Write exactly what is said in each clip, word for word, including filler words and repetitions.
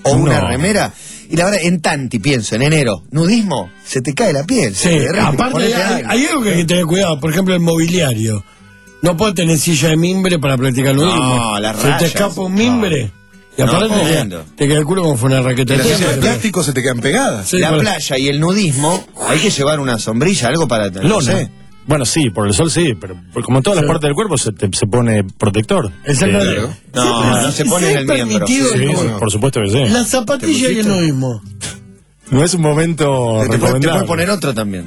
o no. una remera. Y la verdad, en Tanti, pienso, en enero, nudismo, se te cae la piel. Sí, aparte hay, hay algo que hay que tener cuidado. Por ejemplo, el mobiliario. No puede tener silla de mimbre para practicar nudismo. No, las Se rayas. te escapa un mimbre. No. Y aparte No, te, queda, tremendo. te queda el culo como fue una raqueta. Las de sillas de tenis. plástico se te quedan pegadas. Sí, la por- playa y el nudismo, hay que llevar una sombrilla, algo para... No Lona. sé. Bueno, sí, por el sol sí, pero por- como en todas Sí. las partes del cuerpo se, te- se pone protector. Exactamente. Eh, No, no se pone en el miembro. permitido sí, el- sí, por supuesto que sí. La zapatilla y el nudismo. No es un momento Te, puede- te recomendable. puedes poner otro también.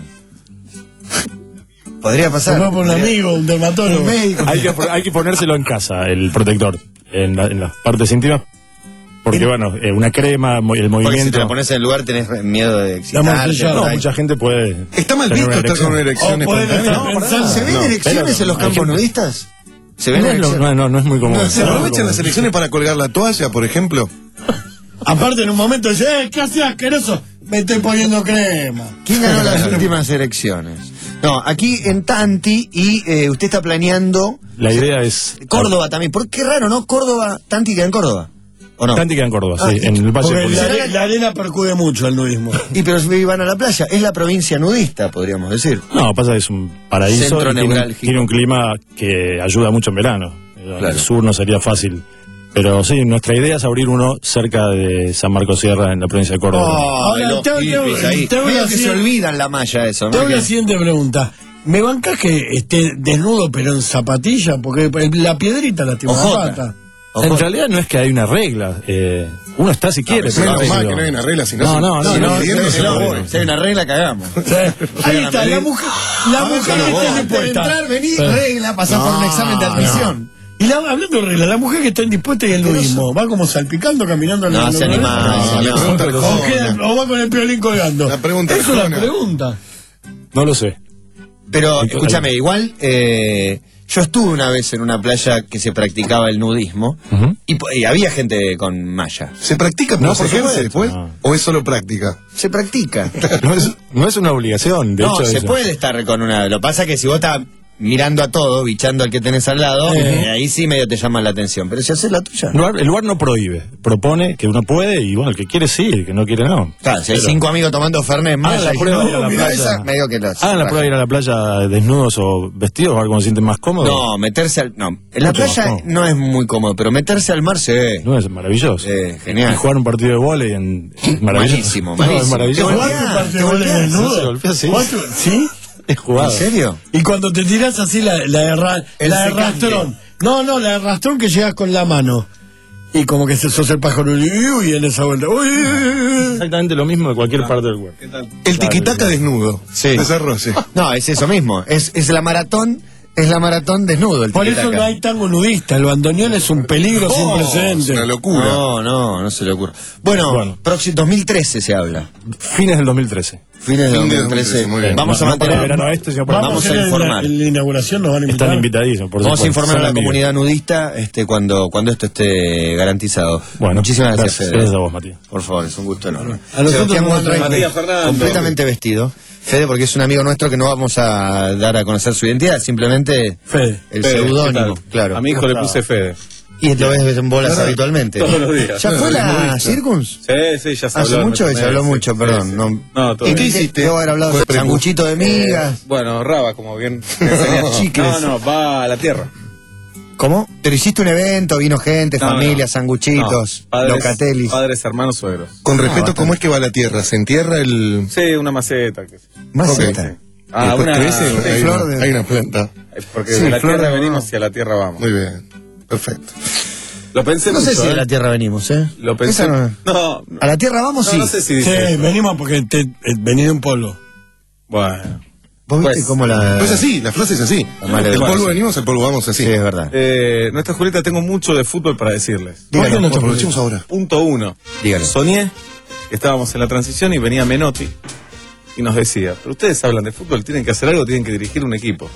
Podría pasar. Se por un amigo, un dermatólogo. Un médico. Hay que, hay que ponérselo en casa, el protector, en, la- en las partes íntimas. Porque, bueno, eh, una crema, mo- el Porque si movimiento. te la pones en el lugar tenés re- miedo de Vamos excitarte. allá. No, por ahí. mucha gente puede. Está mal tener visto una estar con una erección O pueden espontánea. estar No, pensando- ¿Se ven No, erecciones pero- en los campos hay gente- nudistas? ¿Se ven No, es lo- erecciones? no, no, no es muy común. No, se No, aprovechan no, las elecciones para colgar la toalla, por ejemplo. Aparte, en un momento dice, eh, ¿qué haces asqueroso? Me estoy poniendo crema. ¿Quién ganó las últimas elecciones? No, aquí en Tanti y eh, usted está planeando La idea es. Córdoba también. ¿Por qué raro, no? Córdoba, Tanti queda en Córdoba. ¿O no? Tanti queda en Córdoba, Ah, sí, en el Valle Porque de la, Policía. are- la arena percude mucho al nudismo. Y pero si van a la playa, es la provincia nudista, podríamos decir. No, pasa que es un paraíso Centro y tiene, un- neurálgico. tiene un clima que ayuda mucho en verano. Claro. El sur no sería fácil. Pero sí, nuestra idea es abrir uno cerca de San Marcos Sierra, en la provincia de Córdoba. Ahora, los te hago- te hago- hippies ahí. te hago Medio la que se siguiente- olvidan la malla eso, Te ¿no? hago la Que- siguiente pregunta. ¿Me bancás que esté desnudo pero en zapatilla? Porque la piedrita lastima la Ojota. pata. En realidad no es que hay una regla. eh, uno está si quiere. pero Menos rápido. mal que no hay una regla, si no, No, se- no, no, si no, no, no, pidiendo, No, se lo no, voy. si hay una regla, cagamos. Ahí está, la mujer, la Ah, mujer no, que vos, está antes de indispuesta. entrar, vení, Sí. regla, pasar por un No, examen de admisión. Y la, hablando de regla, la mujer que está indispuesta y el nudismo, ¿va como salpicando, caminando en No, el se anima, No, la señor. pregunta es o, joven. queda- o va con el piolín colgando. La pregunta Eso es la Arjona. pregunta. No lo sé. Pero, escúchame, igual, eh, yo estuve una vez en una playa que se practicaba el nudismo Ujú. y, po- y había gente con malla. ¿Se practica pero No, se por ejerce supuesto, después? no. ¿O es solo práctica? Se practica. No es, no es una obligación, de No, hecho. se es- puede estar con una... Lo que pasa es que si vos estás mirando a todo, bichando al que tenés al lado, eh, ahí sí medio te llama la atención. Pero si haces la tuya... El lugar, el lugar no prohíbe, propone que uno puede y bueno, el que quiere sí, el que no quiere no. Claro, si hay Pero- cinco amigos tomando Fernet más, Hagan la y prueba de ir a no, la mirá playa. esa, medio que las... Hagan la prueba de ir a la playa desnudos o vestidos, a ver cómo se sienten más cómodos. No, meterse al... No, en la Mucho más playa cómodo. no es muy cómodo, pero meterse al mar se... No, es maravilloso. Eh, genial. Y jugar un partido de vóley en es maravilloso. Malísimo, No, malísimo. es maravilloso. Te ¿Jugaste un partido de te vóley volteás, desnudo? no se golpea, sí. ¿Jugaste- ¿Sí? Es jugado. ¿En serio? Y cuando te tirás así la, la, de ra- El la de secante. rastrón. No, no, la de rastrón que llegas con la mano. Y como que sos el pájaro uy, uy, en esa vuelta. Uy, uy, uy. Exactamente lo mismo de cualquier parte del cuerpo. El tiquitaca desnudo. Sí. Desarrolle. No, es eso mismo. Es, es la maratón, es la maratón desnudo. El Por eso tiquitaca. no hay tango nudista. El bandoneón es un peligro sin Oh, es precedentes. una locura. No, no, no se le ocurre. Bueno, Bueno. próximo dos mil trece se habla. Fines del dos mil trece. Fines de Fin de dos mil trece. dos mil trece, muy bien. Vamos a No, no para el mantener. verano este, sino para el Vamos a a hacer informar. En la inauguración nos van a invitar. Están invitadísimos, por Vamos a supuesto. informar a la Son amigos. comunidad nudista este, cuando, cuando esto esté garantizado. Bueno, Muchísimas gracias, gracias, Fede. gracias a vos, Matías. Por favor, es un gusto enorme. A nosotros Sebastián nos Wainwright, trae Matías Fernández. completamente vestido. Fede, porque es un amigo nuestro que no vamos a dar a conocer su identidad, simplemente Fede. el Fede, seudónimo, ¿qué tal? claro. A mi hijo le puse Fede. Y lo ves en bolas Claro. habitualmente. Todos los días. ¿Ya fue la Nudista. Circunz? Sí, sí, ya se Hace habló. mucho y se habló Sí, mucho, sí, perdón. sí. No, No, todo ¿Y bien. qué hiciste? Debo haber hablado Fue de prepu- sanguchito de migas. Bueno, Raba, como bien me enseñaste. Chicles. No, no, va a la tierra. ¿Cómo? Pero hiciste un evento, vino gente, No, familia, no. sanguchitos, No, padres, locatelis. Padres, hermanos, suegros. Con Ah, respeto, bastante. ¿cómo es que va la tierra? ¿Se entierra el...? Sí, una maceta. Que... Maceta. Ok. Ah, Después una... crece, sí, hay, flor una, de- hay una planta. Porque Sí, de la flor tierra de- venimos y a la tierra vamos. Muy bien. Perfecto. Lo pensé No sé mucho, si de ¿eh? la tierra venimos, ¿eh? Lo pensé. Esa no- No, no, A la tierra vamos, no, sí. no sé si Sí, dice eso. venimos porque te, eh, vení de un pueblo. Bueno. ¿Vos viste Pues, cómo la...? No es así, la frase es así. madre El de polvo Dios. venimos, el polvo vamos así. Sí, es verdad. Eh, nuestra Julieta, tengo mucho de fútbol para decirles. ¿Por qué Díganos, no por aprovechemos ahora? Punto uno. Díganos. Soñé que estábamos en la transición y venía Menotti y nos decía, pero ustedes hablan de fútbol, tienen que hacer algo, tienen que dirigir un equipo.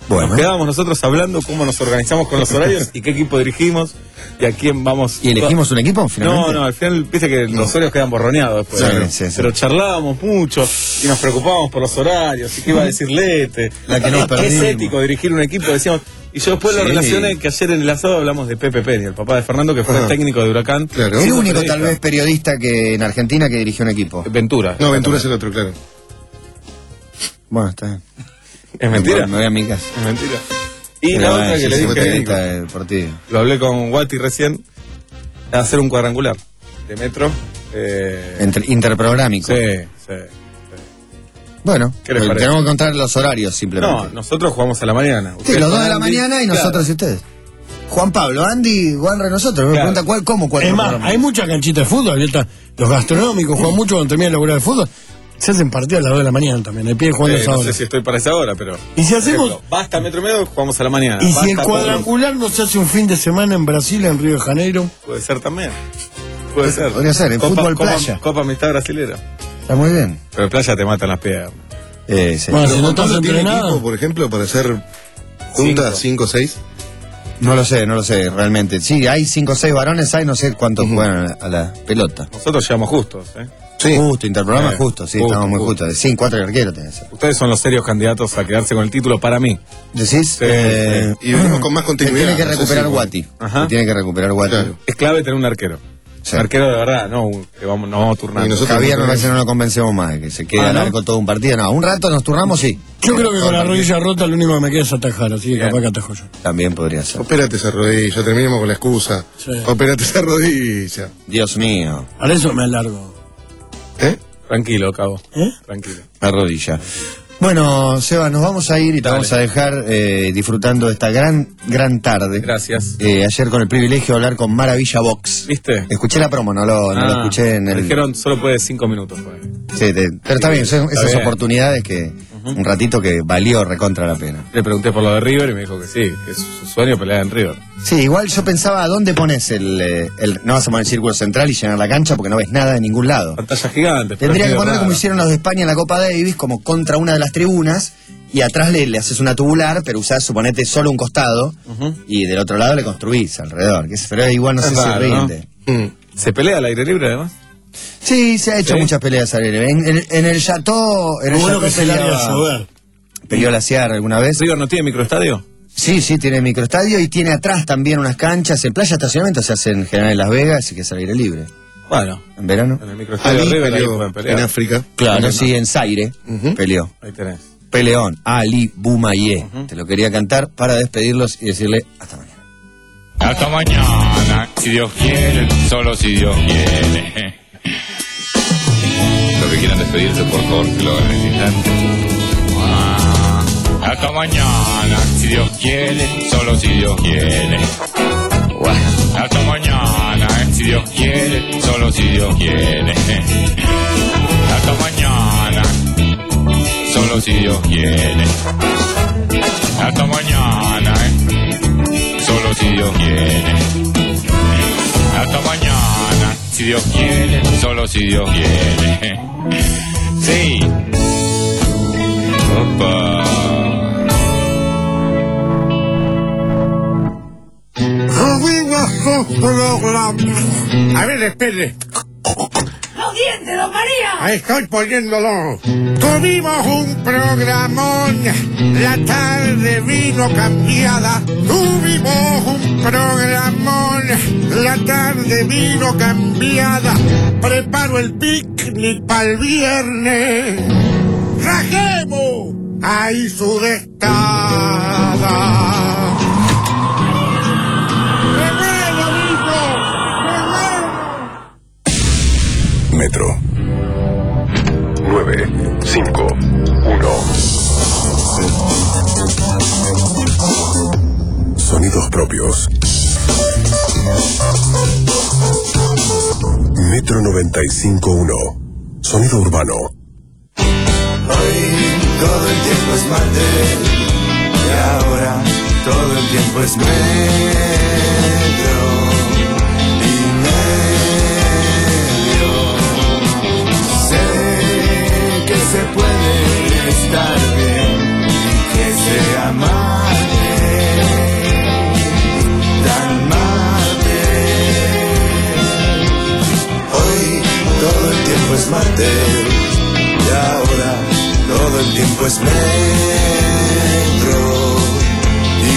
Bueno. Nos quedábamos nosotros hablando cómo nos organizamos con los horarios y qué equipo dirigimos y a quién vamos. ¿Y elegimos un equipo finalmente? No, no, al final viste que los horarios quedan borroneados después. Sí, pero, sí, sí. pero charlábamos mucho y nos preocupábamos por los horarios y qué iba a decir Lete. La que nos Es perdimos. ético dirigir un equipo, decíamos. Y yo después lo Sí. relacioné que ayer en el asado hablamos de Pepe Peña, el papá de Fernando, que fue Ajá. el técnico de Huracán. Claro. El Sí, único periodista. tal vez periodista que en Argentina que dirigió un equipo. Ventura. No, Ventura es el otro, claro. Bueno, está bien. ¿Es mentira? Me voy a mi casa. Es mentira. Y Pero la bueno, otra que sí, le sí, dije, periodista deportivo. lo hablé con Guati recién, a hacer un cuadrangular de metro. Eh, Entre- interprogramámico. sí, sí. Bueno, ¿Qué les pues parece? tenemos que encontrar los horarios simplemente. No, nosotros jugamos a la mañana. Sí, Ustedes los dos con de la Andy, mañana y claro. nosotros y ustedes. Juan Pablo, Andy, Juanre, nosotros. Me Claro. pregunta cuál, cómo, cuál. Es más, hay muchas canchitas de fútbol abiertas. Los gastronómicos juegan mucho cuando terminan la hora de fútbol. Se hacen partidos a las dos de la mañana también. Hay pie jugando Eh, esa no hora. sé si estoy para esa hora, pero. Y si por hacemos- ejemplo, basta metro y medio, jugamos a la mañana. Y si Basta el todos- cuadrangular no se hace un fin de semana en Brasil, en Río de Janeiro. Puede ser también. Puede ser. Podría ser, en Copa, fútbol Copa- playa. Copa Amistad Brasilera. Está muy bien. Pero en playa te matan las piernas. Eh, sí. Bueno, Pero si no Juan estás Pablo tiene entrenado. equipo, por ejemplo, para hacer juntas cinco o seis. No lo sé, no lo sé, realmente. Sí, hay cinco o seis varones, hay no sé cuántos juegan a la, a la pelota. Nosotros llegamos justos, ¿eh? Sí. Justo, interprograma Eh, justo, sí, justo, estamos muy justo. justos. De cinco, cuatro arqueros tenés. Ustedes son los serios candidatos a quedarse con el título para mí. ¿Decís? Sí, eh, Y venimos con más que continuidad. tiene que no sé recuperar si- Guati. Ajá. Que tiene que recuperar Guati. Claro. Es clave tener un arquero. Sí. Un arquero de verdad, no un- que vamos, nos vamos turnando. Y nosotros- Javier me parece que no lo convencemos más, de que se quede Ah, al ¿no? arco todo un partido. No, un rato nos turnamos, sí. Yo creo que con la rodilla rota lo único que me queda es atajar, así que Bien. capaz que atajo yo. También podría ser. Opérate esa rodilla, terminemos con la excusa. Sí. Opérate esa rodilla. Dios mío, Para eso me alargo. ¿Eh? Tranquilo, Cabo. ¿Eh? Tranquilo. la rodilla. Bueno, Seba, nos vamos a ir y te Dale. vamos a dejar eh, disfrutando de esta gran, gran tarde. Gracias. Eh, ayer con el privilegio de hablar con Maravilla Box. ¿Viste? Escuché la promo, no lo, no lo Ah, escuché en me el... dijeron solo puede cinco minutos. Pues. Sí, te- pero está bien, son Está esas bien. oportunidades que un ratito que valió recontra la pena. Le pregunté por lo de River y me dijo que sí, que es su sueño pelear en River. Sí, igual yo pensaba, ¿a dónde pones el, eh, el... No vas a poner el círculo central y llenar la cancha porque no ves nada de ningún lado. Pantalla gigante. pero Tendría es que medio poner raro. como hicieron los de España en la Copa Davis, como contra una de las tribunas, y atrás le, le haces una tubular, pero usás, suponete, solo un costado, Ujú. y del otro lado le construís alrededor. Que es, pero igual no Es sé raro, si ¿no? rinde. Mm. ¿Se pelea al aire libre además? Sí, se ha hecho ¿Sí? muchas peleas al aire. En, en- en el Chateau... En Lo el bueno Chateau que se larga a peleaba- llover. peleó la Sierra alguna vez. ¿River no tiene microestadio? Sí, sí, tiene microestadio y tiene atrás también unas canchas. En playa estacionamiento se hace en general en Las Vegas y que es al aire libre. Bueno, En verano. en el microestadio Ali de River ahí peleó pueden en pelear. África. Claro, sí, en Zaire Ujú. peleó. Ahí tenés. Peleón, Ali Bumaye. Te lo quería cantar para despedirlos y decirle hasta mañana. Hasta mañana, si Dios quiere, solo si Dios quiere. Los que quieran despedirse, por favor, que lo hagan en este instante. Ah, hasta mañana, si Dios quiere, solo si Dios quiere. Bueno, hasta mañana, si Dios quiere, solo si Dios quiere. Hasta mañana, solo si Dios quiere. Hasta mañana, eh. Solo si Dios quiere. Hasta mañana, si Dios quiere, solo si Dios quiere. Sí. Opa. A ver, espere. ¡Los dientes, don María! Ahí estoy poniéndolo. Tuvimos un programón. La tarde vino cambiada. Tuvimos un programón. La tarde vino cambiada. Preparo el picnic para el viernes. ¡Rajemos! Ahí su destada. ¡Qué bueno, mijo! ¡Qué bueno! Metro. nueve cinco uno. Sonidos propios. Metro noventa y cinco uno. Sonido urbano. Hoy todo el tiempo es martes y ahora todo el tiempo es metro y medio. Sé que se puede estar bien y que sea más. esmalte. Y ahora todo el tiempo es metro y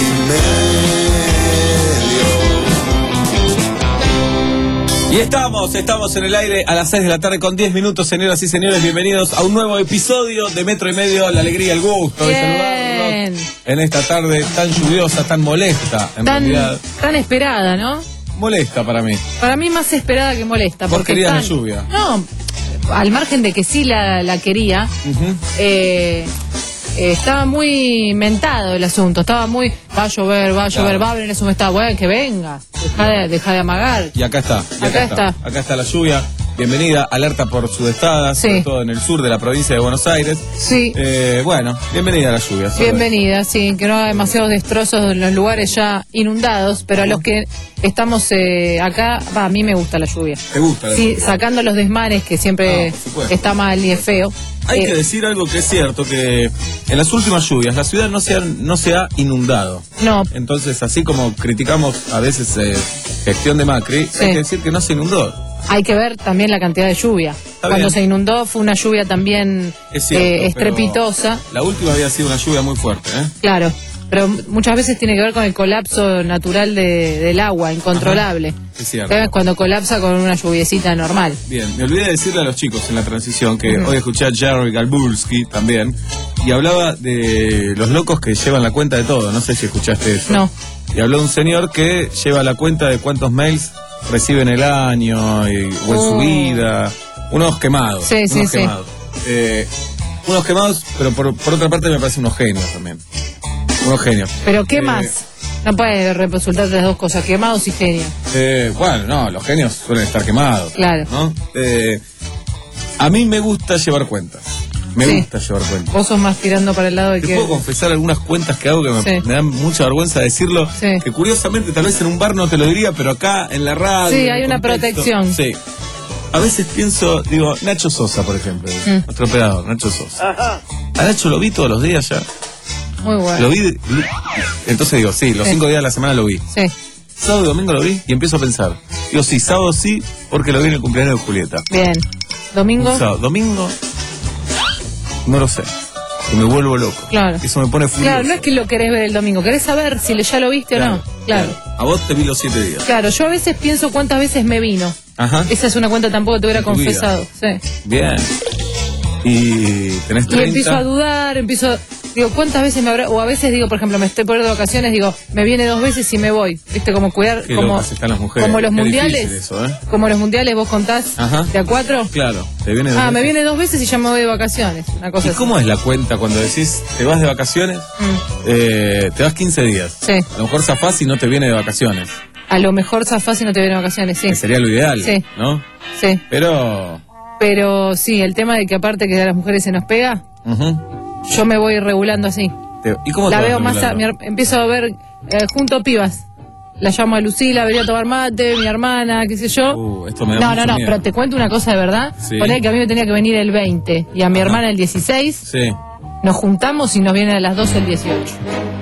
medio. Y estamos, estamos en el aire a las seis de la tarde con diez minutos, señoras y señores. Bienvenidos a un nuevo episodio de Metro y Medio. La alegría, el gusto de saludarlos en esta tarde tan lluviosa, tan molesta, en tan, realidad. Tan esperada, ¿no? Molesta para mí. Para mí más esperada que molesta. ¿Vos porque querías tan, la lluvia? No, al margen de que sí la, la quería, Uh-huh. eh, eh, estaba muy mentado el asunto. Estaba muy, va a llover, va a llover, Claro. va a venir eso, me está, bueno, que venga. Deja de, deja de amagar. Y acá está, y acá, Acá está. está. Acá está la lluvia. Bienvenida, alerta por sudestadas, Sí. sobre todo en el sur de la provincia de Buenos Aires. Sí. Eh, bueno, bienvenida a la lluvia. sobre- Bienvenida, sí, que no haga demasiados destrozos en los lugares ya inundados, pero a los que estamos eh, acá, va, a mí me gusta la lluvia. ¿Te gusta la Sí, lluvia? sacando los desmanes, que siempre Ah, por supuesto. está mal y es feo. Hay Eh, que decir algo que es cierto, que en las últimas lluvias la ciudad no se ha, no se ha inundado. No, Entonces, así como criticamos a veces eh, gestión de Macri, Sí. hay que decir que no se inundó. hay que ver también la cantidad de lluvia. Cuando bien. se inundó fue una lluvia también Es cierto, eh, pero estrepitosa, la última había sido una lluvia muy fuerte, ¿eh? claro. Pero muchas veces tiene que ver con el colapso natural de, del agua, incontrolable. Es cierto. ¿Sabes? Cuando colapsa con una lluviecita normal. Bien, me olvidé de decirle a los chicos en la transición que Ujú. hoy escuché a Jerry Galbulski también y hablaba de los locos que llevan la cuenta de todo. No sé si escuchaste eso. No. Y habló de un señor que lleva la cuenta de cuántos mails recibe en el año y, o en Oh. su vida. Unos quemados. Sí, sí, unos sí. quemados. Eh, unos quemados, pero por, por otra parte me parece unos genios también. Unos genios. Pero ¿qué Eh, más? No puede resultar de las dos cosas, quemados y genios. Eh, bueno, no, los genios suelen estar quemados. Claro. ¿No? Eh, a mí me gusta llevar cuentas. Me Sí. gusta llevar cuentas. Vos sos más tirando para el lado de Te que... puedo confesar algunas cuentas que hago que me, Sí. me dan mucha vergüenza decirlo. Sí. Que curiosamente, tal vez en un bar no te lo diría, pero acá en la radio. Sí, en hay el una contexto, protección. Sí. A veces pienso, digo, Nacho Sosa, por ejemplo, Mm. nuestro operador, Nacho Sosa. A Nacho lo vi todos los días ya. Muy bueno. Lo vi. Entonces digo, sí, los Sí. cinco días de la semana lo vi. Sí. Sábado y domingo lo vi y empiezo a pensar. Digo, sí, sábado sí, porque lo vi en el cumpleaños de Julieta. Bien. Domingo. Sábado, domingo, no lo sé. Y me vuelvo loco. Claro. Eso me pone furioso. Claro, no es que lo querés ver el domingo, querés saber si le- ya lo viste o no. Claro. A vos te vi los siete días. Claro, yo a veces pienso cuántas veces me vino. Ajá. Esa es una cuenta tampoco te hubiera En tu vida. confesado. Sí. Bien. Y tenés Y treinta. empiezo a dudar, empiezo, digo, ¿cuántas veces me habrá? O a veces digo, por ejemplo, me estoy por ir de vacaciones, digo, me viene dos veces y me voy. ¿Viste? Como cuidar, Qué como, locas están las mujeres. como los Qué mundiales. difícil eso, ¿eh? Como los mundiales, vos contás Ajá. de a cuatro. Claro, te viene Ah, dos me veces. viene dos veces y ya me voy de vacaciones. Una cosa ¿Y así. cómo es la cuenta cuando decís, te vas de vacaciones? Mm, Eh, te vas quince días. sí. A lo mejor zafás y no te viene de vacaciones. A lo mejor zafás y no te viene de vacaciones, sí. Que sería lo ideal, Sí. ¿no? Sí. Pero... Pero sí, el tema de que aparte que a las mujeres se nos pega, ujú. yo me voy regulando así. Te- ¿Y cómo La te vas veo más, a- regulando? mi her- empiezo a ver eh, junto pibas. La llamo a Lucila, venía a tomar mate, mi hermana, qué sé yo. Uh, esto me da No, mucho no, no, miedo. pero te cuento una cosa de verdad. Sí. Poné que a mí me tenía que venir el veinte y a mi Ajá. hermana el dieciséis. Sí. Nos juntamos y nos vienen a las doce el dieciocho.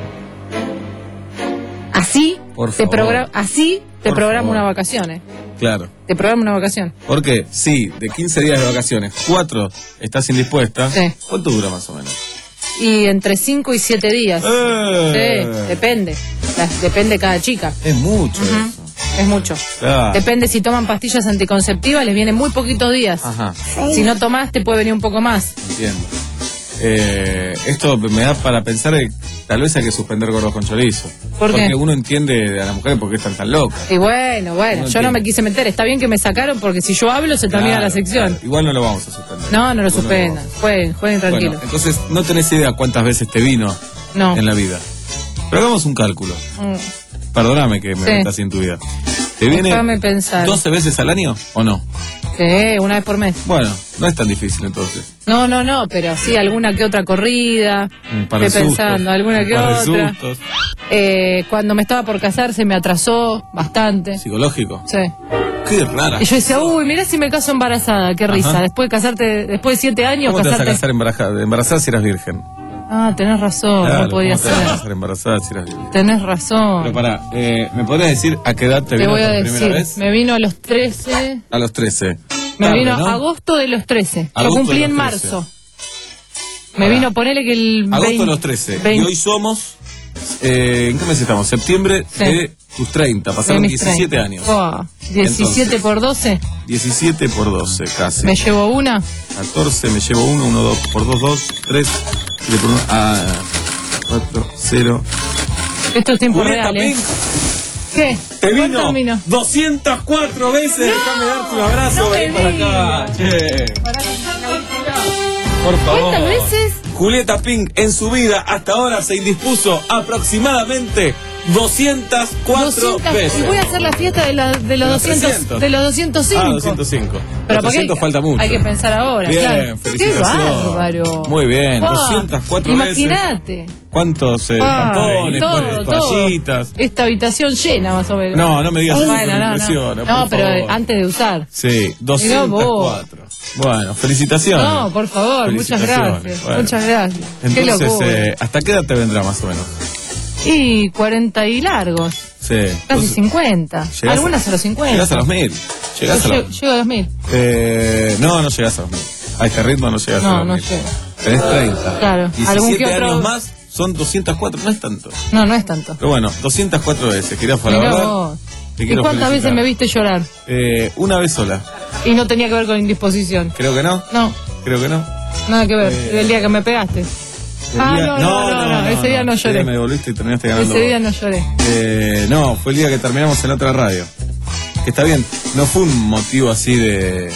Así Por te favor. programa, así te Por programa favor. una vacación, eh. Claro. Te programa una vacación. Porque sí, de quince días de vacaciones, cuatro estás indispuesta. Sí. ¿Cuánto dura más o menos? Y entre cinco y siete días. Eh. Sí, depende. La- depende cada chica. Es mucho Ujú. eso. Es mucho. Claro. Depende si toman pastillas anticonceptivas, les vienen muy poquitos días. Ajá, Si no tomás, te puede venir un poco más. entiendo. Eh, esto me da para pensar que tal vez hay que suspender gordos con chorizo. ¿Por qué? Porque uno entiende a las mujeres por qué están tan locas. Y bueno, bueno, No yo no entiendo. me quise meter. Está bien que me sacaron porque si yo hablo se termina Claro, la sección. claro. Igual no lo vamos a suspender. No, no lo Igual suspendan. vamos a- Jueguen, jueguen tranquilos. Bueno, entonces no tenés idea cuántas veces te vino No. en la vida. Pero hagamos un cálculo. Mm, Perdóname que me Sí. metas así en tu vida. ¿Te viene Déjame pensar. doce veces al año o no? Sí, una vez por mes. Bueno, no es tan difícil entonces. No, no, no, pero sí alguna que otra corrida. Un par de Estoy sustos, pensando, alguna un que par de otra. sustos. Eh, cuando me estaba por casar se me atrasó bastante. ¿Psicológico? Sí. Qué rara. Y yo decía, uy, mirá si me caso embarazada, qué risa. Ajá. Después de casarte, después de siete años, ¿Cómo te vas a casarte. casar embarazada, embarazada si eras virgen? Ah, tenés razón, Claro, no podía ¿cómo te vas a ser. casar embarazada si eras virgen? Tenés razón. Pero pará, eh, ¿me podrías decir a qué edad te, Te vino voy a por decir, primera vez? me vino a los trece. A los trece. Me tarde, vino ¿no? agosto de los trece. Agosto Yo cumplí de los en trece. marzo. Me vino, ponele que el Agosto veinte, de los trece. veinte. Y hoy somos. Eh, ¿En qué mes estamos? Septiembre Sí. de tus treinta. Pasaron de mis diecisiete treinta. años. Wow. diecisiete Entonces, por doce. diecisiete por doce, casi. Me llevo una. catorce, me llevo uno, uno, dos, por dos, dos, tres, siete por uno, ah, cuatro, cero. Esto es tiempo Julieta real, ¿eh? Pink, ¿Qué? te ¿Cuánto vino vino? doscientas cuatro veces. No, Déjame darte un abrazo. no Vení me para acá. Che. Por favor. ¿Cuántas veces? Julieta Pink en su vida hasta ahora se indispuso aproximadamente doscientas cuatro doscientas. veces. Y voy a hacer la fiesta de, la, de, los, De los doscientos, trescientos. de los doscientos cinco. Ah, doscientos cinco. Pero porque doscientos hay, falta mucho. hay que pensar ahora. Bien, claro. felicitaciones. Qué bárbaro. Muy bien, Wow. doscientas cuatro veces. Imagínate. ¿Cuántos eh, Ay, tampones, todo, pues, todo. toallitas? Esta habitación llena más o menos. No, no me digas eso, Bueno, me no, no. impresiona, No, por pero favor. antes de usar. Sí, doscientas cuatro. Bueno, felicitaciones. No, por favor, muchas Felicitaciones. gracias. Bueno. Muchas gracias. Qué Entonces, locura. eh, ¿hasta qué edad te vendrá más o menos? Y cuarenta y largos. Sí. Casi Entonces, cincuenta. llegás Algunas a los cincuenta. Llegás a los mil. Llegás a Yo los... llego, llego a los mil. Eh, no, no llegás a los mil. A este ritmo no llegás a No, los no mil. llego. Tenés treinta. Claro. Algún que diecisiete otro. años más son doscientas cuatro, no es tanto. No, no es tanto. Pero bueno, doscientas cuatro veces, quería para la Mirá verdad. vos. te ¿Y quiero cuántas felicitar. veces me viste llorar? Eh, una vez sola. Y no tenía que ver con indisposición. Creo que no. No, Creo que no. nada que ver. Eh, El día que me pegaste. El Ah, día- no, no, no, no, ese día no Ese lloré. día me devolviste y terminaste ganando. Ese vos. día no lloré. Eh, no, fue el día que terminamos en otra radio. Que está bien, no fue un motivo así de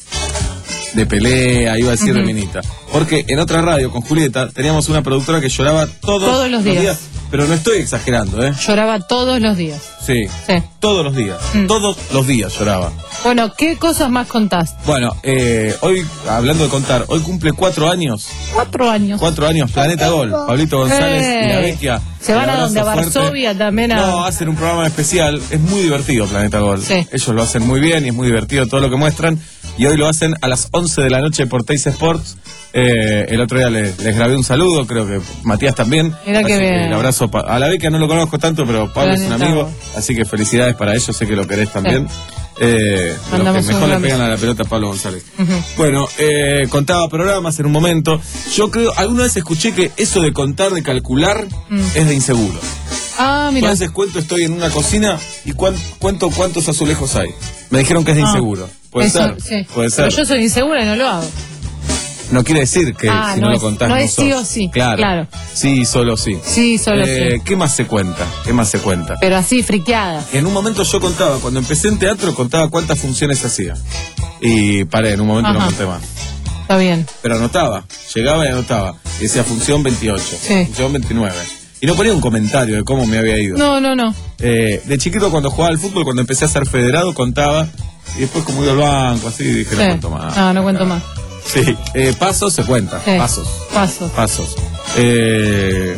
de pelea, iba a decir de Ujú. minita. Porque en otra radio con Julieta teníamos una productora que lloraba todos, Todos los días. Pero no estoy exagerando, ¿eh? Lloraba todos los días. Sí, Sí. todos los días. Mm. Todos los días lloraba. Bueno, ¿qué cosas más contás? Bueno, eh, hoy, hablando de contar, hoy cumple cuatro años. Cuatro años. Cuatro años, Planeta Gol. Pablito González y la Eh, Vecchia. ¿Se van Un a dónde? ¿A abrazo fuerte. Varsovia también? A... No, hacen un programa especial. Es muy divertido Planeta Gol. Sí. Ellos lo hacen muy bien y es muy divertido todo lo que muestran. Y hoy lo hacen a las once de la noche por Teis Sports. Eh, el otro día les, les grabé un saludo, creo que Matías también. Mirá qué Así que bien. el abrazo pa- a la Vecchia no lo conozco tanto, pero Pablo es un Planeta amigo. Gol. Así que felicidades para ellos, sé que lo querés también. Eh, de los Mandamos que un mejor le gran pegan a la pelota a Pablo González. Ujú. Bueno, eh, contaba programas en un momento. Yo creo, alguna vez escuché que eso de contar, de calcular, Mm. es de inseguro. Ah, A mira. veces cuento, estoy en una cocina y cuan- cuento cuántos azulejos hay. Me dijeron que es de Ah. inseguro. Puede Eso, ser. sí. Puede ser. Pero yo soy insegura y no lo hago. No quiere decir que Ah, si no no, lo es- contás no no es sos. sí o sí, Claro. claro. Sí, solo sí. Sí, solo Eh, sí. ¿Qué más se cuenta? ¿Qué más se cuenta? Pero así, friqueada. En un momento yo contaba, cuando empecé en teatro, contaba cuántas funciones hacía. Y paré, en un momento no Ajá. conté más. Está bien. Pero anotaba, llegaba y anotaba. Y decía función veintiocho, Sí. función veintinueve. Y no ponía un comentario de cómo me había ido. No, no, no. Eh, de chiquito cuando jugaba al fútbol, cuando empecé a ser federado, contaba. Y después como iba al banco, así, dije, no Sí. cuento más. No, no cuento más. Sí, eh, pasos se cuenta, Sí. pasos, Paso. pasos. Eh,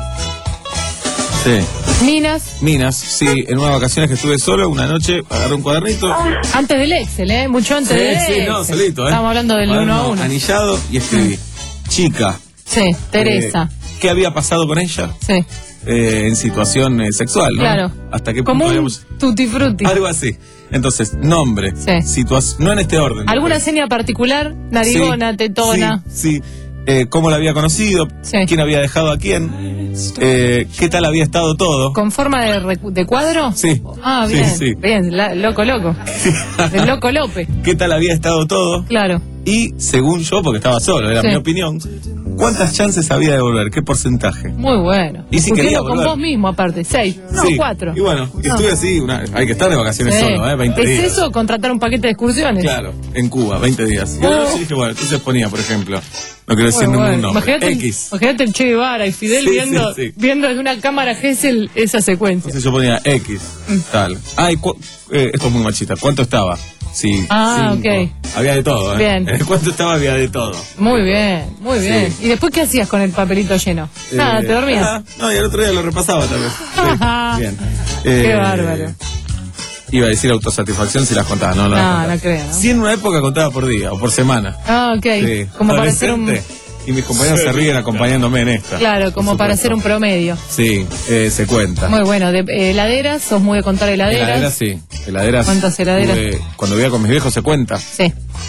sí, Minas, minas, sí, en unas vacaciones que estuve solo, una noche, agarré un cuadernito. antes del Excel, ¿eh? Mucho antes Sí, del sí, Excel. no, solito, ¿eh? Estamos hablando del Cuaderno uno a uno. anillado y escribí, chica. Sí, Teresa. eh, ¿Qué había pasado con ella? Sí, Eh, en situación eh, sexual, ¿no? claro. ¿Hasta qué Como punto un habíamos...? tutti frutti. Algo así. Entonces, nombre, Sí. situación, no en este orden. ¿Alguna pues. seña particular? Narigona, Sí, tetona. Sí, sí. Eh, cómo la había conocido, Sí. quién había dejado a quién, eh, qué tal había estado todo. ¿Con forma de, recu- de cuadro? Sí. Ah, Sí, bien. sí. Bien, la- loco, loco. El loco López. ¿Qué tal había estado todo? Claro. Y según yo, porque estaba solo, era Sí. mi opinión, ¿cuántas chances había de volver? ¿Qué porcentaje? Muy bueno. Y si quería Discutiendo con volver. vos mismo, aparte. Seis. No, Sí. cuatro. Y bueno, y estuve así, una- hay que estar de vacaciones Sí. solo, ¿eh? veinte ¿Es días. eso o contratar un paquete de excursiones? Claro, en Cuba, veinte días. Y Oh. una noche dije, bueno, entonces ponía, por ejemplo, no quiero decir Muy ningún bueno. nombre, Imagínate, X. imagínate el Che Guevara y Fidel Sí, viendo, sí, sí. viendo desde una cámara Gesell esa secuencia. Entonces yo ponía X, Mm. tal. Ay, cu- eh, esto es muy machista. ¿Cuánto estaba? Sí. Ah, cinco. ok. Había de todo, ¿eh? Bien. En el cuánto estaba había de todo. Muy bien, muy Sí. bien. ¿Y después qué hacías con el papelito lleno? Nada, Eh, te dormías. ah, no, y el otro día lo repasaba tal vez. Sí, bien. Qué Eh, bárbaro. Iba a decir autosatisfacción si las contaba, no, no, las No, contaba. no creo, ¿no? Sí, en una época contaba por día o por semana. Ah, ok. Sí. Como para hacer un... Adolescente, y mis compañeros se ríen acompañándome en esta. Claro, como para hacer un promedio. Sí, eh, se cuenta. Muy bueno, de eh, heladeras, sos muy de contar heladeras. Heladeras, sí. Heladeras. ¿Cuántas heladeras? Tuve, cuando vivía con mis viejos se cuenta. Sí.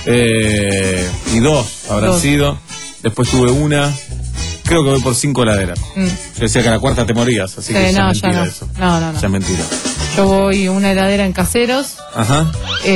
Eh, y dos habrán Dos. sido. Después tuve una. Creo que voy por cinco heladeras. Mm. Yo decía que a la cuarta te morías, así Sí, que ya no, es ya mentira no. eso. No, no, no. Ya es mentira. Yo voy una heladera en Caseros, Ajá.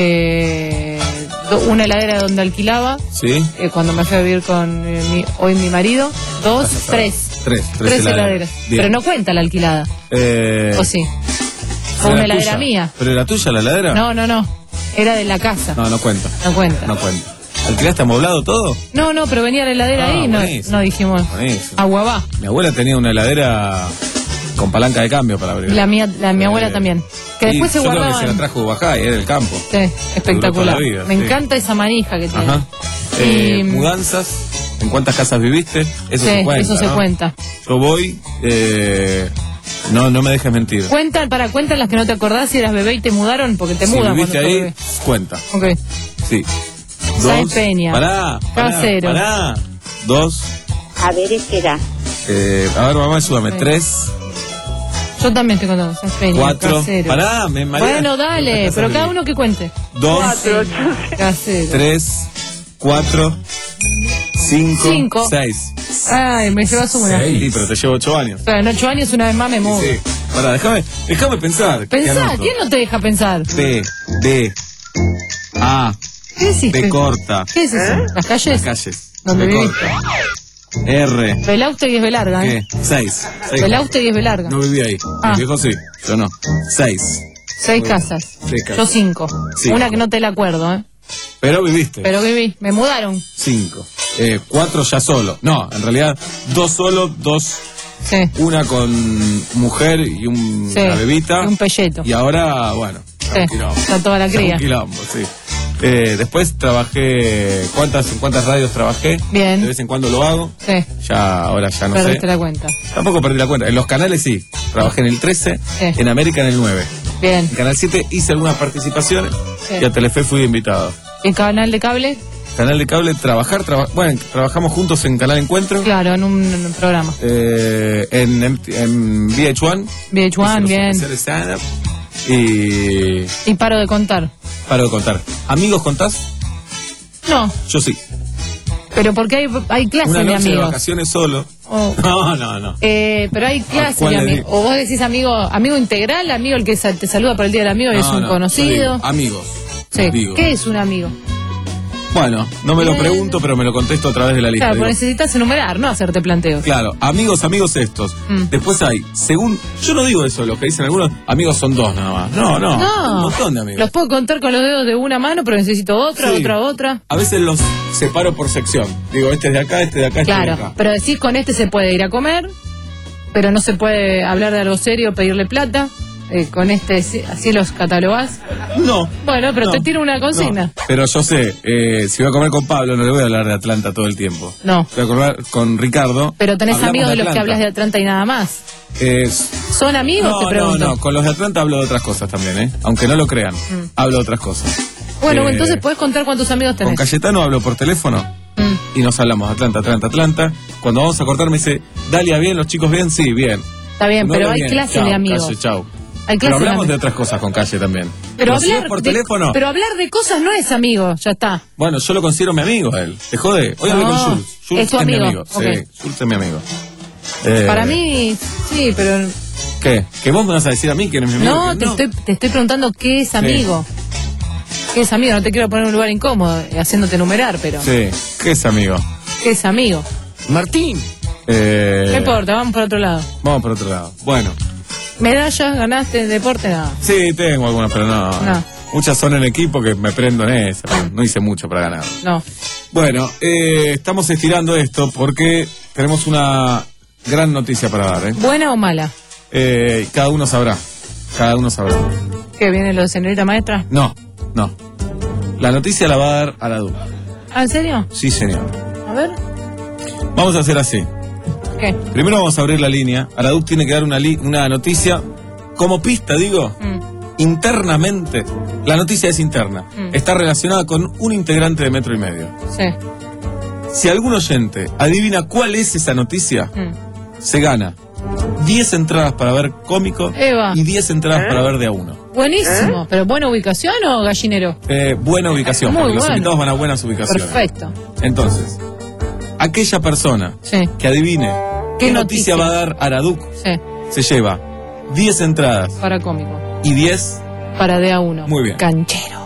eh, do- una heladera donde alquilaba, Sí. eh, cuando me fui a vivir con eh, mi, hoy mi marido, dos, tres. Tres. Tres, Tres heladeras. heladeras. Bien. Pero no cuenta la alquilada. Eh, ¿O sí? ¿era Fue una tuya? heladera mía. ¿Pero era tuya la heladera? No, no, no. Era de la casa. No, no cuenta. No cuenta. No cuenta. ¿Alquilaste amoblado todo? No, no, pero venía la heladera Ah, ahí y no, buenísimo. no dijimos. Buenísimo. Agua va. Mi abuela tenía una heladera con palanca de cambio para abrir. La mía, la mi abuela Eh, también. Que y después se yo creo que guardaban. se la trajo Bajá y era del campo. Sí, espectacular. Duró toda la vida, Me sí. encanta esa manija que tiene. Ajá. Eh, Y- mudanzas. ¿En cuántas casas viviste? Eso Sí, se cuenta. eso se ¿no? cuenta. Yo voy. Eh, no, no me dejes mentir. Cuentan, para cuentan las que no te acordás si eras bebé y te mudaron, porque te si mudan viviste cuando sos ahí, bebé. cuenta. Ok. Sí. Sáenz Peña. Pará, pará, Casero. pará. Dos. A ver, espera. Eh, a ver, mamá, ayúdame. Sí. Tres. Yo también te contamos. Sáenz Peña, Cuatro. Casero. Pará, me mareé. Bueno, dale, Las pero casas cada viví. uno que cuente. Dos. Casero. Tres. Cuatro. Cinco. Cinco. Seis. Ay, me llevas una. Sí, pero te llevo ocho años. Pero en ocho años una vez más me mudo. Sí. Pará, déjame, déjame pensar. ¿Qué Pensá, anoto? ¿quién no te deja pensar? T, D, A, ¿Qué hiciste? B corta. ¿Qué es eso? ¿Las calles? Las calles. ¿Dónde B viviste? corta. R. Belauste y es Belarga, ¿Qué? ¿eh? Seis. Seis. Belauste y es Belarga. No viví ahí. Ah. Mi viejo sí, yo no. Seis. Seis casas. Seis casas. Yo cinco. Cinco. Una que no te la acuerdo, ¿eh? Pero viviste. Pero viví. Me mudaron. Cinco. Eh, cuatro ya solo. No, en realidad, dos solo, dos. Sí. Una con mujer y un, Sí. una bebita. Y un pelleto. Y ahora, bueno. Sí. un quilombo. Está toda la Ya cría. Un quilombo, sí. Eh, después trabajé. ¿Cuántas, en cuántas radios trabajé? Bien. De vez en cuando lo hago. Sí. Ya, ahora ya no Perdiste sé. la cuenta. Tampoco perdí la cuenta. En los canales sí. Trabajé en el trece, Sí. en América en el nueve. Bien. En Canal siete hice algunas participaciones Sí. y a Telefe fui invitado. ¿El canal de cable? Canal de cable, trabajar, traba- bueno, trabajamos juntos en Canal Encuentro, Claro, en un, en un programa. eh, en, en, en V H uno. V H uno, hice los bien. especiales stand-up, y Y paro de contar. paro de contar. ¿Amigos contás? No, Yo sí. pero porque hay, hay clases Una de noche de amigos. vacaciones solo. Oh. No, no, no. Eh, pero hay clases ¿cuál de le amigos. digo? O vos decís amigo, amigo integral, amigo el que sa- te saluda por el día del amigo y No, es un no, conocido. yo digo, amigos. Sí. Digo. ¿Qué es un amigo? Bueno, no me lo Bien. pregunto, pero me lo contesto a través de la lista. Claro, Digo, porque necesitas enumerar, no hacerte planteos. Claro, amigos, amigos estos. Mm. Después hay, según. Yo no digo eso, lo que dicen algunos, amigos son dos nada más. No, no. No. Un montón de amigos. Los puedo contar con los dedos de una mano, pero necesito otra, Sí. otra, otra. A veces los separo por sección. Digo, este es de acá, este de acá, este Claro, de acá. pero decís con este se puede ir a comer, pero no se puede hablar de algo serio, pedirle plata. Eh, con este, sí- así los catalogás. No. Bueno, pero No, te tiro una consigna. no. Pero yo sé, eh, si voy a comer con Pablo, no le voy a hablar de Atlanta todo el tiempo. No. Voy a comer con Ricardo. Pero tenés hablamos amigos de los que Atlanta. hablas de Atlanta y nada más. Eh, ¿Son amigos? no, te no, pregunto. no, con los de Atlanta hablo de otras cosas también, ¿eh? Aunque no lo crean, Mm. hablo de otras cosas. Bueno, Eh, entonces puedes contar cuántos amigos Con tenés. Cayetano hablo por teléfono Mm, y nos hablamos Atlanta, Atlanta, Atlanta. Cuando vamos a cortar me dice, Dalia, ¿bien? ¿Los chicos bien? Sí, bien. está bien, No, pero no, hay bien. clases Chau, de amigos. Calle, chau. Hay Pero clases de hablamos de amigos. otras cosas con Calle también. Pero si es hablar por de- teléfono. Pero hablar de cosas no es amigo, ya está. Bueno, yo lo considero mi amigo a él. ¿Te jode? Hoy hablé No, con Jules. Jules es tu mi amigo. amigo. Ok. Sí, Jules es mi amigo. Eh, Para mí, sí, pero ¿Qué? ¿Que vos me vas a decir a mí que eres mi amigo? no, Que te, Estoy, te estoy preguntando qué es amigo. ¿Qué es amigo? No te quiero poner en un lugar incómodo eh, haciéndote enumerar, pero Sí, ¿qué es amigo? ¿qué es amigo? Martín. Eh, No importa, vamos por otro lado. Vamos por otro lado. Bueno, Medallas, ganaste, deporte, nada. sí, tengo algunas, pero no. No. Muchas son en equipo que me prendo en esa. pero No hice mucho para ganar. No. Bueno, eh, estamos estirando esto porque tenemos una gran noticia para dar. ¿eh? ¿Buena o mala? Eh, cada uno sabrá. Cada uno sabrá. ¿Qué viene lo de señorita maestra? No, no. La noticia la va a dar a la D U. ¿Ah, en serio? Sí, señor. A ver. Vamos a hacer así. ¿Qué? Primero vamos a abrir la línea. Araduc tiene que dar una, li- una noticia como pista, digo, Mm, internamente. La noticia es interna. Mm. Está relacionada con un integrante de Metro y Medio. sí. Si algún oyente adivina cuál es esa noticia, Mm. se gana diez entradas para ver Cómico Eva. y diez entradas para ver de a uno. Buenísimo. ¿Pero buena ubicación o gallinero? Eh, buena ubicación, Muy porque los bueno. invitados van a buenas ubicaciones. Perfecto. Entonces, aquella persona Sí. que adivine qué, ¿Qué noticia? noticia? va a dar Araduk, Sí. se lleva diez entradas Para cómico. y diez, Para de a uno. Muy bien. Canchero.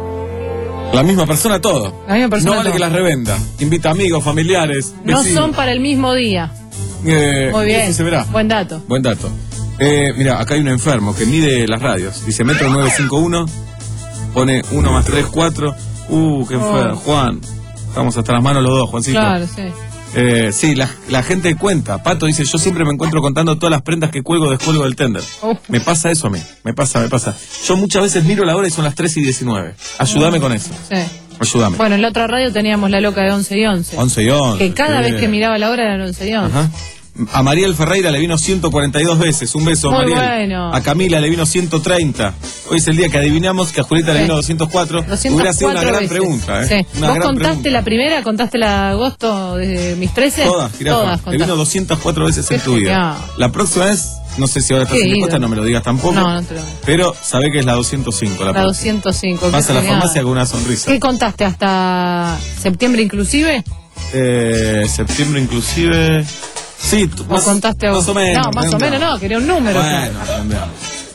la misma persona todo. La misma persona No vale todo. que las revenda. Invita amigos, familiares, No vecinos. son para el mismo día. Eh, Muy bien. eso se verá. Buen dato. Buen dato. Eh, mira, acá hay un enfermo que mide las radios. Dice metro nueve cinco uno, pone uno más tres, cuatro. Uh, qué enfermo. Oh. Juan, estamos hasta las manos los dos, Juancito. Claro, sí. Eh, sí, la, la gente cuenta. Pato dice, yo siempre me encuentro contando todas las prendas que cuelgo o descuelgo del tender. Uf. Me pasa eso a mí. Me pasa, me pasa. Yo muchas veces miro la hora y son las tres y diecinueve. Ayúdame con eso. Sí. Ayúdame. Bueno, en la otra radio teníamos la loca de once y once. once y once. Que cada qué vez bien. que miraba la hora eran once y once. Ajá. A Mariel Ferreira le vino ciento cuarenta y dos veces. Un beso, Muy Mariel. bueno. A Camila le vino ciento treinta. Hoy es el día que adivinamos que a Julieta le Sí. vino doscientos cuatro. doscientos Hubiera sido una cuatro gran veces. pregunta, ¿eh? Sí. Una ¿Vos gran contaste pregunta. la primera? ¿Contaste la de agosto de mis trece? Todas, jirafa. Todas Le contaste. vino doscientas cuatro veces Qué en tu vida. genial. La próxima vez, no sé si ahora estás Qué en ídolo. encuesta, no me lo digas tampoco. No, no te lo digo. Pero sabé que es la doscientos cinco. La La próxima. doscientos cinco. Vas qué a la genial. farmacia con una sonrisa. ¿Qué contaste hasta septiembre inclusive? Eh, septiembre inclusive. Sí, tú- ¿O más, contaste a más o menos. No, más o redondeamos. menos no, quería un número. Bueno, redondeamos.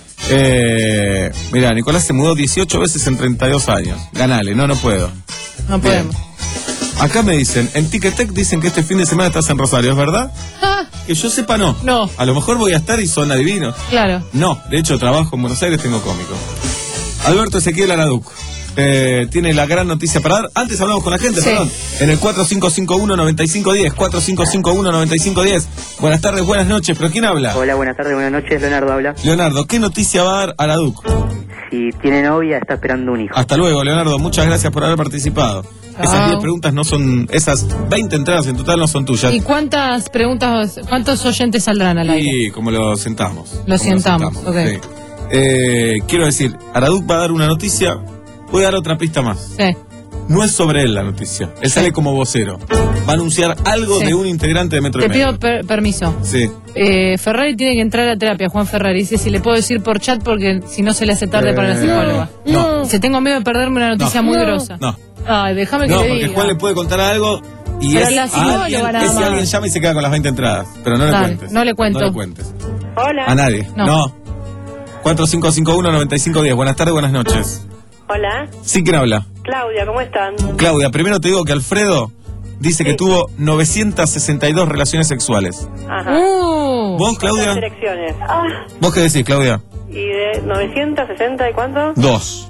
Eh, mira, Nicolás se mudó dieciocho veces en treinta y dos años. Ganale, no, no puedo. No Bien. podemos. Acá me dicen, en Ticketek dicen que este fin de semana estás en Rosario, ¿es verdad? Ah, Que yo sepa, no. No. A lo mejor voy a estar y son adivinos. claro. No, de hecho trabajo en Buenos Aires, tengo cómico. Alberto Ezequiel Araduc. Eh, tiene la gran noticia para dar. Antes hablamos con la gente, Sí. perdón. En el cuatro cinco cinco uno, nueve cinco uno cero, cuatro cinco cinco uno, nueve cinco uno cero. Buenas tardes, buenas noches, pero ¿quién habla? Hola, buenas tardes, buenas noches, Leonardo habla. Leonardo, ¿qué noticia va a dar Araduc? Si tiene novia, está esperando un hijo. Hasta luego, Leonardo, muchas gracias por haber participado. Esas diez preguntas no son, esas veinte entradas en total no son tuyas. ¿Y cuántas preguntas, cuántos oyentes saldrán al aire? Y como lo sentamos. Lo como sentamos, ok. sí. Eh, quiero decir, Araduc va a dar una noticia, voy a dar otra pista más. Sí. No es sobre él la noticia, él sale como vocero. Va a anunciar algo Sí. de un integrante de Metro Te y Medio. pido per- permiso. Sí. Eh, Ferrari tiene que entrar a terapia, Juan Ferrari. Dice si le puedo decir por chat porque si no se le hace tarde Eh, para la psicóloga. no. Dice, tengo miedo de perderme una noticia No. muy No. grosa. No, Ay, déjame que no, le porque diga. Juan le puede contar algo y Pero es la a psicóloga alguien, nada es si más. alguien llama y se queda con las veinte entradas. Pero no le Dale, cuentes. no le cuento. No le cuentes. Hola. A nadie. No. No. cuatro cinco cinco uno, nueve cinco uno cero. Buenas tardes, buenas noches. Hola. Sí, ¿quién habla? Claudia, ¿cómo están? Claudia, primero te digo que Alfredo dice que tuvo novecientas sesenta y dos relaciones sexuales. Ajá. Uh, ¿Vos, Claudia? ¿Cuántas elecciones? Ah, ¿Vos qué decís, Claudia? ¿y de novecientos sesenta y cuánto? Dos.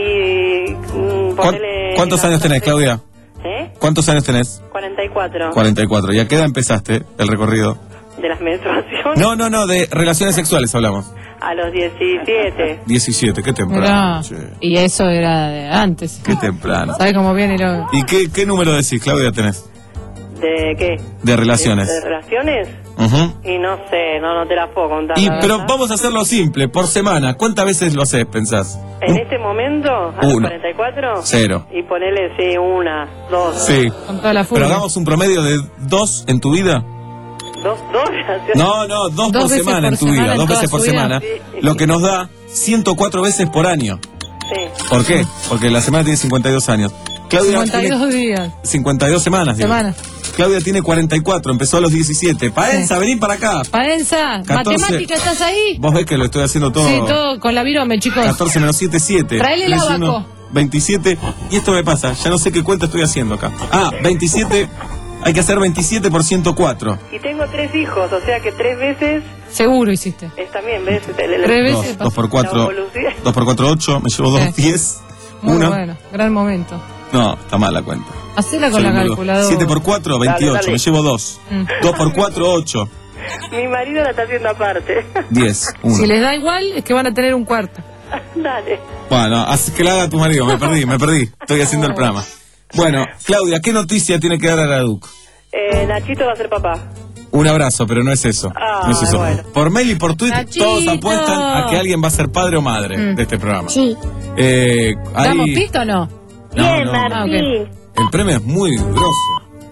Y mm, ¿Cuán- ponele... ¿Cuántos años tenés, Claudia? ¿Eh? ¿Cuántos años tenés? cuarenta y cuatro. cuarenta y cuatro. ¿Y a qué edad empezaste el recorrido? ¿De las menstruaciones? No, no, no, de relaciones sexuales hablamos. A los diecisiete. diecisiete, qué temprano. mirá. che, Y eso era de antes. qué temprano. ¿Sabes cómo viene lo... ¿Y qué, qué número decís, Claudia, tenés? ¿De qué? De relaciones. ¿De, de relaciones? Ujú. Y no sé, no, no te las puedo contar. Y, la pero verdad. vamos a hacerlo simple, por semana. ¿Cuántas veces lo haces, pensás? En este momento, a los Uno. cuarenta y cuatro. Cero. Y ponele, sí, una, dos. Sí. Con toda la Pero furia. hagamos un promedio de dos en tu vida. Dos, dos relaciones. No, no, dos, Dos por veces semana por en tu semana vida, en dos toda veces por su vida. semana. Sí. Lo que nos da ciento cuatro veces por año. Sí. ¿Por qué? Porque la semana tiene cincuenta y dos años. Claudia cincuenta y dos tiene días. cincuenta y dos semanas. digo. Semanas. Claudia tiene cuarenta y cuatro, empezó a los diecisiete. Paenza, vení para acá. Paenza, catorce. matemática, ¿estás ahí? Vos ves que lo estoy haciendo todo. Sí, todo con la virome, chicos. catorce menos siete, siete. Traele el tres, abaco. uno, veintisiete. Y esto me pasa, ya no sé qué cuenta estoy haciendo acá. Ah, veintisiete. Hay que hacer veintisiete por ciento cuatro. Y tengo tres hijos, o sea que tres veces Seguro hiciste. es también, ¿ves? El- el- Tres Dos, veces. dos por la cuatro. evolución. Dos por cuatro, ocho. Me llevo dos, Sí. diez. Muy Uno. bueno, gran momento. No, está mal la cuenta. Hacela con Soy la un boludo. calculadora. siete por cuatro, veintiocho. Dale, dale. Me llevo dos. Mm. dos por cuatro, ocho. Mi marido la está haciendo aparte. diez. uno. Si les da igual, es que van a tener un cuarto. Dale. Bueno, haz que la haga tu marido. Me perdí, me perdí. Estoy haciendo el programa. Bueno, Claudia, ¿qué noticia tiene que dar a Araduc? Eh, Nachito va a ser papá. Un abrazo, pero no es eso. Ah, no es eso. bueno. Por mail y por Twitter Nachito. todos apuestan a que alguien va a ser padre o madre Mm. de este programa. Sí. Eh, ahí- ¿Damos pista o no? No, no. Ah, ok. El premio es muy grosso.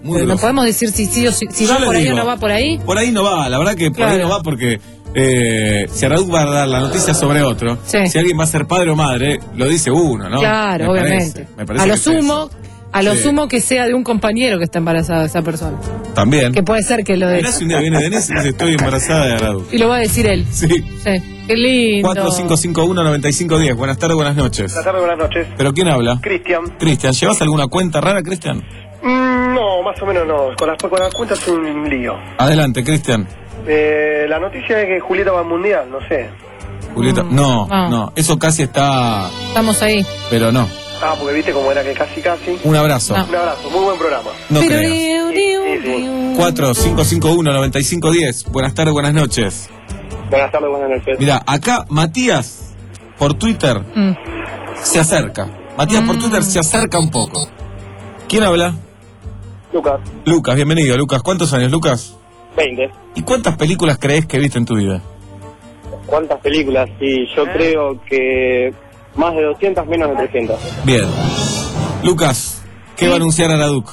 Muy Pero no grosso. podemos decir si sí o si, si Yo va les por ahí digo, o no va por ahí. Por ahí no va, la verdad que por ahí Claro. no va porque eh, si Araduc va a dar la noticia sobre otro, Sí. si alguien va a ser padre o madre, lo dice uno, ¿no? Claro, Me obviamente. parece, me parece a lo que es sumo, a lo Sí. sumo que sea de un compañero que está embarazada esa persona. eso. También. Que puede ser que lo de Mirá si un día viene Denise y dice estoy embarazada de Araduc. y lo va a decir él. Sí. Sí. Qué lindo. cuatro cinco cinco uno nueve cinco uno cero. Buenas tardes, buenas noches. Buenas tardes, buenas noches. ¿Pero quién habla? Cristian. Cristian, ¿llevas alguna cuenta rara, Cristian? Mm, no, más o menos no. Con las, con las cuentas es un lío. Adelante, Cristian. Eh, la noticia es que Julieta va al mundial, no sé. Julieta. Mm, No, no. no, eso casi está. Estamos ahí. Pero no. Ah, porque viste cómo era que casi casi. Un abrazo. No. Un abrazo, muy buen programa. No Pero creas. riu, riu, riu. cuatro cinco cinco uno nueve cinco uno cero. Buenas tardes, buenas noches. Buenas tardes, buenas noches. Mira, acá Matías por Twitter Mm. se acerca. Matías por Twitter se acerca un poco. ¿Quién habla? Lucas, Lucas, bienvenido, Lucas. ¿Cuántos años, Lucas? veinte. ¿Y cuántas películas crees que viste en tu vida? ¿Cuántas películas? Sí, yo creo que más de doscientas, menos de trescientas. Bien. Lucas, ¿qué va a anunciar Araduc?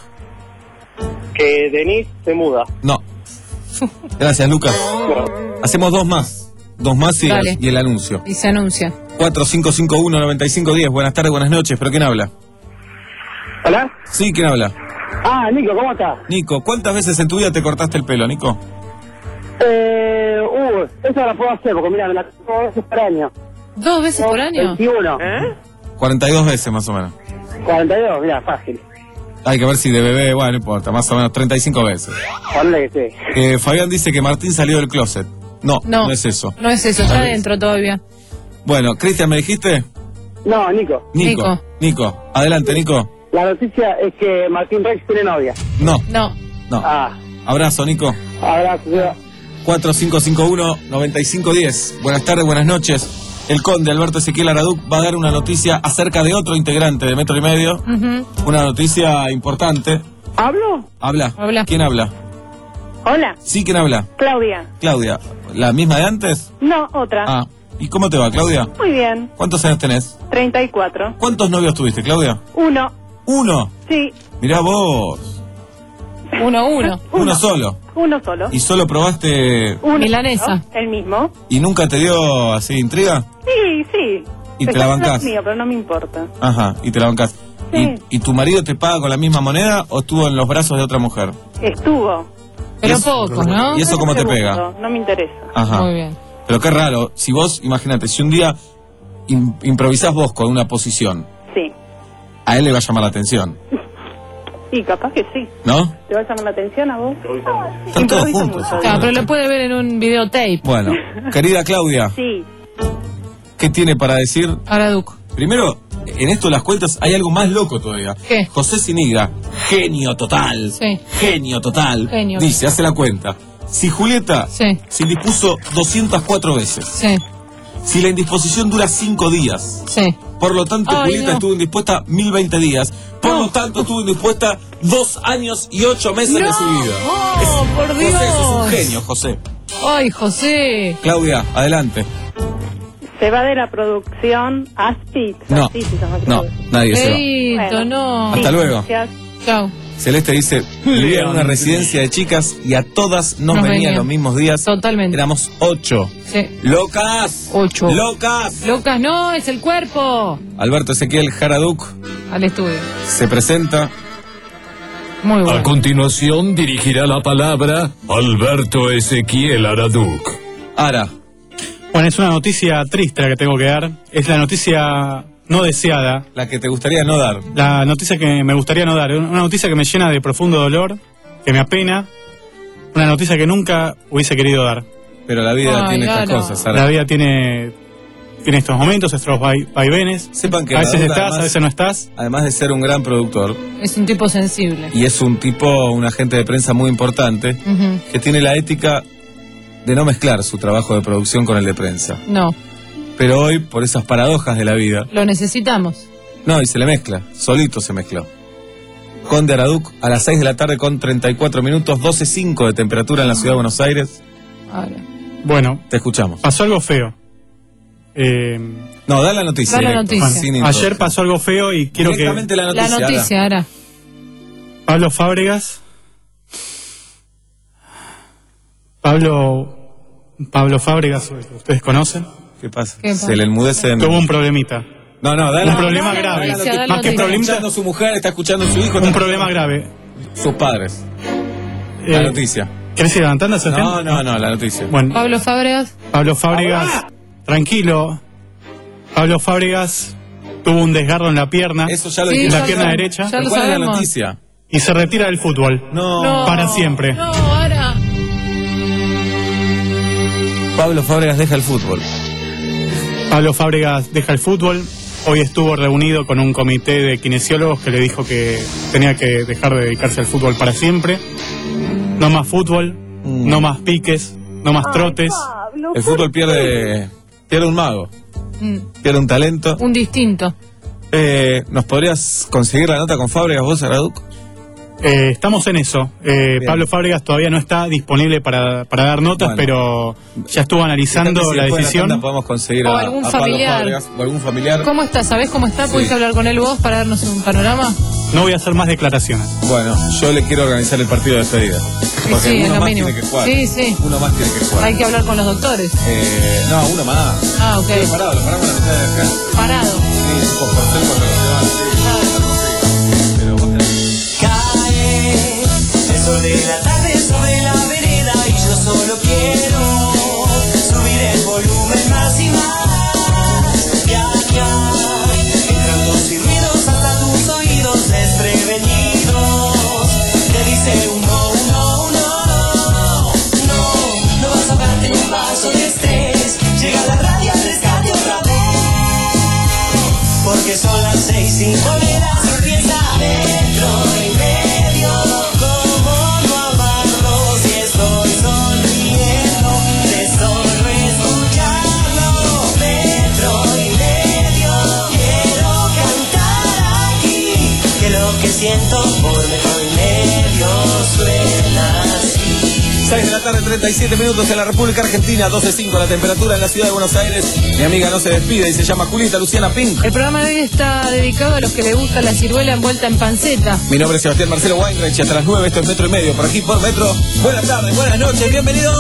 Que Denise se muda. No. Gracias, Lucas. Hacemos dos más. Dos más y, Dale. y el anuncio. Y se anuncia. cuatro cinco cinco uno nueve cinco uno cero. Buenas tardes, buenas noches. ¿Pero quién habla? ¿Hola? Sí, ¿quién habla? Ah, Nico, ¿cómo estás? Nico, ¿cuántas veces en tu vida te cortaste el pelo, Nico? Eh, uh, eso la puedo hacer porque mira, me la tengo dos veces por año. ¿Dos veces por año? veintiuno. ¿Eh? cuarenta y dos veces más o menos. cuarenta y dos, mira, fácil. Hay que ver si de bebé, bueno, no importa, más o menos treinta y cinco veces. Ponle que sí. Eh, Fabián dice que Martín salió del closet. No, no, No. es eso. No es eso, está adentro todavía. Bueno, Cristian, ¿me dijiste? No, Nico. Nico. Nico. Nico, adelante, Nico. La noticia es que Martín Rex tiene novia. No, No. no. Ah, Abrazo, Nico. abrazo. cuatro cinco cinco uno nueve cinco uno cero. Buenas tardes, buenas noches. El conde Alberto Ezequiel Araduc va a dar una noticia acerca de otro integrante de Metro y Medio. Ujú. Una noticia importante. ¿Hablo? Habla. Habla. ¿Quién habla? Hola, Sí, ¿quién habla? Claudia. Claudia. ¿La misma de antes? No, otra. Ah. ¿Y cómo te va, Claudia? Muy bien, ¿Cuántos años tenés? treinta y cuatro. ¿Cuántos novios tuviste, Claudia? Uno, Uno. sí, Mirá vos. Uno, uno. Uno solo. uno solo. ¿Y solo probaste Uno Milanesa. solo, el mismo. y nunca te dio así intriga? Sí, sí. Y te Pero la no es bancás. mío, pero no me importa. Ajá, y te la bancás. Sí. ¿Y, ¿Y tu marido te paga con la misma moneda o estuvo en los brazos de otra mujer? Estuvo. Pero Y eso- poco, ¿no? ¿Y eso cómo te Segundo, pega? No me interesa. Ajá. Muy bien. Pero qué raro, si vos, imagínate, si un día im- improvisás vos con una posición, Sí. a él le va a llamar la atención, Y capaz que sí. ¿no? ¿Te va a llamar la atención a vos? Están todos Improviso juntos. mucho. Claro, pero lo puede ver en un videotape. Bueno, querida Claudia, Sí. ¿qué tiene para decir? Araduc. Primero, en esto de las cuentas hay algo más loco todavía. ¿Qué? José Sinigra, genio total, Sí. genio total, Genio. dice, hace la cuenta. Si Julieta Sí. se indispuso doscientas cuatro veces, Sí. si la indisposición dura cinco días, Sí. por lo tanto Ay, Julieta no. estuvo indispuesta mil veinte días, por No. lo tanto estuvo indispuesta dos años y ocho meses de su vida. ¡Oh, por José, sos un Dios! genio, José. ¡Ay, José! Claudia, adelante. Se va de la producción Aspit. No, Así se llama, no, creo. nadie se va. Feito, Bueno. no. Hasta luego. Gracias. Chao. Celeste dice, vivía en una residencia de chicas y a todas nos, Nos venían venían. los mismos días. Totalmente. Éramos ocho. Sí. ¡Locas! Ocho. ¡Locas! Lucas, no, es el cuerpo. Alberto Ezequiel Araduc Al estudio. se presenta. Muy A bueno. continuación dirigirá la palabra Alberto Ezequiel Araduc. Ara. Bueno, es una noticia triste la que tengo que dar. Es la noticia no deseada. La que te gustaría no dar. La noticia que me gustaría no dar. Una noticia que me llena de profundo dolor, que me apena. Una noticia que nunca hubiese querido dar. Pero la vida Ay, tiene estas Ara. cosas, Ara. La vida tiene, tiene estos momentos, estos vai- vaivenes. Sepan que A veces Araduc, estás, además- a veces no estás. Además de ser un gran productor, Es un tipo sensible. y es un tipo, un agente de prensa muy importante, Ujú. que tiene la ética de no mezclar su trabajo de producción con el de prensa. No, Pero hoy, por esas paradojas de la vida, lo necesitamos. no, y se le mezcla, solito se mezcló. Conde Araduc, a las seis de la tarde con treinta y cuatro minutos, doce punto cinco de temperatura en la ciudad de Buenos Aires. Ahora. Bueno, Te escuchamos. pasó algo feo. Eh, No, da la noticia. Da la directo, noticia. sin intro. ayer pasó algo feo y quiero que Directamente la noticia. La noticia, ahora. Pablo Fábregas Pablo, Pablo Fábregas, ¿ustedes conocen? ¿Qué pasa? ¿Qué pasa? Se le enmudece. en- Tuvo un problemita. No, no, dale. Un problema dale, grave. dale, dale, Más que dale. problema, Está escuchando su mujer, está escuchando su hijo. un está problema escuchando grave. Sus padres. La Eh, noticia. ¿Querés ir levantando ese No, no, no, la noticia. Bueno, Pablo Fábregas. Pablo Fábregas, tranquilo. Pablo Fábregas tuvo un desgarro en la pierna, Eso ya lo Sí, en dijimos. la ya pierna lo- derecha, ya ¿Pero lo ¿Cuál es la sabemos. noticia? y se retira del fútbol. No. No. Para siempre. No, ahora. Pablo Fábregas deja el fútbol. Pablo Fábregas deja el fútbol. Hoy estuvo reunido con un comité de kinesiólogos que le dijo que tenía que dejar de dedicarse al fútbol para siempre. No más fútbol, Mm. no más piques, no más trotes. El fútbol pierde, pierde un mago, Mm, pierde un talento. un distinto. Eh, ¿Nos podrías conseguir la nota con Fábregas vos, Araduc? Eh, estamos en eso. Eh, Bien. Pablo Fábregas todavía no está disponible para, para dar notas, Bueno. pero ya estuvo analizando Fíjate si la después de decisión. tanda podemos conseguir O a, algún a Pablo familiar. Fábregas o algún familiar. ¿Cómo está? ¿Sabés cómo está? ¿Pudiste Sí. hablar con él vos para darnos un panorama? No voy a hacer más declaraciones. Bueno, yo le quiero organizar el partido de despedida. Porque sí, es uno lo más mínimo. tiene que jugar. Sí, sí. Uno más tiene que jugar. Hay que hablar con los doctores. Eh, no, uno más. Ah, ok. Sí, parado, lo paramos en la mitad de la cancha. Parado. Sí, un poco por ser cuando los demás. Sí, pero vos tenés- Cae el sol de la tarde sobre la vereda y yo solo quiero subir el volumen más y más. Ya, ya, entran dos y ruidos hasta tus oídos desprevenidos. Te dice un no, un no, un no, no, no vas a darte un paso de estrés. Llega la radio al rescate otra vez, porque son las seis, cinco de la empieza dentro y medio. Como no amarlo si estoy sonriendo de solo escucharlo. Dentro y medio quiero cantar aquí, que lo que siento por metro y medio suena así. seis de la tarde, treinta y siete minutos en la República Argentina, doce cinco la temperatura en la ciudad de Buenos Aires. Mi amiga no se despide y se llama Julita Luciana Pink. El programa de hoy está dedicado a los que les gusta la ciruela envuelta en panceta. Mi nombre es Sebastián Marcelo Weinreich y hasta las nueve esto es Metro y Medio, por aquí por Metro. Buenas tardes, buenas noches, bienvenidos.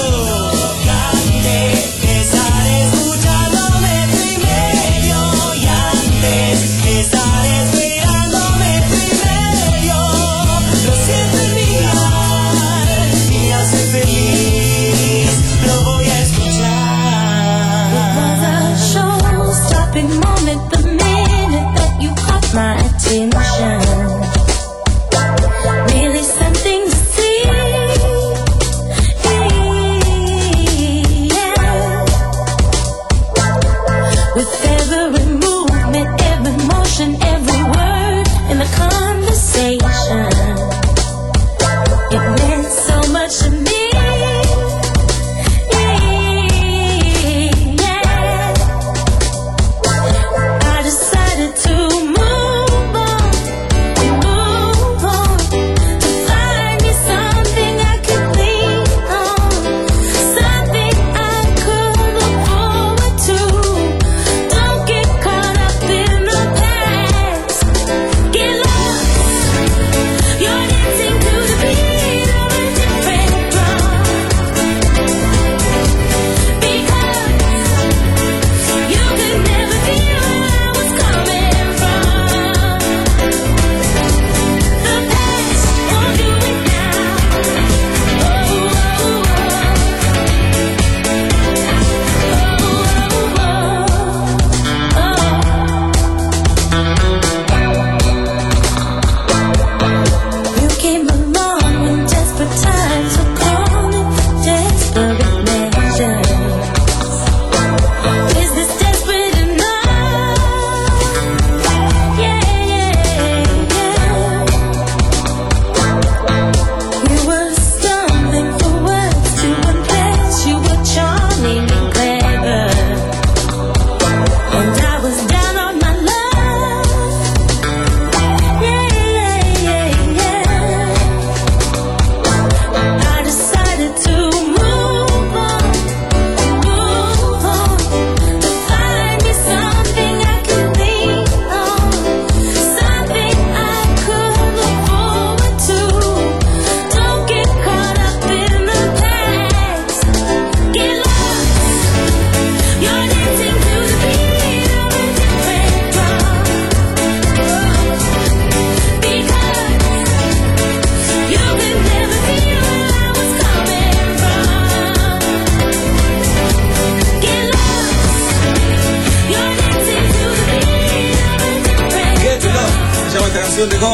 Estar escuchando metro y medio y antes estar esperando metro y medio. Lo siento en mi alma y me hace feliz. Lo voy a escuchar. It was a show-stopping moment the minute that you caught my attention. Really something to see.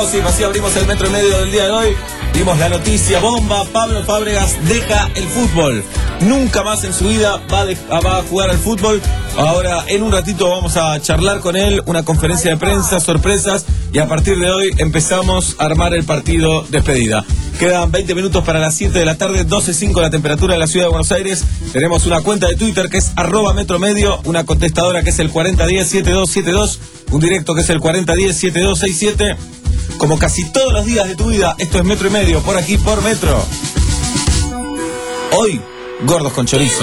José, así abrimos el metro y medio del día de hoy. Dimos la noticia bomba, Pablo Fábregas deja el fútbol. Nunca más en su vida va, de, va a jugar al fútbol. Ahora, en un ratito vamos a charlar con él, una conferencia de prensa, sorpresas, y a partir de hoy empezamos a armar el partido despedida. Quedan veinte minutos para las siete de la tarde, doce cinco la temperatura de la ciudad de Buenos Aires. Tenemos una cuenta de Twitter que es arroba metromedio, una contestadora que es el cuarenta diez setenta y dos setenta y dos, un directo que es el cuarenta diez setenta y dos sesenta y siete. Como casi todos los días de tu vida, esto es Metro y Medio, por aquí, por Metro. Hoy, gordos con chorizo.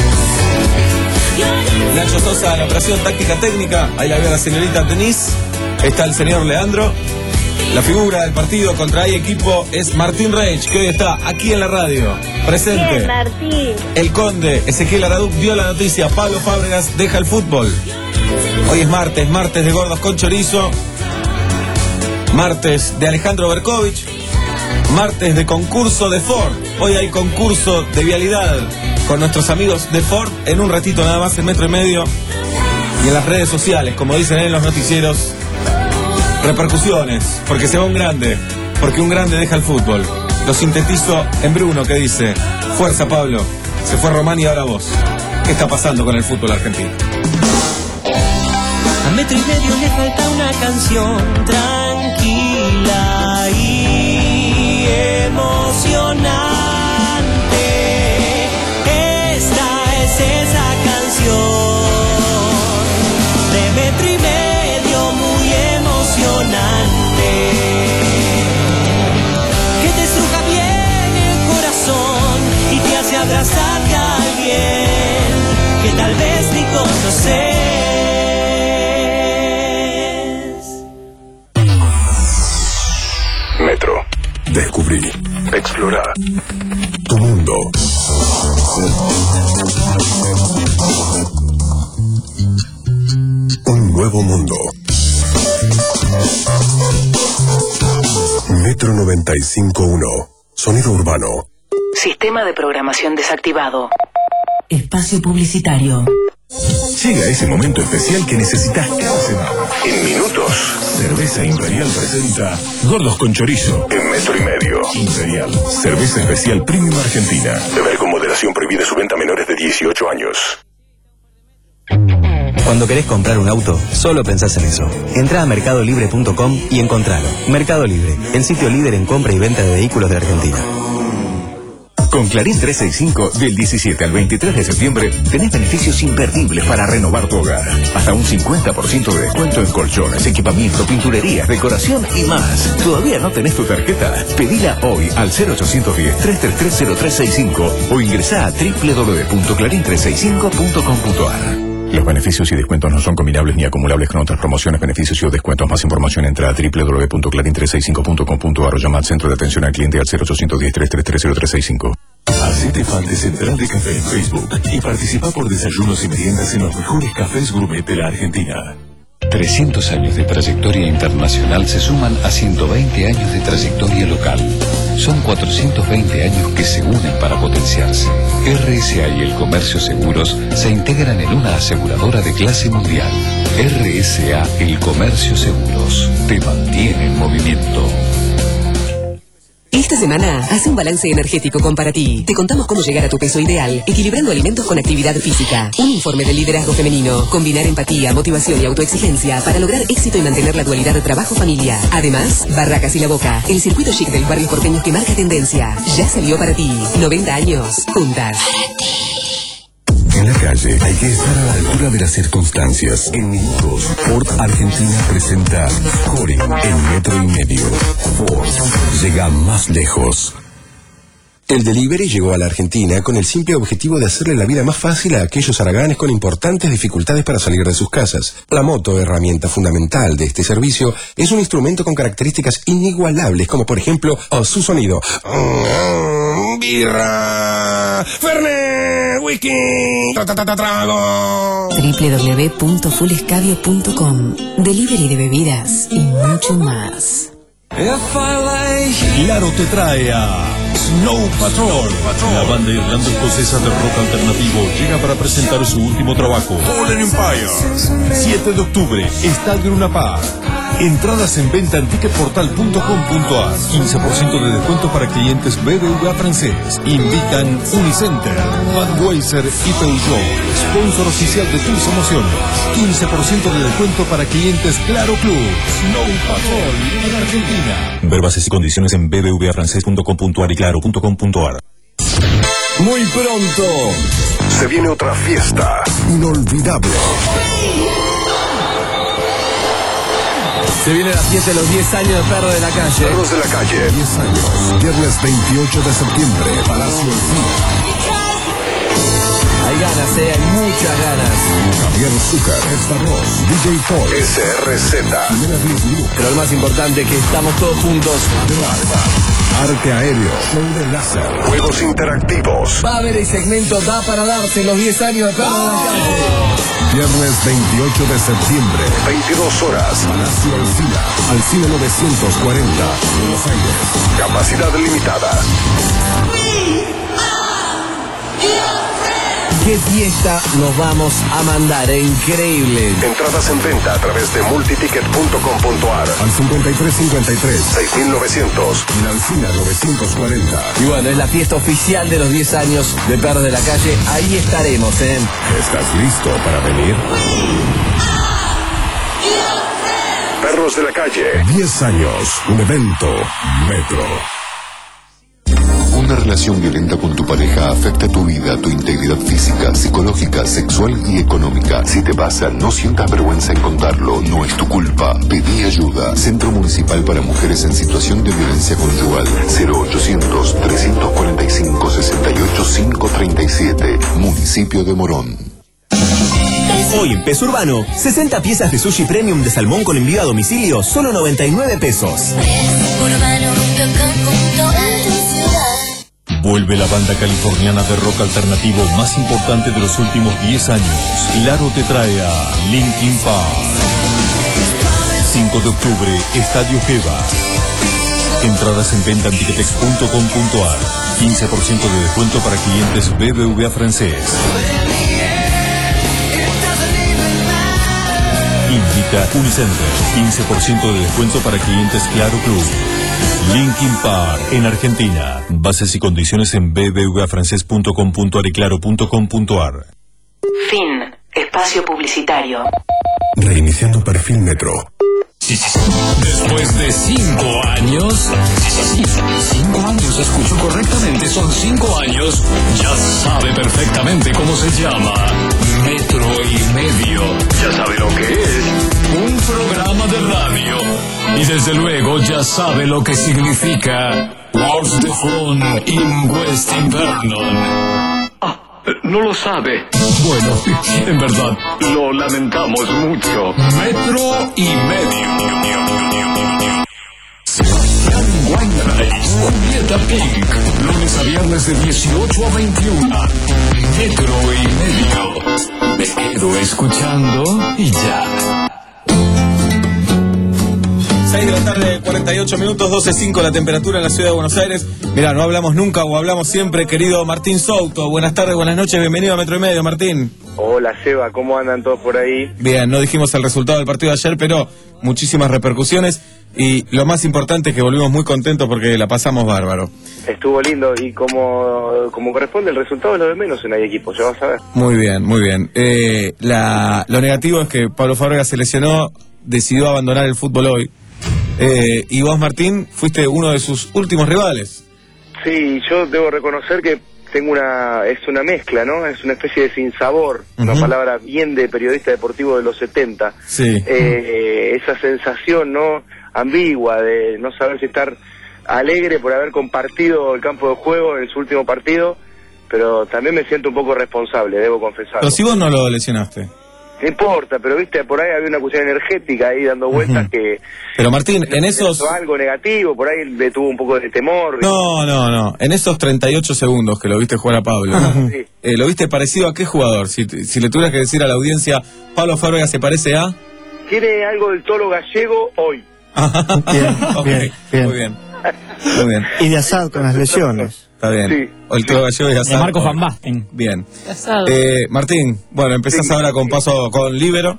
Nacho Sosa, la operación táctica técnica. Ahí la ve la señorita Denise. Está el señor Leandro. La figura del partido contra el equipo es Martín Reich, que hoy está aquí en la radio, presente. Bien, Martín. El Conde, Ezequiel Araduc dio la noticia. Pablo Fábregas deja el fútbol. Hoy es martes, martes de gordos con chorizo. Martes de Alejandro Berkovich. Martes de concurso de Ford. Hoy hay concurso de vialidad con nuestros amigos de Ford. En un ratito nada más en Metro y Medio. Y en las redes sociales, como dicen en los noticieros, repercusiones. Porque se va un grande. Porque un grande deja el fútbol. Lo sintetizo en Bruno, que dice: fuerza, Pablo. Se fue Román y ahora vos. ¿Qué está pasando con el fútbol argentino? A Metro y Medio le falta una canción tranquila y emocionante. Esta es esa canción de Metro y Medio, muy emocionante, que te estruja bien el corazón y te hace abrazarte a alguien que tal vez ni conoces. Metro. Descubrí. Explorar. Tu mundo. Un nuevo mundo. Metro noventa y cinco punto uno. Sonido urbano. Sistema de programación desactivado. Espacio publicitario. Llega ese momento especial que necesitas cada semana. En minutos, Cerveza Imperial presenta Gordos con Chorizo en Metro y Medio. Imperial, cerveza especial premium argentina. Beber con moderación, prohibida su venta a menores de dieciocho años. Cuando querés comprar un auto, solo pensás en eso. Entrá a mercado libre punto com y encontralo. Mercado Libre, el sitio líder en compra y venta de vehículos de Argentina. Con Clarín trescientos sesenta y cinco, del diecisiete al veintitrés de septiembre, tenés beneficios imperdibles para renovar tu hogar. Hasta un cincuenta por ciento de descuento en colchones, equipamiento, pinturerías, decoración y más. ¿Todavía no tenés tu tarjeta? Pedila hoy al cero ochocientos diez, trescientos treinta y tres, cero tres sesenta y cinco o ingresá a doble u doble u doble u punto clarín trescientos sesenta y cinco punto com punto a r. Los beneficios y descuentos no son combinables ni acumulables con otras promociones, beneficios y o descuentos. Más información entra a doble u doble u doble u punto clarín trescientos sesenta y cinco punto com punto a r o llama al centro de atención al cliente al cero ochocientos diez, trescientos treinta y tres, cero tres sesenta y cinco. Hacete fan de Central de Café en Facebook y participa por desayunos y meriendas en los mejores cafés gourmet de la Argentina. trescientos años de trayectoria internacional se suman a ciento veinte años de trayectoria local. Son cuatrocientos veinte años que se unen para potenciarse. R S A y el Comercio Seguros se integran en una aseguradora de clase mundial. R S A, el Comercio Seguros, te mantiene en movimiento. Esta semana, haz un balance energético con Para Ti. Te contamos cómo llegar a tu peso ideal, equilibrando alimentos con actividad física. Un informe del liderazgo femenino. Combinar empatía, motivación y autoexigencia para lograr éxito y mantener la dualidad de trabajo-familia. Además, Barracas y La Boca, el circuito chic del barrio porteño que marca tendencia. Ya salió Para Ti. noventa años, juntas. Para Ti. En la calle hay que estar a la altura de las circunstancias. En minutos, Ford Argentina presenta Jory en Metro y Medio. Ford llega más lejos. El delivery llegó a la Argentina con el simple objetivo de hacerle la vida más fácil a aquellos haraganes con importantes dificultades para salir de sus casas. La moto, herramienta fundamental de este servicio, es un instrumento con características inigualables, como por ejemplo oh, su sonido. Birra, Fernet, whisky, tra, tra, tra, trago. doble u doble u doble u punto full escabio punto com. Delivery de bebidas y mucho más. Claro te trae a Snow Patrol. La banda irlanda escocesa de rock alternativo llega para presentar su último trabajo, Fallen Empire. siete de octubre, Estadio Luna Park. Entradas en venta en ticketportal punto com punto a r. quince por ciento de descuento para clientes B B V A francés. Invitan Unicenter, Budweiser y Peugeot. Sponsor oficial de tus emociones. quince por ciento de descuento para clientes Claro Club. Snow Patrol en Argentina. Ver bases y condiciones en b b v a francés punto com punto a r y claro punto com punto a r. Muy pronto se viene otra fiesta inolvidable. Se viene la fiesta de los diez años de Perros de la Calle. Perros de la Calle, diez años. Viernes veintiocho de septiembre, Palacio El Cine. Hay ganas, eh, hay muchas ganas. Javier Zúcar, Esta Ross, D J Paul, S R Z. Pero lo más importante es que estamos todos juntos. Arte aéreo, show de láser, juegos interactivos. Va a haber el segmento Da para darse los diez años de Perros de la Calle. Viernes veintiocho de septiembre, veintidós horas, Palacio Alcina, Alcina novecientos cuarenta, Buenos Aires. Capacidad limitada. ¡Qué fiesta nos vamos a mandar! ¡Eh! Increíble. Entradas en venta a través de multiticket punto com punto a r al cincuenta y tres cincuenta y tres, seis mil novecientos y la Alcina novecientos cuarenta. Y bueno, es la fiesta oficial de los diez años de Perros de la Calle. Ahí estaremos, ¿eh? ¿Estás listo para venir? Perros de la Calle, diez años, un evento Metro. Una relación violenta con tu pareja afecta tu vida, tu integridad física, psicológica, sexual y económica. Si te pasa, no sientas vergüenza en contarlo, no es tu culpa. Pedí ayuda. Centro Municipal para Mujeres en Situación de Violencia Conyugal. cero ochocientos, trescientos cuarenta y cinco, sesenta y ocho, quinientos treinta y siete. Municipio de Morón. Hoy en Peso Urbano, sesenta piezas de sushi premium de salmón con envío a domicilio, solo noventa y nueve pesos. Vuelve la banda californiana de rock alternativo más importante de los últimos diez años. Laro te trae a Linkin Park. cinco de octubre, Estadio Geva. Entradas en venta en ticketex punto com punto a r. quince por ciento de descuento para clientes B B V A francés. Invita Unicenter. quince por ciento de descuento para clientes Claro Club. Linkin Park en Argentina. Bases y condiciones en b b v a francés punto com punto a r y claro punto com punto a r. Fin. Espacio publicitario. Reiniciando perfil Metro. Sí, sí, sí. Después de cinco años, sí, sí, sí, cinco años, escucho correctamente, son cinco años, ya sabe perfectamente cómo se llama. Metro y Medio. Ya sabe lo que es. Un programa de radio. Y desde luego ya sabe lo que significa Wars de Front in West Invernon. Ah, no lo sabe. Bueno, en verdad, lo lamentamos mucho. Metro y Medio. Weinreich, Julieta Pink, lunes a viernes de dieciocho a veintiuno. Metro y Medio. Me quedo escuchando y ya. seis de la tarde, cuarenta y ocho minutos, doce cinco la temperatura en la ciudad de Buenos Aires. Mirá, no hablamos nunca o hablamos siempre, querido Martín Souto. Buenas tardes, buenas noches, bienvenido a Metro y Medio, Martín. Hola, Seba, ¿cómo andan todos por ahí? Bien, no dijimos el resultado del partido de ayer, pero muchísimas repercusiones. Y lo más importante es que volvimos muy contentos porque la pasamos bárbaro. Estuvo lindo y como, como corresponde el resultado es lo de menos en el equipo, ya vas a ver. Muy bien, muy bien. Eh, la, lo negativo es que Pablo Fábregas se lesionó, decidió abandonar el fútbol hoy. Eh, y vos, Martín, fuiste uno de sus últimos rivales. Sí, yo debo reconocer que tengo una, es una mezcla, ¿no? Es una especie de sinsabor, uh-huh. Una palabra bien de periodista deportivo de los setenta. Sí. Eh, esa sensación, ¿no? Ambigua de no saber si estar alegre por haber compartido el campo de juego en su último partido, pero también me siento un poco responsable, debo confesar. Pero si vos no lo lesionaste. No importa, pero viste, por ahí había una cuestión energética ahí dando vueltas, uh-huh. que... Pero Martín, en esos... Algo negativo, por ahí le tuvo un poco de temor. No, no, no. En esos treinta y ocho segundos que lo viste jugar a Pablo, uh-huh. sí. eh, ¿lo viste parecido a qué jugador? Si, si le tuvieras que decir a la audiencia, ¿Pablo Fábregas se parece a...? Tiene algo del Tolo Gallego hoy. bien, okay. bien, bien. Muy bien. Muy bien. Y de Asad con las lesiones. Está bien. Sí. O el Tolo Gallego y Asad. De Marcos Van Basten. Bien. Eh, Martín, bueno, empezás sí, ahora con sí. paso con Líbero.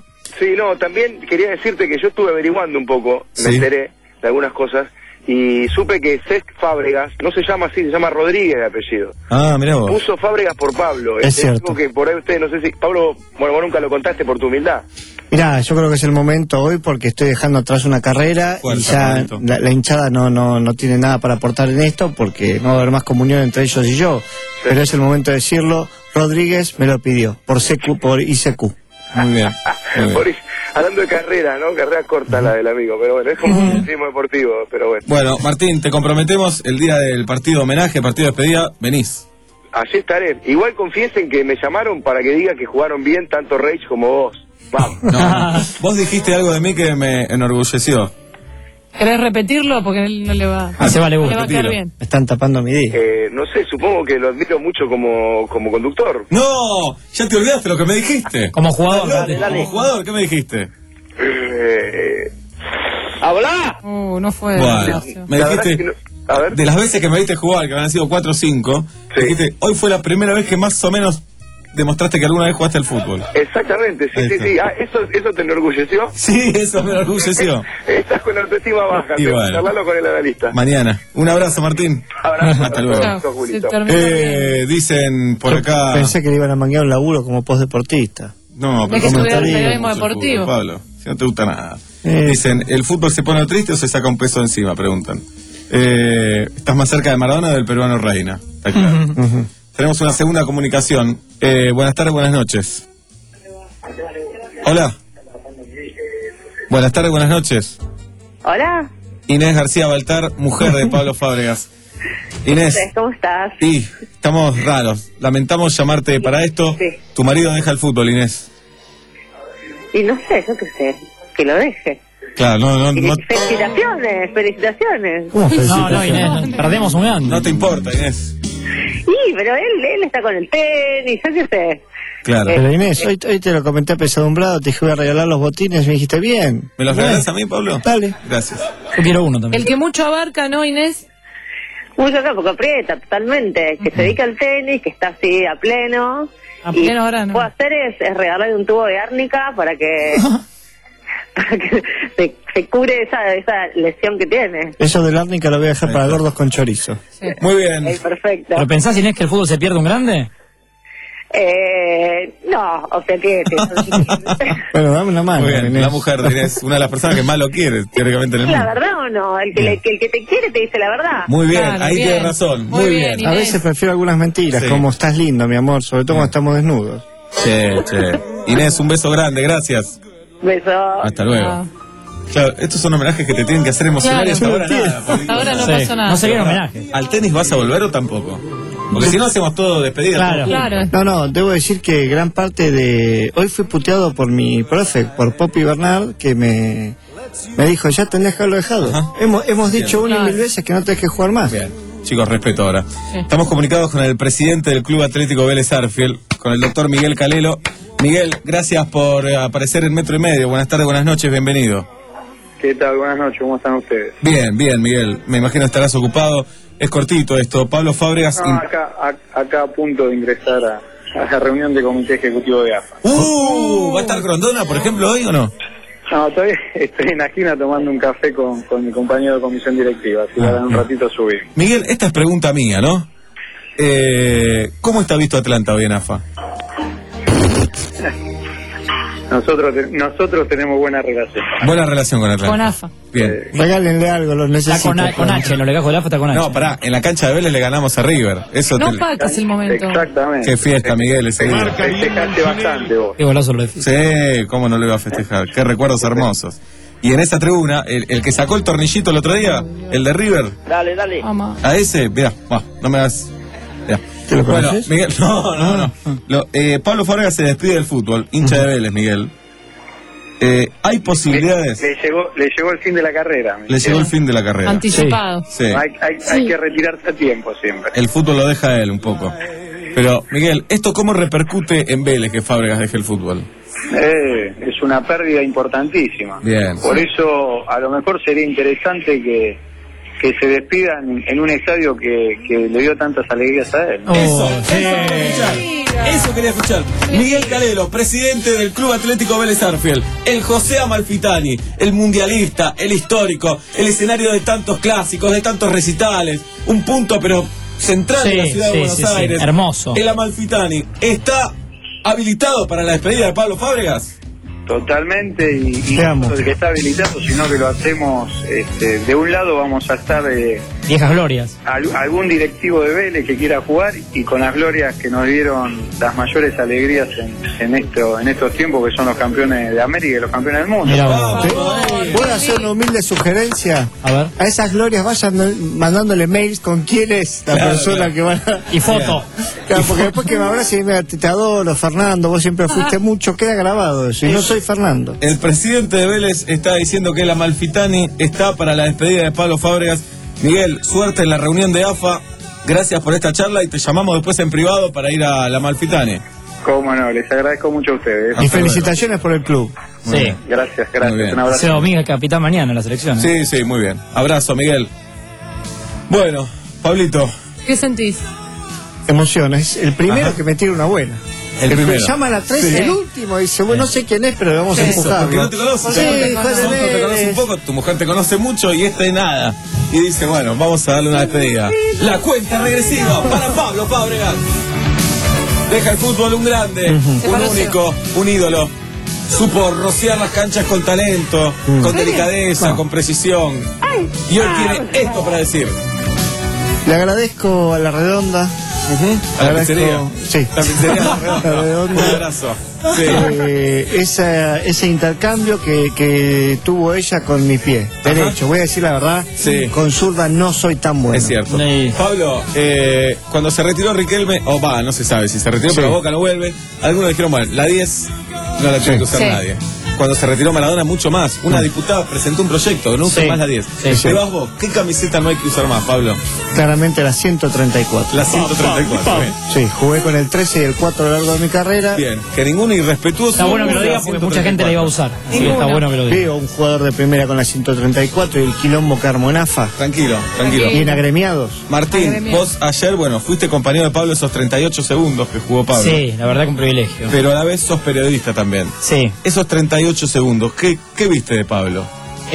Sí, no, también quería decirte que yo estuve averiguando un poco, Sí. me enteré de algunas cosas, y supe que Cesc Fábregas, no se llama así, se llama Rodríguez de apellido. Ah, mirá vos. Puso Fábregas por Pablo. Es Este, cierto. algo que por ahí ustedes, no sé si, Pablo, bueno, vos nunca lo contaste por tu humildad. Mirá, yo creo que es el momento hoy porque estoy dejando atrás una carrera Fuerza, y ya momento. la, la hinchada no, no, no tiene nada para aportar en esto porque no va a haber más comunión entre ellos y yo. Pero es el momento de decirlo. Rodríguez me lo pidió por C Q, por I C Q. Muy bien. Muy bien. Por ahí, hablando de carrera, ¿no? Carrera corta la del amigo, pero bueno, es como un periodismo deportivo, pero bueno. Bueno, Martín, te comprometemos el día del partido homenaje, partido de despedida, venís. Allí estaré. Igual confiesen que me llamaron para que diga que jugaron bien tanto Rage como vos. Vamos. No, vos dijiste algo de mí que me enorgulleció. ¿Querés repetirlo? Porque él no le va, Ah, se vale no gusto. le va a quedar bien. Me están tapando mi día. Eh, no sé, supongo que lo admiro mucho como, como conductor. No, ya te olvidaste lo que me dijiste. Como jugador, Dale, dale. Como jugador, ¿qué me dijiste? Eh, ¡Habla! Uh, no fue. Bueno, Ignacio. me La verdad dijiste, que no- a ver. de las veces que me viste jugar, que han sido cuatro o cinco, me dijiste, hoy fue la primera vez que más o menos demostraste que alguna vez jugaste al fútbol. Exactamente, sí, Ahí sí, está. sí. Ah, ¿eso, ¿eso te enorgulleció? Sí, eso me enorgulleció. Estás con la autoestima baja, Y te bueno. charlalo con el analista. Mañana. Un abrazo, Martín. Abrazo. Hasta luego. Chao. Sos, Julito. Se terminó bien. Eh, dicen por Yo acá... Pensé que le iban a manguear un laburo como postdeportista. No, Hay que ¿cómo estudiar está? periodismo Mucho deportivo. fútbol, Pablo, si no te gusta nada. Eh. Dicen, ¿el fútbol se pone triste o se saca un peso encima? Preguntan. Eh, ¿Estás más cerca de Maradona o del peruano Reina? Está claro. Ujú. Tenemos una segunda comunicación. Eh, buenas tardes, buenas noches. Hola. Buenas tardes, buenas noches. Hola, Inés García Baltar, mujer de Pablo Fábregas. Inés, ¿cómo estás? sí, estamos raros. Lamentamos llamarte para esto. Sí. Tu marido deja el fútbol, Inés. Y no sé, yo qué sé, que lo deje. Claro, no, no, no, Felicitaciones, felicitaciones. ¿Cómo No, no, Inés, perdemos un grande. no te importa, Inés. Sí, pero él, él está con el tenis, yo qué sé. Claro. Pero Inés, hoy, hoy te lo comenté apesadumbrado, te dije voy a regalar los botines, me dijiste bien. ¿Me los Bien. regalas a mí, Pablo? Dale. Gracias. Yo quiero uno también. El que mucho abarca, ¿no, Inés? Mucho campo, que aprieta totalmente, que se dedica al tenis, que está así a pleno. A Y pleno ahora lo que no. puedo hacer es, es regalarle un tubo de árnica para que, para que se, se cure esa, esa lesión que tiene. Eso del árnica lo voy a dejar para gordos con chorizo. Muy bien. Eh, perfecto. ¿Pero pensás, Inés, que el fútbol se pierde un grande? Eh, no, o sea que... Bueno, dame una mano. Muy bien. Inés. La mujer de Inés, una de las personas que más lo quiere, teóricamente, en el ¿La mundo. verdad o no? El que, le- que el que te quiere te dice la verdad. Muy bien, Claro, ahí bien. tienes razón. Muy, Muy bien. bien, A Inés. veces prefiero algunas mentiras, Sí. como estás lindo, mi amor, sobre todo cuando estamos desnudos. Che, che. Inés, un beso grande, gracias. Beso. Hasta luego. Ah. Claro, estos son homenajes que te tienen que hacer emocionales. Claro. Ahora nada. Pablito. Ahora no Sí, pasó nada. no sería un homenaje. ¿Al tenis vas a volver o tampoco? Porque si no hacemos todo despedida. Claro. Claro. No, no, debo decir que gran parte de... Hoy fui puteado por mi profe, por Poppy Bernard, que me, me dijo, ya tendrías que haberlo dejado. Ajá. Hemos, hemos dicho una y Claro. mil veces que no tenés que jugar más. Bien, chicos, respeto ahora. Estamos comunicados con el presidente del Club Atlético Vélez Arfiel, con el doctor Miguel Calelo. Miguel, gracias por eh, aparecer en Metro y Medio. Buenas tardes, buenas noches, bienvenido. ¿Qué tal? Buenas noches, ¿cómo están ustedes? Bien, bien, Miguel. Me imagino estarás ocupado. Es cortito esto. Pablo Fábregas. No, acá, a- acá a punto de ingresar a, a la reunión de comité ejecutivo de A F A. ¡Uh! ¿Va a estar Grondona, por ejemplo, hoy o no? No, todavía estoy en la esquina tomando un café con, con mi compañero de comisión directiva, así que ahora en un ratito subimos. Miguel, esta es pregunta mía, ¿no? Eh, ¿Cómo está visto Atlanta hoy en A F A? Nosotros, te- nosotros tenemos buena relación. Buena relación con Atlanta. Con A F A. Bien. Regálenle algo, los Está necesito. con, A- con H, en los legajos de la F A está con H. No, pará, en la cancha de Vélez le ganamos a River. Eso No te... paques el momento. Exactamente. Qué fiesta, Miguel, ese día. Festejaste bastante vos. Qué golazo lo de Sí, cómo no lo iba a festejar. Qué recuerdos hermosos. Y en esa tribuna, el, el que sacó el tornillito el otro día, el de River, Dale, dale. Vamos. a ese, mirá, va, no me hagas. mirá. ¿Te lo Bueno, conoces? Miguel, no, no, no. Lo- eh, Pablo Fábregas se despide del fútbol, hincha de Vélez, Miguel. Eh, ¿Hay posibilidades? Le llegó, le llegó el fin de la carrera. me Le llegó el dijeron. fin de la carrera. Anticipado. Sí. Hay, hay, hay Sí. que retirarse a tiempo siempre. El fútbol lo deja a él un poco. Pero, Miguel, ¿esto cómo repercute en Vélez que Fábregas deje el fútbol? Eh, es una pérdida importantísima. Bien. Por eso, a lo mejor sería interesante que, que se despidan en un estadio que, que le dio tantas alegrías a él. Eso, eso quería escuchar. Eso quería escuchar. Miguel Calero, presidente del Club Atlético Vélez Arfiel. El José Amalfitani, el mundialista, el histórico, el escenario de tantos clásicos, de tantos recitales. Un punto, pero central Sí, de la ciudad sí, de Buenos sí, sí. Aires. Hermoso. El Amalfitani está habilitado para la despedida de Pablo Fábregas. Totalmente, y, y no solo que está habilitado, sino que lo hacemos, este, de un lado vamos a estar de Viejas glorias. al- algún directivo de Vélez que quiera jugar, y con las glorias que nos dieron las mayores alegrías en, en, esto, en estos tiempos, que son los campeones de América y los campeones del mundo. ¿Puedo hacer una humilde sugerencia? A ver. A esas glorias vayan mandándole mails con quién es la Claro, persona claro. que van a... Y foto. Claro, porque después que me abrace y me te, te adoro, Fernando, vos siempre fuiste mucho, queda grabado eso. Y no soy Fernando. El presidente de Vélez está diciendo que el Amalfitani está para la despedida de Pablo Fábregas. Miguel, suerte en la reunión de A F A. Gracias por esta charla y te llamamos después en privado para ir a la Amalfitani. Cómo no, les agradezco mucho a ustedes. Y felicitaciones por el club. Sí. Gracias, Muy gracias. bien. Un abrazo. Ese domingo es capitán mañana en la selección. ¿eh? Sí, sí, muy bien. Abrazo, Miguel. Bueno, Pablito. ¿Qué sentís? Emociones. El primero Ajá. que me tira una buena. El que primero. llama a la tres, Sí. el último, dice, bueno, no sé quién es, pero vamos a Eso, empujarlo. porque no te conoces. Sí, te hijo de conoce, te conoce un Vélez. poco, tu mujer te conoce mucho y este nada. Y dice, bueno, vamos a darle una despedida. La cuenta regresiva para Pablo Fábregas. Deja el fútbol un grande, un único, un ídolo. Supo rociar las canchas con talento, con delicadeza, con precisión. Y hoy tiene esto para decir. Le agradezco a la redonda. A la pizzería. Sí. La pizzería La Redonda. La Redonda. Un abrazo. Sí. Eh, esa, ese intercambio que, que tuvo ella con mi pie derecho, voy a decir la verdad, Sí. con zurda no soy tan bueno. Es cierto. Sí. Pablo, eh, cuando se retiró Riquelme, o va, no se sabe si se retiró, Sí. pero Boca no vuelve. Algunos dijeron, bueno, la diez no la tiene que usar Sí. nadie. Cuando se retiró Maradona, mucho más. Una diputada presentó un proyecto, no usa Sí. más la diez. Sí, sí. Te vas vos, ¿qué camiseta no hay que usar más, Pablo? Claramente la ciento treinta y cuatro. La ciento treinta y cuatro. Bien. Sí, jugué con el trece y el cuatro a lo largo de mi carrera. Bien, que ningún irrespetuoso. Está bueno que lo use la digas porque mucha gente la iba a usar. Así que está Ninguna. bueno que lo digas. Veo un jugador de primera con la ciento treinta y cuatro y el quilombo que armó en A F A. Tranquilo, tranquilo. Bien agremiados. Martín, Agremiado. vos ayer, bueno, fuiste compañero de Pablo esos treinta y ocho segundos que jugó Pablo. Sí, la verdad que un privilegio. Pero a la vez sos periodista también. Sí. Esos treinta y ocho segundos, ¿qué, qué viste de Pablo?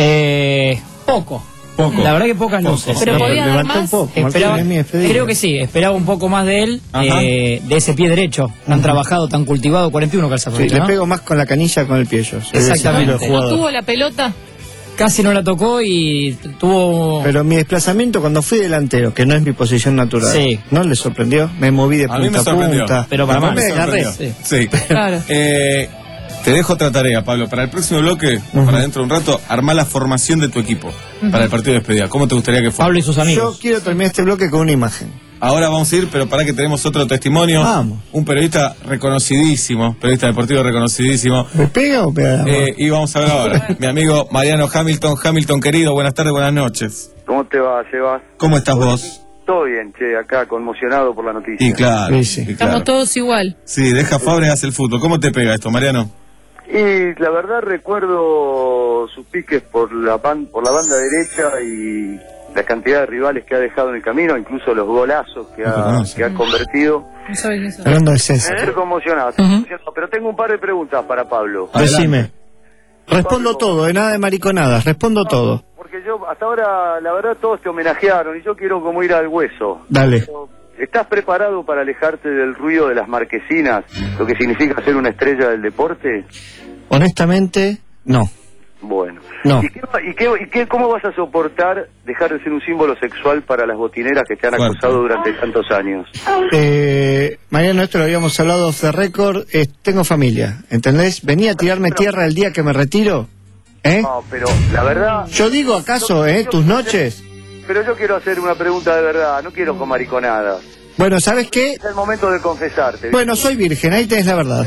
Eh, poco. Poco. La verdad que pocas Poco. luces. Pero Le- podía dar levantó más. un poco. Esperaba, Martín, es mi despedida. creo que sí, esperaba un poco más de él, Ajá. eh, de ese pie derecho, tan trabajado, tan cultivado, cuarenta y uno calza Sí, Fabito, le ¿no? pego más con la canilla que con el pie yo. Soy de ese Exactamente. estilo de ¿No jugador. tuvo la pelota? Casi no la tocó y t- tuvo... Pero mi desplazamiento cuando fui delantero, que no es mi posición natural, Sí. ¿no le sorprendió? Me moví de A mí me punta a sorprendió. punta. Pero para No mal, me me agarré. sorprendió. Sí. Sí. Claro. Eh, te dejo otra tarea, Pablo. Para el próximo bloque, para dentro de un rato, armá la formación de tu equipo para el partido de despedida. ¿Cómo te gustaría que fuera? Pablo y sus Yo amigos. quiero terminar este bloque con una imagen. Ahora vamos a ir, pero para que tenemos otro testimonio. Vamos. Un periodista reconocidísimo, periodista deportivo reconocidísimo. ¿Me pega o pega? Eh, y vamos a ver ahora. Mi amigo Mariano Hamilton. Hamilton, querido, buenas tardes, buenas noches. ¿Cómo te va, Sebas? ¿Cómo estás vos? Todo bien, che, acá conmocionado por la noticia. Y claro, Sí, sí. y Estamos claro. todos igual. Sí, deja Fábregas el fútbol. ¿Cómo te pega esto, Mariano? Y la verdad recuerdo sus piques por la pan, por la banda derecha y la cantidad de rivales que ha dejado en el camino, incluso los golazos que No te ha, conoce. que ha convertido. No sabes quién sos. Hablando de César. Estoy conmocionado, estoy conmocionado, pero tengo un par de preguntas para Pablo. Decime. Respondo todo, de nada de mariconadas, respondo todo. Porque yo, hasta ahora, la verdad, todos te homenajearon y yo quiero como ir al hueso. Dale. ¿Estás preparado para alejarte del ruido de las marquesinas, lo que significa ser una estrella del deporte? Honestamente, no. Bueno. No. ¿Y, qué, y, qué, y qué, cómo vas a soportar dejar de ser un símbolo sexual para las botineras que te han Fuerte. acosado durante tantos años? Eh, Mariano, esto lo habíamos hablado off the record. eh, tengo familia, ¿entendés? Venía a tirarme tierra el día que me retiro. ¿Eh? No, pero la verdad... Yo digo, ¿acaso, eh, tus noches? Pero yo quiero hacer una pregunta de verdad, no quiero con mariconadas. Bueno, ¿sabes qué? Es el momento de confesarte. Bueno, soy virgen, ahí tenés la verdad.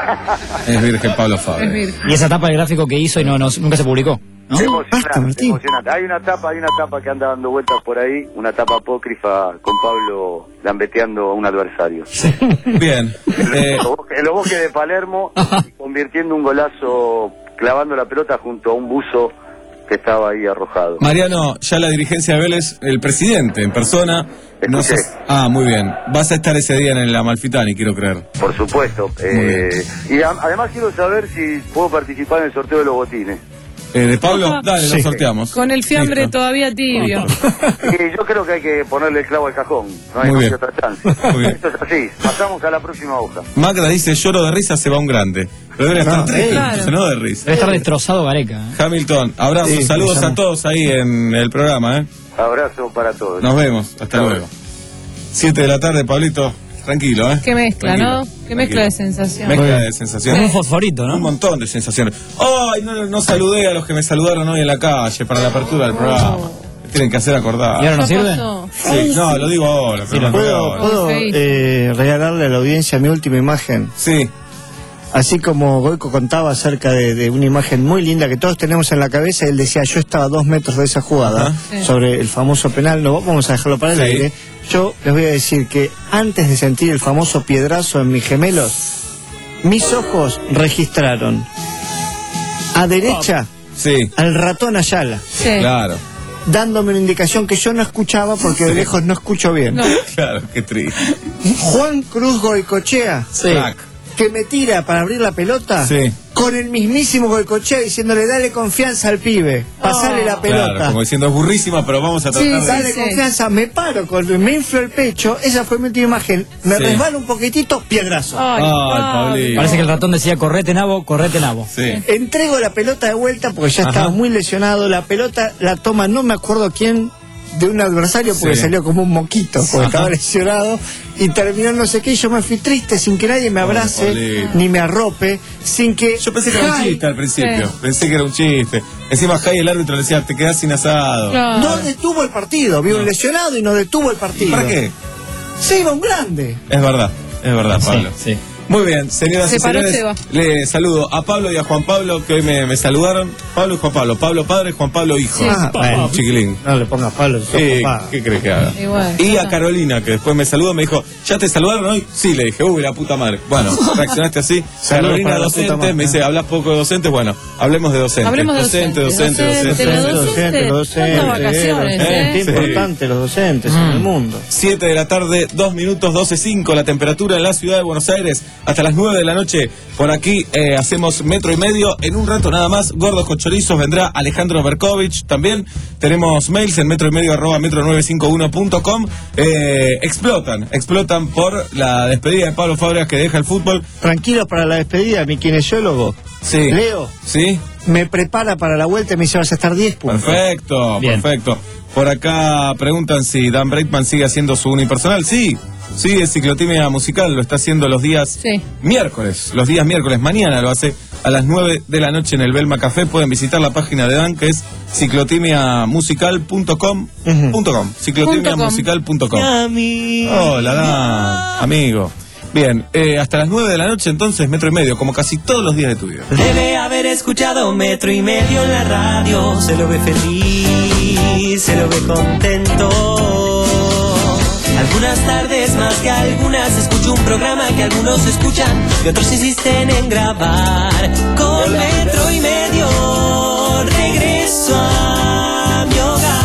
Es virgen Pablo Fábregas. Y esa tapa del gráfico que hizo y no, no- nunca se publicó, ¿no? Emocionante, emocionante. Hay una tapa, hay una tapa que anda dando vueltas por ahí, una tapa apócrifa con Pablo lambeteando a un adversario. Bien. Eh, En los bosques- en los bosques de Palermo, y convirtiendo un golazo, clavando la pelota junto a un buzo que estaba ahí arrojado. Mariano, ya la dirigencia de Vélez, el presidente en persona. No sé, ah, muy bien. Vas a estar ese día en el Amalfitani, quiero creer. Por supuesto. Eh, y a, además quiero saber si puedo participar en el sorteo de los botines. Eh, ¿De Pablo? Ajá. Dale, Sí. lo sorteamos. Con el fiambre Listo. todavía tibio. Y yo creo que hay que ponerle el clavo al cajón. No hay, Muy no hay bien. otra chance. Muy bien. Esto es así. Pasamos a la próxima hoja. Magda dice, lloro de risa, se va un grande. Pero debe estar No, triste, claro. no de risa. Debe estar destrozado Gareca. ¿eh? Hamilton, abrazos, Sí, saludos empezamos. a todos ahí en el programa, ¿eh? Abrazo para todos. Nos vemos, hasta luego. Siete de la tarde, Pablito, tranquilo, ¿eh? Qué mezcla, Tranquilo, ¿no? Qué tranquilo. mezcla de sensaciones. Mezcla de sensaciones. Un fosforito, ¿no? Un montón de sensaciones. ¡Ay! No, no saludé a los que me saludaron hoy en la calle para la apertura del programa. Me tienen que hacer acordar. ¿Y ahora no ¿Qué sirve? pasó? Sí, no, lo digo ahora. Pero me ¿Puedo, acuerdo ahora. puedo eh, regalarle a la audiencia mi última imagen? Sí. Así como Goico contaba acerca de, de una imagen muy linda que todos tenemos en la cabeza, él decía, yo estaba a dos metros de esa jugada, Ajá. Sí. sobre el famoso penal, no vamos a dejarlo para el Sí. aire. Yo les voy a decir que antes de sentir el famoso piedrazo en mis gemelos, mis ojos registraron a derecha Sí, al ratón Ayala, Sí. claro. dándome una indicación que yo no escuchaba porque de lejos no escucho bien. No. Claro, qué triste. Juan Cruz Goicochea, Crack. que me tira para abrir la pelota, Sí. con el mismísimo Goicochea diciéndole, dale confianza al pibe, pasale la pelota. Claro, como diciendo, es burrísima, pero vamos a tratar Sí, de... Dale sí. confianza, me paro, con, me inflo el pecho, esa fue mi última imagen, me Sí. resbalo un poquitito, piedrazo. Ay, Ay, Pablo. Pablito. Parece que el ratón decía, correte nabo, correte nabo. Sí. Entrego la pelota de vuelta porque ya Ajá. estaba muy lesionado, la pelota la toma, no me acuerdo quién, de un adversario porque Sí. salió como un moquito, porque Ajá. estaba lesionado, y terminó no sé qué, y yo me fui triste sin que nadie me abrace, Pablito. ni me arrope, sin que... Yo pensé que era un Jai chiste al principio. Sí. Pensé que era un chiste. Encima Jai, el árbitro, le decía, te quedás sin asado. Claro. no detuvo el partido, vio un lesionado y no detuvo el ¿Y partido. para qué? Se iba un grande. Es verdad, es verdad, Pablo. Sí, sí. Muy bien, señoras Se y paró señores, Seba. le saludo a Pablo y a Juan Pablo, que hoy me, me saludaron. Pablo y Juan Pablo. Pablo padre, Juan Pablo hijo. Sí. Ah, bueno. Chiquilín. No le pongas palo, sos Eh, papá. ¿Qué crees que haga? Igual, Y ya a está. Carolina, que después me saludó, me dijo, ¿ya te saludaron hoy? Sí, le dije, uy, la puta madre. Bueno, reaccionaste así. Carolina, para la puta docente, madre. me dice, ¿hablas poco de docente? Bueno, hablemos de docente. Hablemos de docente, docente. docente, docente. Docente, docente. los docentes. los docentes, ¿Cuántas vacaciones, eh, eh? Qué Sí. importante los docentes en el mundo. siete de la tarde, dos minutos, doce cinco, la temperatura en la ciudad de Buenos Aires, hasta las nueve de la noche. Por aquí eh, hacemos metro y medio. En un rato nada más, Gordos con Chorizos, vendrá Alejandro Berkovich también. Tenemos mails en metro y medio arroba metro nueve cinco uno punto com. Eh, explotan, explotan por la despedida de Pablo Fábregas, que deja el fútbol. Tranquilo para la despedida, mi kinesiólogo. Sí. Leo, Sí, me prepara para la vuelta y me dice, vas a estar diez puntos. perfecto, Bien. perfecto. Por acá preguntan si Dan Breitman sigue haciendo su unipersonal. Sí, sigue Ciclotimia Musical, lo está haciendo los días Sí. miércoles, los días miércoles, mañana lo hace a las nueve de la noche en el Belma Café. Pueden visitar la página de Dan, que es ciclotimia musical punto com. Punto com, ciclotimia musical punto com. Hola, Dan, amigo. Bien, eh, hasta las nueve de la noche entonces, metro y medio, como casi todos los días de tu vida. Debe haber escuchado metro y medio en la radio. Se lo ve feliz, se lo ve contento. Algunas tardes más que algunas escucho un programa que algunos escuchan y otros insisten en grabar. Con metro y medio regreso a mi hogar.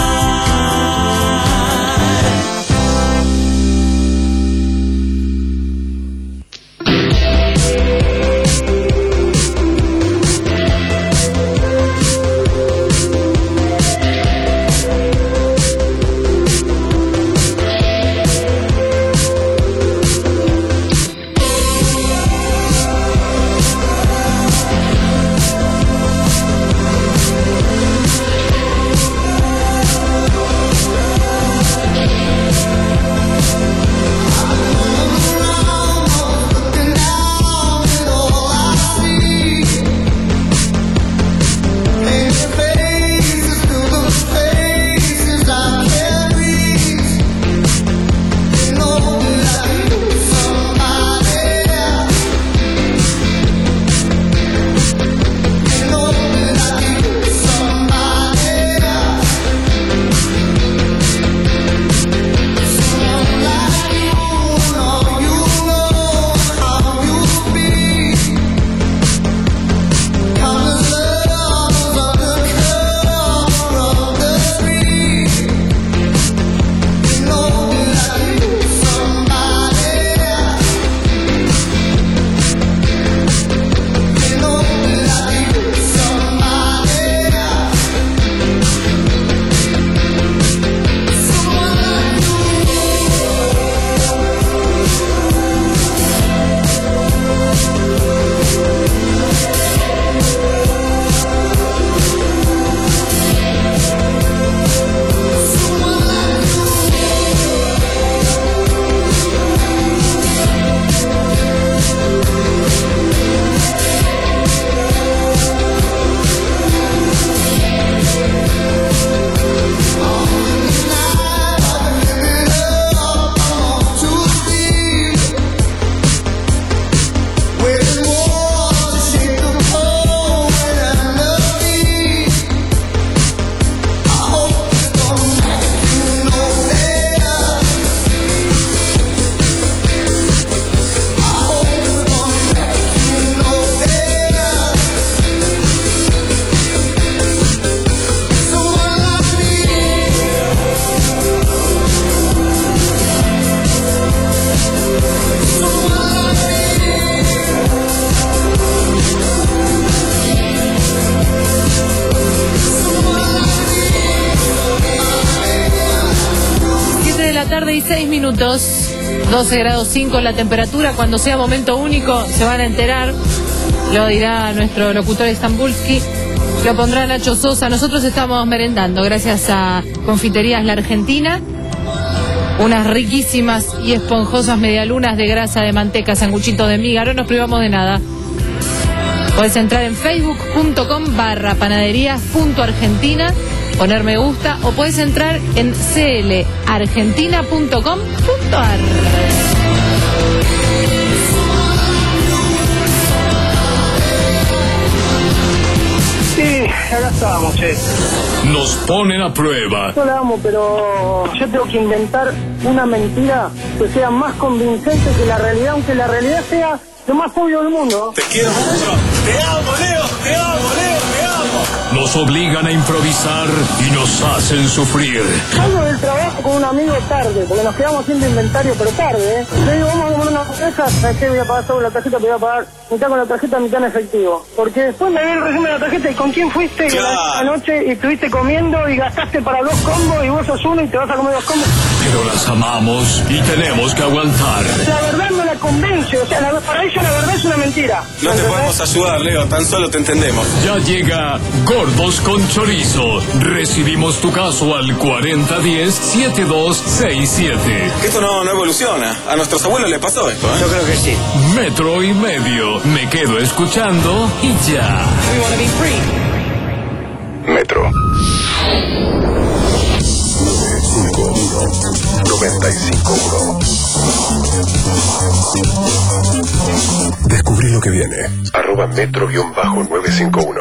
la tarde y seis minutos. doce grados cinco la temperatura. Cuando sea momento único se van a enterar. Lo dirá nuestro locutor Stambulski. Lo pondrá Nacho Sosa. Nosotros estamos merendando gracias a Confiterías La Argentina. Unas riquísimas y esponjosas medialunas de grasa de manteca, sanguchitos de miga. No nos privamos de nada. Puedes entrar en facebook.com barra panaderías.argentina, poner me gusta, o puedes entrar en clargentina punto com punto ar. Sí, acá estamos, che. Nos ponen a prueba. Yo la amo, pero yo tengo que inventar una mentira que sea más convincente que la realidad, aunque la realidad sea lo más obvio del mundo. Te quiero mucho. Te amo, Leo. Te amo, Leo. Te amo. Nos obligan a improvisar y nos hacen sufrir. Salgo del trabajo con un amigo tarde, porque nos quedamos haciendo inventario, pero tarde, ¿eh? Le digo, vamos a comer una hamburguesa, ¿sabes qué? Voy a pagar sobre la tarjeta, te voy a pagar mitad con la tarjeta, mitad en efectivo. Porque después me ve el resumen de la tarjeta y con quién fuiste claro. anoche y estuviste comiendo y gastaste para dos combos y vos sos uno y te vas a comer dos combos. Pero las amamos y tenemos que aguantar. La verdad no la convence, o sea, la, para ella la verdad es una mentira. No te podemos ayudar, Leo, tan solo te entendemos. Ya llega Gordos con Chorizo. Recibimos tu caso al cuarenta diez setenta y dos sesenta y siete. Esto no, no evoluciona. A nuestros abuelos les pasó esto, ¿eh? Yo creo que sí. Metro y medio. Me quedo escuchando y ya. Metro. noventa y cinco uno. Descubrí lo que viene. Arroba metro guión bajo nueve cinco uno.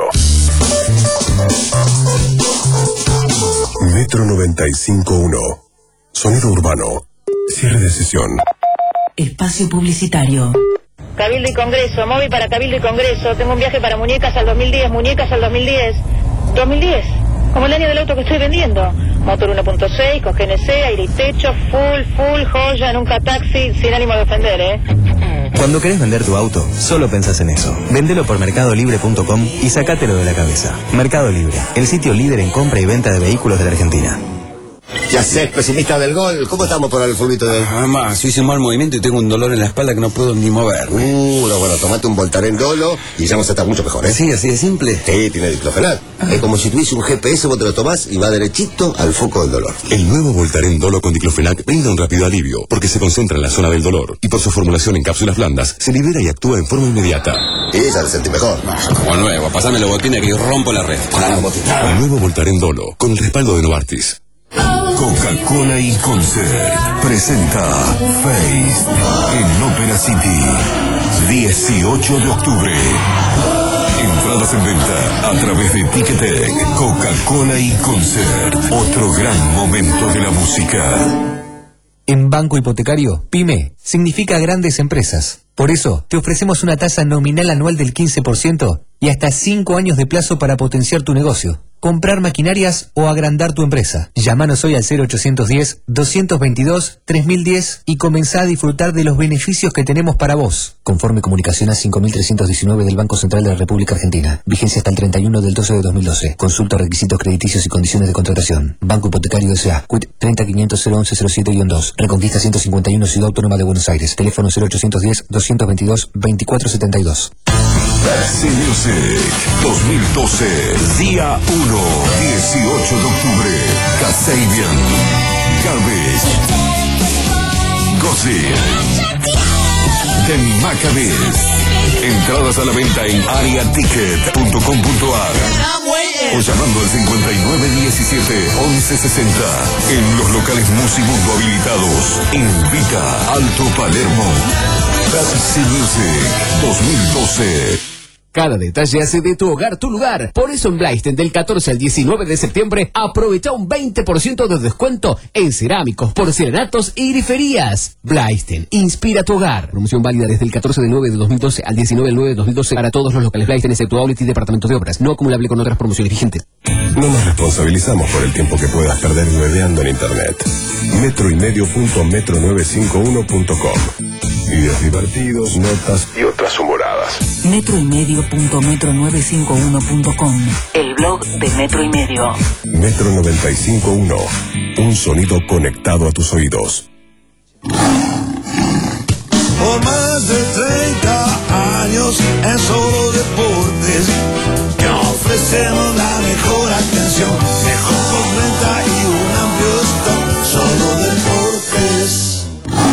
Metro noventa y cinco uno. Sonido urbano. Cierre de sesión. Espacio publicitario. Cabildo y Congreso, móvil para Cabildo y Congreso. Tengo un viaje para muñecas al dos mil diez, muñecas al dos mil diez. dos mil diez, como el año del auto que estoy vendiendo. Motor uno punto seis, con G N C, aire y techo, full, full, joya, nunca taxi, sin ánimo de ofender, ¿eh? Cuando querés vender tu auto, solo pensás en eso. Vendelo por mercado libre punto com y sacátelo de la cabeza. Mercado Libre, el sitio líder en compra y venta de vehículos de la Argentina. Ya sé, pesimista del gol. ¿Cómo estamos por el fulbito de...? Además, hice un mal movimiento y tengo un dolor en la espalda que no puedo ni moverme. Uh, no, bueno, tomate un Voltaren Dolo y ya vas a estar mucho mejor, ¿eh? Sí, así de simple. Sí, tiene diclofenac. Es como si tuviese un G P S, vos te lo tomás y va derechito al foco del dolor. El nuevo Voltaren Dolo con diclofenac brinda un rápido alivio porque se concentra en la zona del dolor y por su formulación en cápsulas blandas se libera y actúa en forma inmediata. Y ya te sentí mejor. Ah, como nuevo, pasame la botina que yo rompo la red. El nuevo Voltaren Dolo con el respaldo de Novartis. Coca-Cola y Concert presenta Face en Ópera City, dieciocho de octubre. Entradas en venta a través de Ticketek. Coca-Cola y Concert, otro gran momento de la música. En Banco Hipotecario, PYME significa grandes empresas. Por eso, te ofrecemos una tasa nominal anual del quince por ciento y hasta cinco años de plazo para potenciar tu negocio, comprar maquinarias o agrandar tu empresa. Llámanos hoy al cero ochocientos diez, doscientos veintidós, tres mil diez y comenzá a disfrutar de los beneficios que tenemos para vos. Conforme Comunicación A cinco mil trescientos diecinueve del Banco Central de la República Argentina. Vigencia hasta el treinta y uno del doce de dos mil doce. Consulta requisitos crediticios y condiciones de contratación. Banco Hipotecario S A. Quit treinta quinientos cero once cero siete dos. Reconquista ciento cincuenta y uno, Ciudad Autónoma de Buenos Aires. Teléfono cero ochocientos diez, doscientos veintidós, veinticuatro setenta y dos. Pepsi Music dos mil doce, día uno, dieciocho de octubre. Kasabian, Garbage, Gossip, The Maccabees. Entradas a la venta en aria ticket punto com punto ar o llamando al cincuenta y nueve diecisiete, once sesenta. En los locales Musimundo habilitados. Invita Alto Palermo. Pepsi Music dos mil doce. Cada detalle hace de tu hogar tu lugar. Por eso en Blaisten del catorce al diecinueve de septiembre aprovecha un veinte por ciento de descuento en cerámicos, porcelanatos y griferías. Blaisten, inspira tu hogar. Promoción válida desde el catorce del nueve de dos mil doce al diecinueve del nueve de dos mil doce para todos los locales Blaisten excepto Outlet y departamentos de obras. No acumulable con otras promociones vigentes. No nos responsabilizamos por el tiempo que puedas perder hueveando en internet. Metro y medio punto metro novecientos cincuenta y uno punto com. Videos divertidos, notas y otras humoradas. Metro y medio punto metro novecientos cincuenta y uno punto com. El blog de Metro y Medio. Metro noventa y cinco punto uno. Un sonido conectado a tus oídos. Por más de treinta años en Solo Deportes, que ofrecemos la mejor atención, mejor postventa y un amplio stock. Solo Deportes.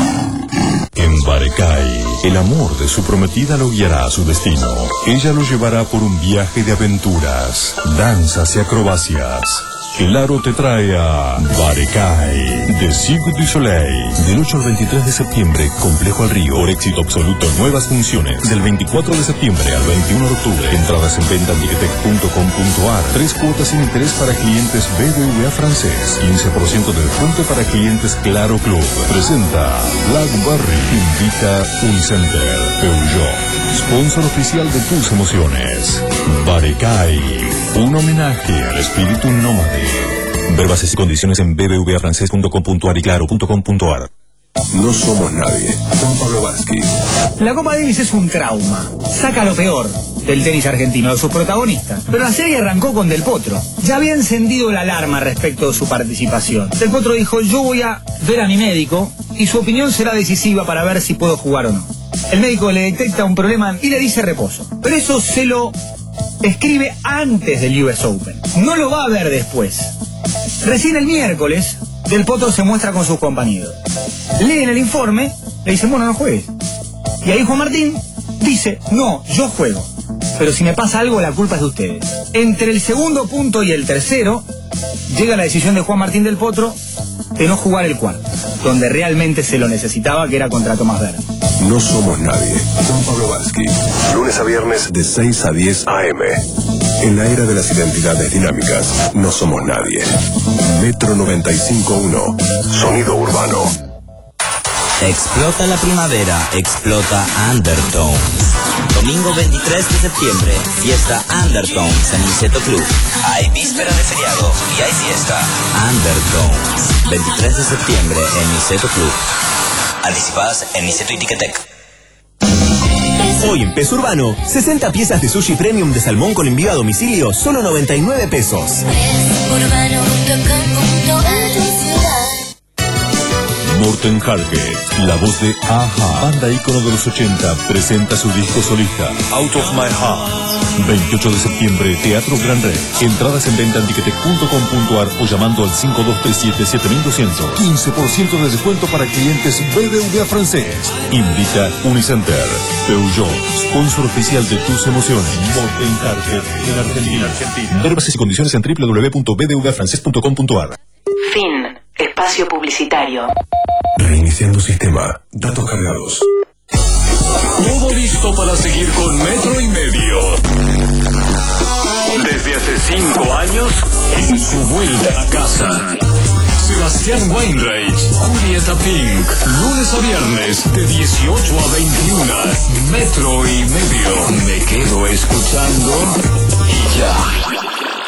En Barecay, el amor de su prometida lo guiará a su destino. Ella lo llevará por un viaje de aventuras, danzas y acrobacias. El Aro te trae a Barecay, de Cirque du Soleil. Del ocho al veintitrés de septiembre, Complejo al Río. Por éxito absoluto, nuevas funciones. Del veinticuatro de septiembre al veintiuno de octubre. Entradas en venta en ticketek punto com punto ar. Tres cuotas sin interés para clientes B B V A francés. quince por ciento de descuento para clientes Claro Club. Presenta Blackberry. Invita Unicenter. Peugeot, sponsor oficial de tus emociones. Barecay, un homenaje al espíritu nómade. Ver bases y condiciones en b b v a francés punto com punto ar y claro punto com punto ar. No somos nadie. Juan Pablo Vázquez. La Copa Davis es un trauma. Saca lo peor del tenis argentino, de sus protagonistas. Pero la serie arrancó con Del Potro. Ya había encendido la alarma respecto de su participación. Del Potro dijo: yo voy a ver a mi médico y su opinión será decisiva para ver si puedo jugar o no. El médico le detecta un problema y le dice reposo. Pero eso se lo escribe antes del U S Open. No lo va a ver después. Recién el miércoles, Del Potro se muestra con sus compañeros. Leen el informe, le dicen, bueno, no juegues. Y ahí Juan Martín dice, no, yo juego. Pero si me pasa algo, la culpa es de ustedes. Entre el segundo punto y el tercero, llega la decisión de Juan Martín Del Potro de no jugar el cuarto, donde realmente se lo necesitaba, que era contra Tomás Berg. No somos nadie. Juan Pablo Vázquez. Lunes a viernes de seis a diez a eme. En la era de las identidades dinámicas, no somos nadie. Metro noventa y cinco punto uno. Sonido urbano. Explota la primavera, explota Undertones. Domingo veintitrés de septiembre, fiesta Undertones en Niceto Club. Hay víspera de feriado y hay fiesta Undertones. veintitrés de septiembre en Niceto Club. Anticipadas en Niceto y Ticketek. Hoy en Peso Urbano, sesenta piezas de sushi premium de salmón con envío a domicilio, solo noventa y nueve pesos. Morten Harke, la voz de Aja, banda ícono de los ochenta, presenta su disco solista, Out of My Heart. veintiocho de septiembre, Teatro Gran Rex. Entradas en venta en ticketek punto com punto ar o llamando al cinco dos tres siete siete mil doscientos. quince por ciento de descuento para clientes B B V A francés. Invita Unicenter. Peugeot, sponsor oficial de tus emociones. Morten Harke en Argentina. Argentina. Ver bases y condiciones en w w w punto b b v a francés punto com punto ar. Fin. Espacio publicitario. Reiniciando sistema. Datos cargados. Todo listo para seguir con Metro y Medio. Desde hace cinco años, en su vuelta a casa. Sebastián Weinreich, Julieta Pink, lunes a viernes de dieciocho a veintiuno. Metro y Medio. Me quedo escuchando y ya.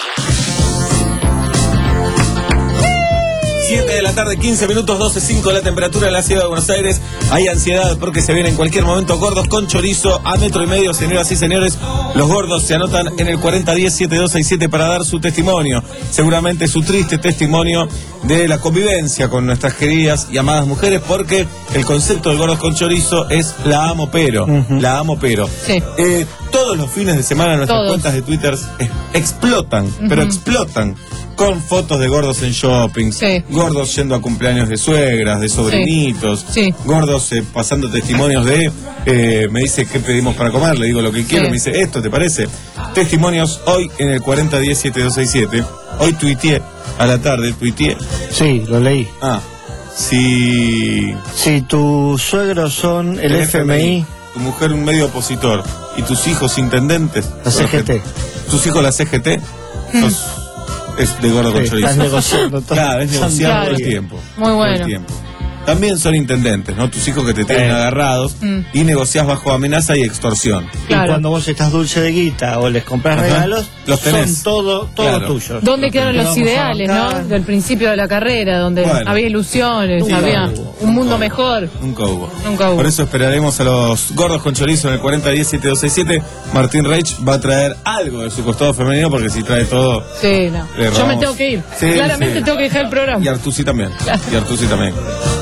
siete de la tarde, quince minutos, doce punto cinco la temperatura en la ciudad de Buenos Aires. Hay ansiedad porque se viene en cualquier momento Gordos con Chorizo a Metro y Medio. Señoras y señores, los gordos se anotan en el cuarenta diez setenta y dos sesenta y siete para dar su testimonio. Seguramente su triste testimonio de la convivencia con nuestras queridas y amadas mujeres, porque el concepto del Gordos con Chorizo es la amo pero, uh-huh. la amo pero. Sí. Eh, todos los fines de semana nuestras Todos. cuentas de Twitter eh, explotan, uh-huh. pero explotan. Con fotos de gordos en shopping, sí. gordos yendo a cumpleaños de suegras, de sobrinitos, sí. Sí. gordos eh, pasando testimonios de, eh, me dice qué pedimos para comer, le digo lo que quiero, sí. me dice esto, ¿te parece? Testimonios hoy en el cuarenta diez setenta y dos sesenta y siete, hoy tuiteé, a la tarde tuiteé. Sí, lo leí. Ah, si... Si tus suegros son el, el F M I, tu mujer un medio opositor y tus hijos intendentes. La C G T. Tus hijos la C G T. Sos, es de gordo con sí, chorizo. Estás negociando todo. Claro, es negociando todo el tiempo. Muy bueno. El tiempo. también son intendentes, ¿no? Tus hijos que te tienen Eh. agarrados Mm. y negociás bajo amenaza y extorsión. Claro. Y cuando vos estás dulce de guita o les compras Ajá. regalos, Los tenés. son todo, todo Claro. tuyos. ¿Dónde Los quedaron tenés. los Te vamos a ideales, no? bancar. Del principio de la carrera, donde Bueno. había ilusiones, Nunca había hubo. un mundo mejor. Nunca hubo. Nunca hubo. Por eso esperaremos a los gordos con chorizo en el cuarenta diez siete dos seis siete. Martín Reich va a traer algo de su costado femenino, porque si trae todo... Sí, no. Le Yo me robamos. tengo que ir. Sí, Claramente sí. tengo que dejar el programa. Y Artusi también. Y Artusi también.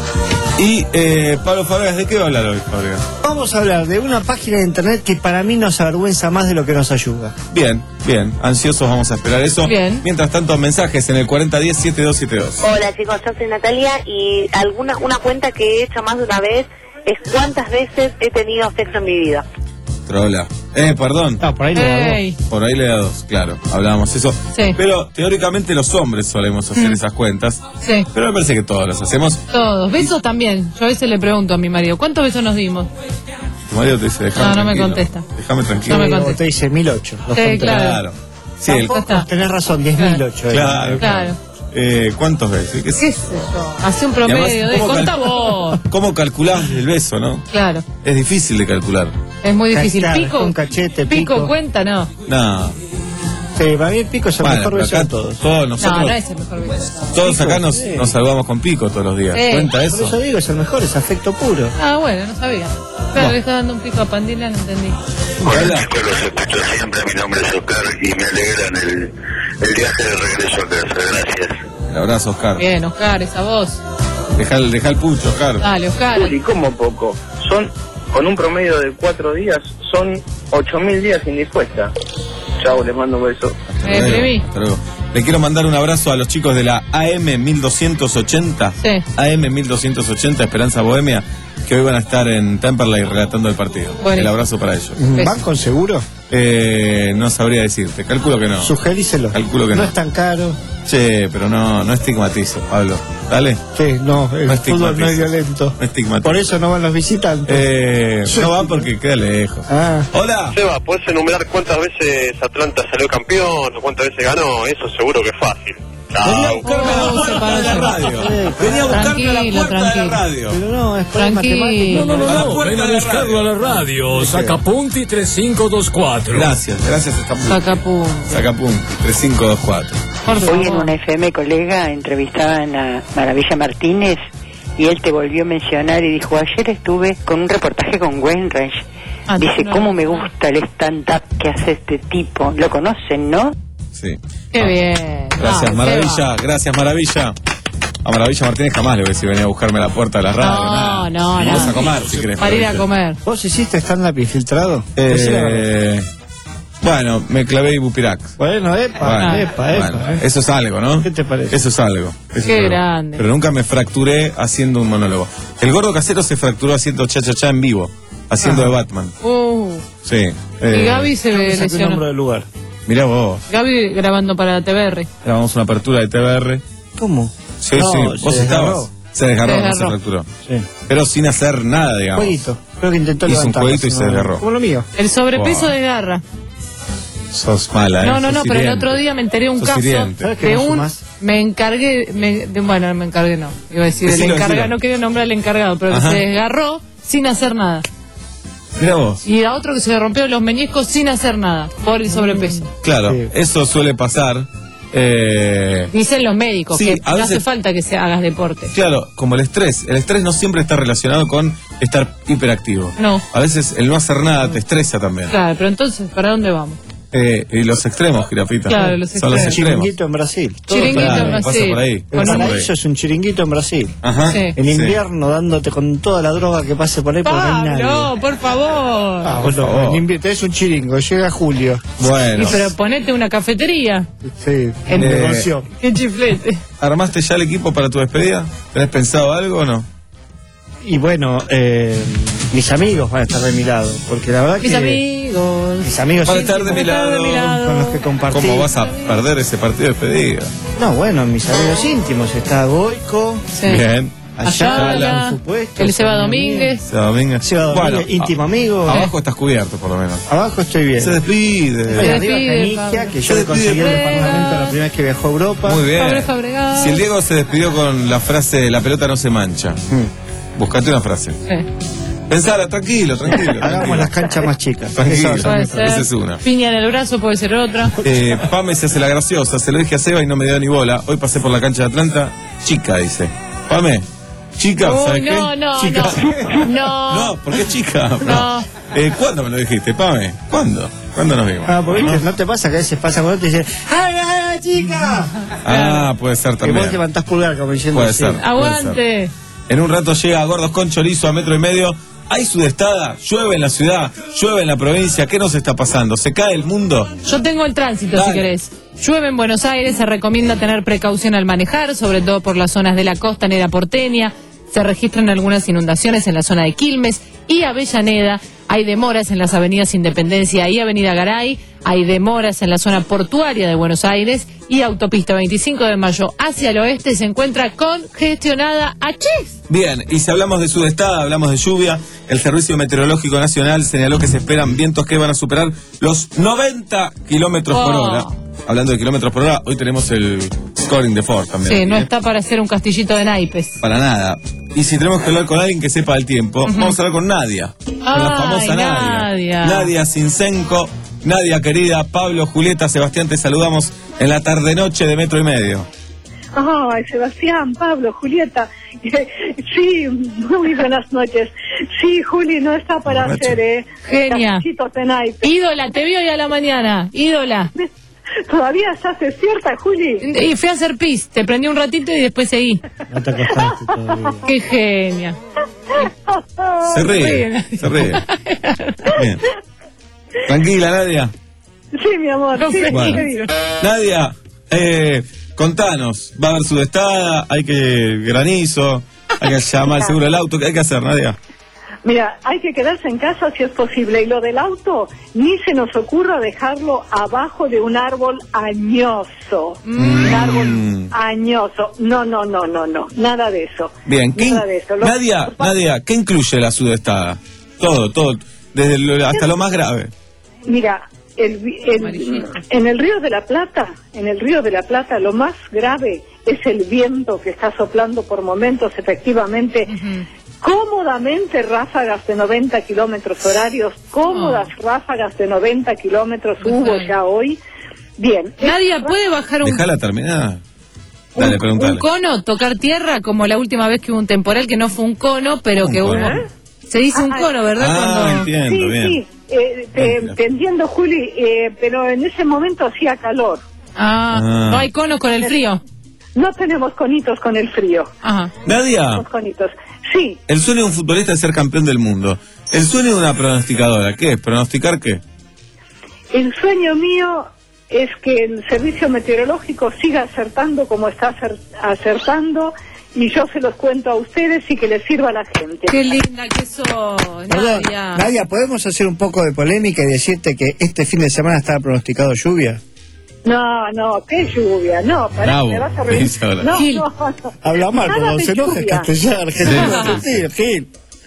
Y eh, Pablo Fabregas, ¿de qué va a hablar hoy, Fabregas? Vamos a hablar de una página de internet que para mí nos avergüenza más de lo que nos ayuda. Bien, bien. Ansiosos vamos a esperar eso. Bien. Mientras tanto, mensajes en el cuarenta diez siete dos siete dos. Hola chicos, yo soy Natalia y alguna una cuenta que he hecho más de una vez es cuántas veces he tenido sexo en mi vida. Trola. Eh, perdón. Ah, por ahí le da Ey. Por ahí le da dos, claro. Hablábamos eso. Sí. Pero teóricamente los hombres solemos hacer Mm. esas cuentas. Sí, Pero me parece que todos las hacemos. todos. Besos también. Yo a veces le pregunto a mi marido, ¿cuántos besos nos dimos? Tu marido te dice, déjame No, no me tranquilo. contesta. Déjame tranquilo. No me dos. contesta. Te dice mil ocho. los Sí, conté. claro. Claro. Sí, el- Tampoco, Ya está. tenés razón, diez mil ocho. Claro. Claro. eh, ¿cuántos ves? ¿Qué ¿Qué sé? sé yo? Hace un Y además, promedio de... ¿cómo Contá cal- vos. ¿Cómo calculás el beso, no? Claro. Es difícil de calcular. Es muy difícil. Claro, ¿Pico? con cachete, ¿Pico pico. cuenta? No. No. Sí, para mí el pico es el Bueno, mejor pero beso acá de todos. todos nosotros, No, no es el mejor beso. todos acá nos, Sí. nos saludamos con pico todos los días. Sí. ¿Cuenta Por eso eso? digo, es el mejor, es afecto puro. Ah, bueno, no sabía. Claro, No. le está dando un pico a Pandila, no entendí. Hola. Chicos, los escucho siempre, mi nombre es Oscar y me alegran el, el viaje de regreso a casa, gracias. Un abrazo, Oscar. Bien, Oscar, esa voz. Deja el, deja el pucho, Oscar. Dale, Oscar. Juli, ¿cómo poco? Son, con un promedio de cuatro días, son ocho mil días indispuesta. Chao, les mando un beso. Me deprimí. Hasta luego. Le quiero mandar un abrazo a los chicos de la A M mil doscientos ochenta. Sí. A M mil doscientos ochenta, Esperanza Bohemia, que hoy van a estar en Temperley relatando el partido. Buenísimo. El abrazo para ellos. ¿Van con seguro? Eh, no sabría decirte, calculo que no. Sugeríselo. Calculo que no no. es tan caro. Che, pero no, no estigmatizo, Pablo. Dale. Sí, no, el No fútbol no es estigmatices. violento. No estigmatizo. Por eso no van los visitantes. Eh, Sí. no va porque queda lejos. Ah, Hola. Seba, ¿puedes enumerar cuántas veces Atlanta salió campeón o cuántas veces ganó? Eso seguro que es fácil. Venía a Chao. buscarme a la Oh, puerta se de la paró. radio. Sí. Venía a buscarme a la Tranquilo, puerta de la tranquilo. radio. pero no, es por Tranquilo. matemático. No, no, A la no, puerta ven a de la buscarlo a la radio. Sacapunti tres cinco dos cuatro. Gracias, gracias Estambul. Sacapum. Sacapum, tres cinco dos cuatro. Por Hoy en favor. una F M colega entrevistaban a Maravilla Martínez y él te volvió a mencionar y dijo, ayer estuve con un reportaje con Wainwright. Ah, Dice, no. ¿cómo me gusta el stand-up que hace este tipo? ¿Lo conocen, no? Sí. Qué bien. Gracias, Ah, Maravilla. Seba. Gracias, Maravilla. A Maravilla Martínez jamás le voy a decir venía a buscarme a la puerta de la radio. No, nada. no, Vamos no. a comer si querés. Para ir a Maravilla. comer. ¿Vos hiciste stand-up infiltrado? Decí la verdad. Eh, bueno, me clavé Ibupirac. Bueno, epa, Bueno, epa, epa. bueno, eh. eso es algo, ¿no? ¿Qué te parece? Eso es algo. Eso Qué es algo. grande. Pero nunca me fracturé haciendo un monólogo. El gordo casero se fracturó haciendo cha-cha-cha en vivo, haciendo Ajá. de Batman. Uh, Sí. y Eh, Gaby se Creo que saqué el lesionó. nombre del lugar. mirá vos, Gaby grabando para la T V R. grabamos una apertura de T V R. ¿Cómo? Sí, No, sí, se vos desgarró. estabas. Se desgarró, Se no se desgarró. fracturó. Sí. Pero sin hacer nada, digamos. Jueguito. Creo que intentó Hizo un levantarlo, jueguito y se no- desgarró. Como lo mío. El sobrepeso Wow. de garra. Sos mala, ¿eh? No, no, Sos no, pero el hiriente. otro día me enteré de un Sos caso hiriente. ¿Sabes qué de no un... sumás? Me encargué, me- de- bueno, no me encargué no, iba a decir el Decilo, encargado, decilo. no quería nombrar al encargado, pero que Ajá. se desgarró sin hacer nada. Mirá vos. Y a otro que se le rompió los meniscos sin hacer nada, por el sobrepeso. Claro, Sí. eso suele pasar. Eh, Dicen los médicos Sí, que a no veces- hace falta que se hagas deporte. claro, como el estrés. El estrés no siempre está relacionado con estar hiperactivo. No. A veces el no hacer nada te estresa también. Claro, pero entonces, ¿para dónde vamos? Eh, y los extremos, Girafita. Claro, los Son los extremos. extremos. Chiringuito en Brasil. Todo Chiringuito para- en Pasa Brasil. por ahí. El Con Pasa un- por ahí. paraíso es un chiringuito en Brasil. Ajá. Sí. En Sí. invierno dándote con toda la droga que pase por ahí porque no hay nadie. Pablo, por favor. Ah, Por bueno, favor. en invierno tenés un chiringo, llega julio. Bueno. Y pero ponete una cafetería. Sí, En- en Eh, negocio. Qué chiflete. ¿Armaste ya el equipo para tu despedida? ¿Tenés pensado algo o no? Y bueno, eh, mis amigos van a estar de mi lado, porque la verdad Mis que amigos. mis amigos Van a estar de íntimos mi lado. de mi lado. con los que compartí. ¿Cómo vas a perder ese partido de despedida? No, bueno, mis amigos íntimos está Goico, Sí. Bien. Ayala, Ayala, por supuesto. el Seba Domínguez. Seba Domínguez. Seba Domínguez, Bueno, íntimo a- amigo. Abajo estás cubierto, por lo menos. Abajo estoy bien. Se despide. Y Se arriba despide, Canigia, Pablo. que Se yo le despide, conseguí el Pablo. departamento la primera vez que viajó a Europa. Muy bien. Fabre Fabregat. Si el Diego se despidió con la frase la pelota no se mancha, buscate una frase. Sí. Pensala, tranquilo, tranquilo. Hagamos tranquilo. las canchas más chicas. Tranquilo. Esa va a Puede ser ser. Esa es una. Piña en el brazo, puede ser otra. Eh, Pame se hace la graciosa, se lo dije a Seba y no me dio ni bola. Hoy pasé por la cancha de Atlanta, chica, dice. Pame, chica, Uy, ¿sabes no, qué? no, Chica. no. No. No, ¿por qué chica? No. Eh, ¿Cuándo me lo dijiste, Pame? ¿Cuándo? ¿Cuándo nos vimos? Ah, porque ¿no? ¿no te pasa que a veces pasa cuando te dicen ¡ay, ay, chica! Ah, puede ser Que vos también. levantás pulgar como diciendo Puede así. ser. Aguante. En un rato llega Gordos con Chorizo a metro y medio. Hay sudestada, llueve en la ciudad, llueve en la provincia. ¿Qué nos está pasando? ¿Se cae el mundo? Yo tengo el tránsito, Dale. si querés. Llueve en Buenos Aires, se recomienda tener precaución al manejar, sobre todo por las zonas de la costanera porteña. Se registran algunas inundaciones en la zona de Quilmes y Avellaneda. Hay demoras en las avenidas Independencia y Avenida Garay. Hay demoras en la zona portuaria de Buenos Aires. Y autopista veinticinco de mayo hacia el oeste se encuentra congestionada. ¡Achis! Bien, y si hablamos de sudestada, hablamos de lluvia, el Servicio Meteorológico Nacional señaló que se esperan vientos que van a superar los noventa kilómetros por Oh. hora. Hablando de kilómetros por hora, hoy tenemos el scoring de Ford también. Sí, aquí, no ¿eh? está para hacer un castillito de naipes. Para nada. Y si tenemos que hablar con alguien que sepa el tiempo, vamos a hablar con Nadia. Con la Ay, famosa Nadia. Nadia. Nadia Sincenco. Nadia querida, Pablo, Julieta, Sebastián, te saludamos en la tarde-noche de Metro y Medio. Ay, Sebastián, Pablo, Julieta. Sí, muy buenas noches. Sí, Juli, no está para Borracho. hacer, ¿eh? Genia. Cafecitos de naipe. Ídola, te vi hoy a la mañana. Ídola. ¿Todavía estás despierta, Juli? Y fui a hacer pis. Te prendí un ratito y después seguí. No te acostaste todavía. Qué genia. Se ríe, se ríe. Bien. Tranquila, Nadia. Sí, mi amor. No sí, sé. Bueno. sí. Nadia, eh, contanos, va a haber sudestada, hay que granizo, hay que llamar al seguro del auto, ¿qué hay que hacer, Nadia? Mira, hay que quedarse en casa si es posible. Y lo del auto, ni se nos ocurra dejarlo abajo de un árbol añoso. Un árbol añoso. No, no, no, no, no. Nada de eso. Bien, ¿qué in- Nada de eso. Lo- Nadia, Nadia, ¿qué incluye la sudestada? Todo, todo, desde lo- hasta lo más grave. Mira, el, el- en el Río de la Plata, en el Río de la Plata, lo más grave es el viento que está soplando por momentos, efectivamente, cómodamente ráfagas de noventa kilómetros horarios, cómodas ráfagas de noventa kilómetros hubo ya hoy. Bien. Nadia, ¿puede bajar un, Dejala terminar. Dale, un preguntale. cono, tocar tierra, como la última vez que hubo un temporal que no fue un cono, pero Un que cono. hubo... Se dice un cono, ¿verdad? Ah, Cuando... entiendo, Sí, bien. sí, eh, te, te entiendo, Juli, eh, pero en ese momento hacía calor. Ah, Ah. no hay conos con el frío. No tenemos conitos con el frío. Ajá. Nadia, Tenemos conitos. Sí, el sueño de un futbolista es ser campeón del mundo. El sueño de una pronosticadora, ¿qué es? ¿Pronosticar qué? el sueño mío es que el servicio meteorológico siga acertando como está acer- acertando y yo se los cuento a ustedes y que les sirva a la gente. Qué linda que sos, Perdón, Nadia. Nadia, ¿podemos hacer un poco de polémica y decirte que este fin de semana estaba pronosticado lluvia? No, no, qué lluvia, no, pará, Bravo, me vas a reír. dice ahora. No, Gil. no, no. Habla mal, Nada cuando de se enoja en lluvia. castellano, argentino, Sí. argentino, Gil.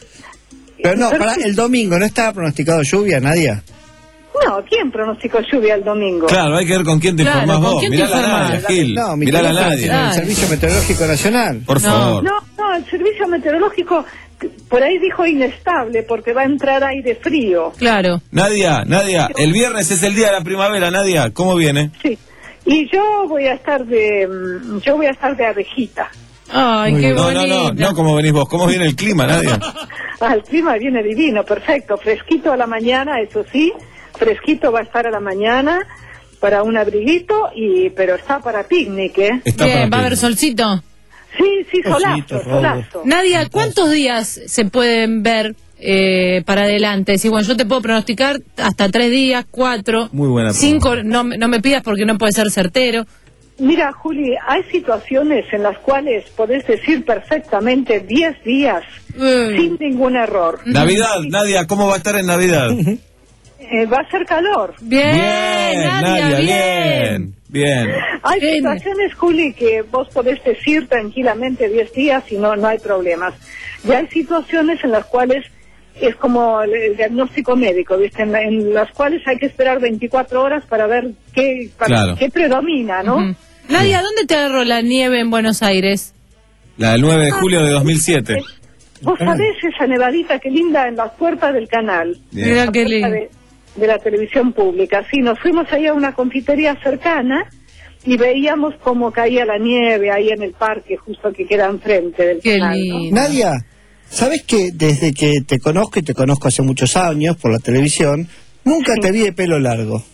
Pero no, para el domingo, ¿no estaba pronosticado lluvia, Nadia? No, ¿quién pronosticó lluvia el domingo? Claro, hay que ver con quién te Claro, informás ¿con vos. quién te Mirá la informás? Nadia, Gil. No, mi Mirá la teléfono es Nadia. el Servicio Meteorológico Nacional. Por favor. No, no, el servicio meteorológico por ahí dijo inestable porque va a entrar aire frío. Claro. Nadia, Nadia, el viernes es el día de la primavera, Nadia. ¿Cómo viene? Sí. Y yo voy a estar de mm, yo voy a estar de abejita. Ay, qué No, no, bonito. no, no como venís vos. ¿Cómo viene el clima, Nadia? Ah, el clima viene divino, perfecto, fresquito a la mañana, eso sí, fresquito va a estar a la mañana para un abriguito y pero está para picnic, ¿eh? Está Bien, para va a haber ti. solcito. Sí, sí, solazo, Solcito, robo. solazo. Nadia, ¿cuántos días se pueden ver eh, para adelante? Si bueno, yo te puedo pronosticar hasta tres días, cuatro, Muy buena cinco, no, me- no me pidas porque no puede ser certero. Mira, Juli, hay situaciones en las cuales podés decir perfectamente diez días Mm. sin ningún error. Navidad, Nadia, ¿cómo va a estar en Navidad? Eh, va a ser calor. Bien, Bien, Nadia, Nadia, bien. bien. Bien. Hay situaciones, Juli, que vos podés decir tranquilamente diez días y no, no hay problemas. Ya hay situaciones en las cuales es como el, el diagnóstico médico, ¿viste? En, en las cuales hay que esperar veinticuatro horas para ver qué, para, Claro. qué predomina, ¿no? Uh-huh. Nadia, ¿dónde te agarró la nieve en Buenos Aires? La del nueve de julio de dos mil siete. Vos sabés esa nevadita que linda en las puertas del canal. Bien. Mira La qué puerta lindo. de, de la televisión pública. Sí, nos fuimos ahí a una confitería cercana y veíamos cómo caía la nieve ahí en el parque, justo que queda enfrente del Qué canal, ¿no? lindo. Nadia, ¿sabes que desde que te conozco, y te conozco hace muchos años por la televisión, nunca te vi de pelo largo?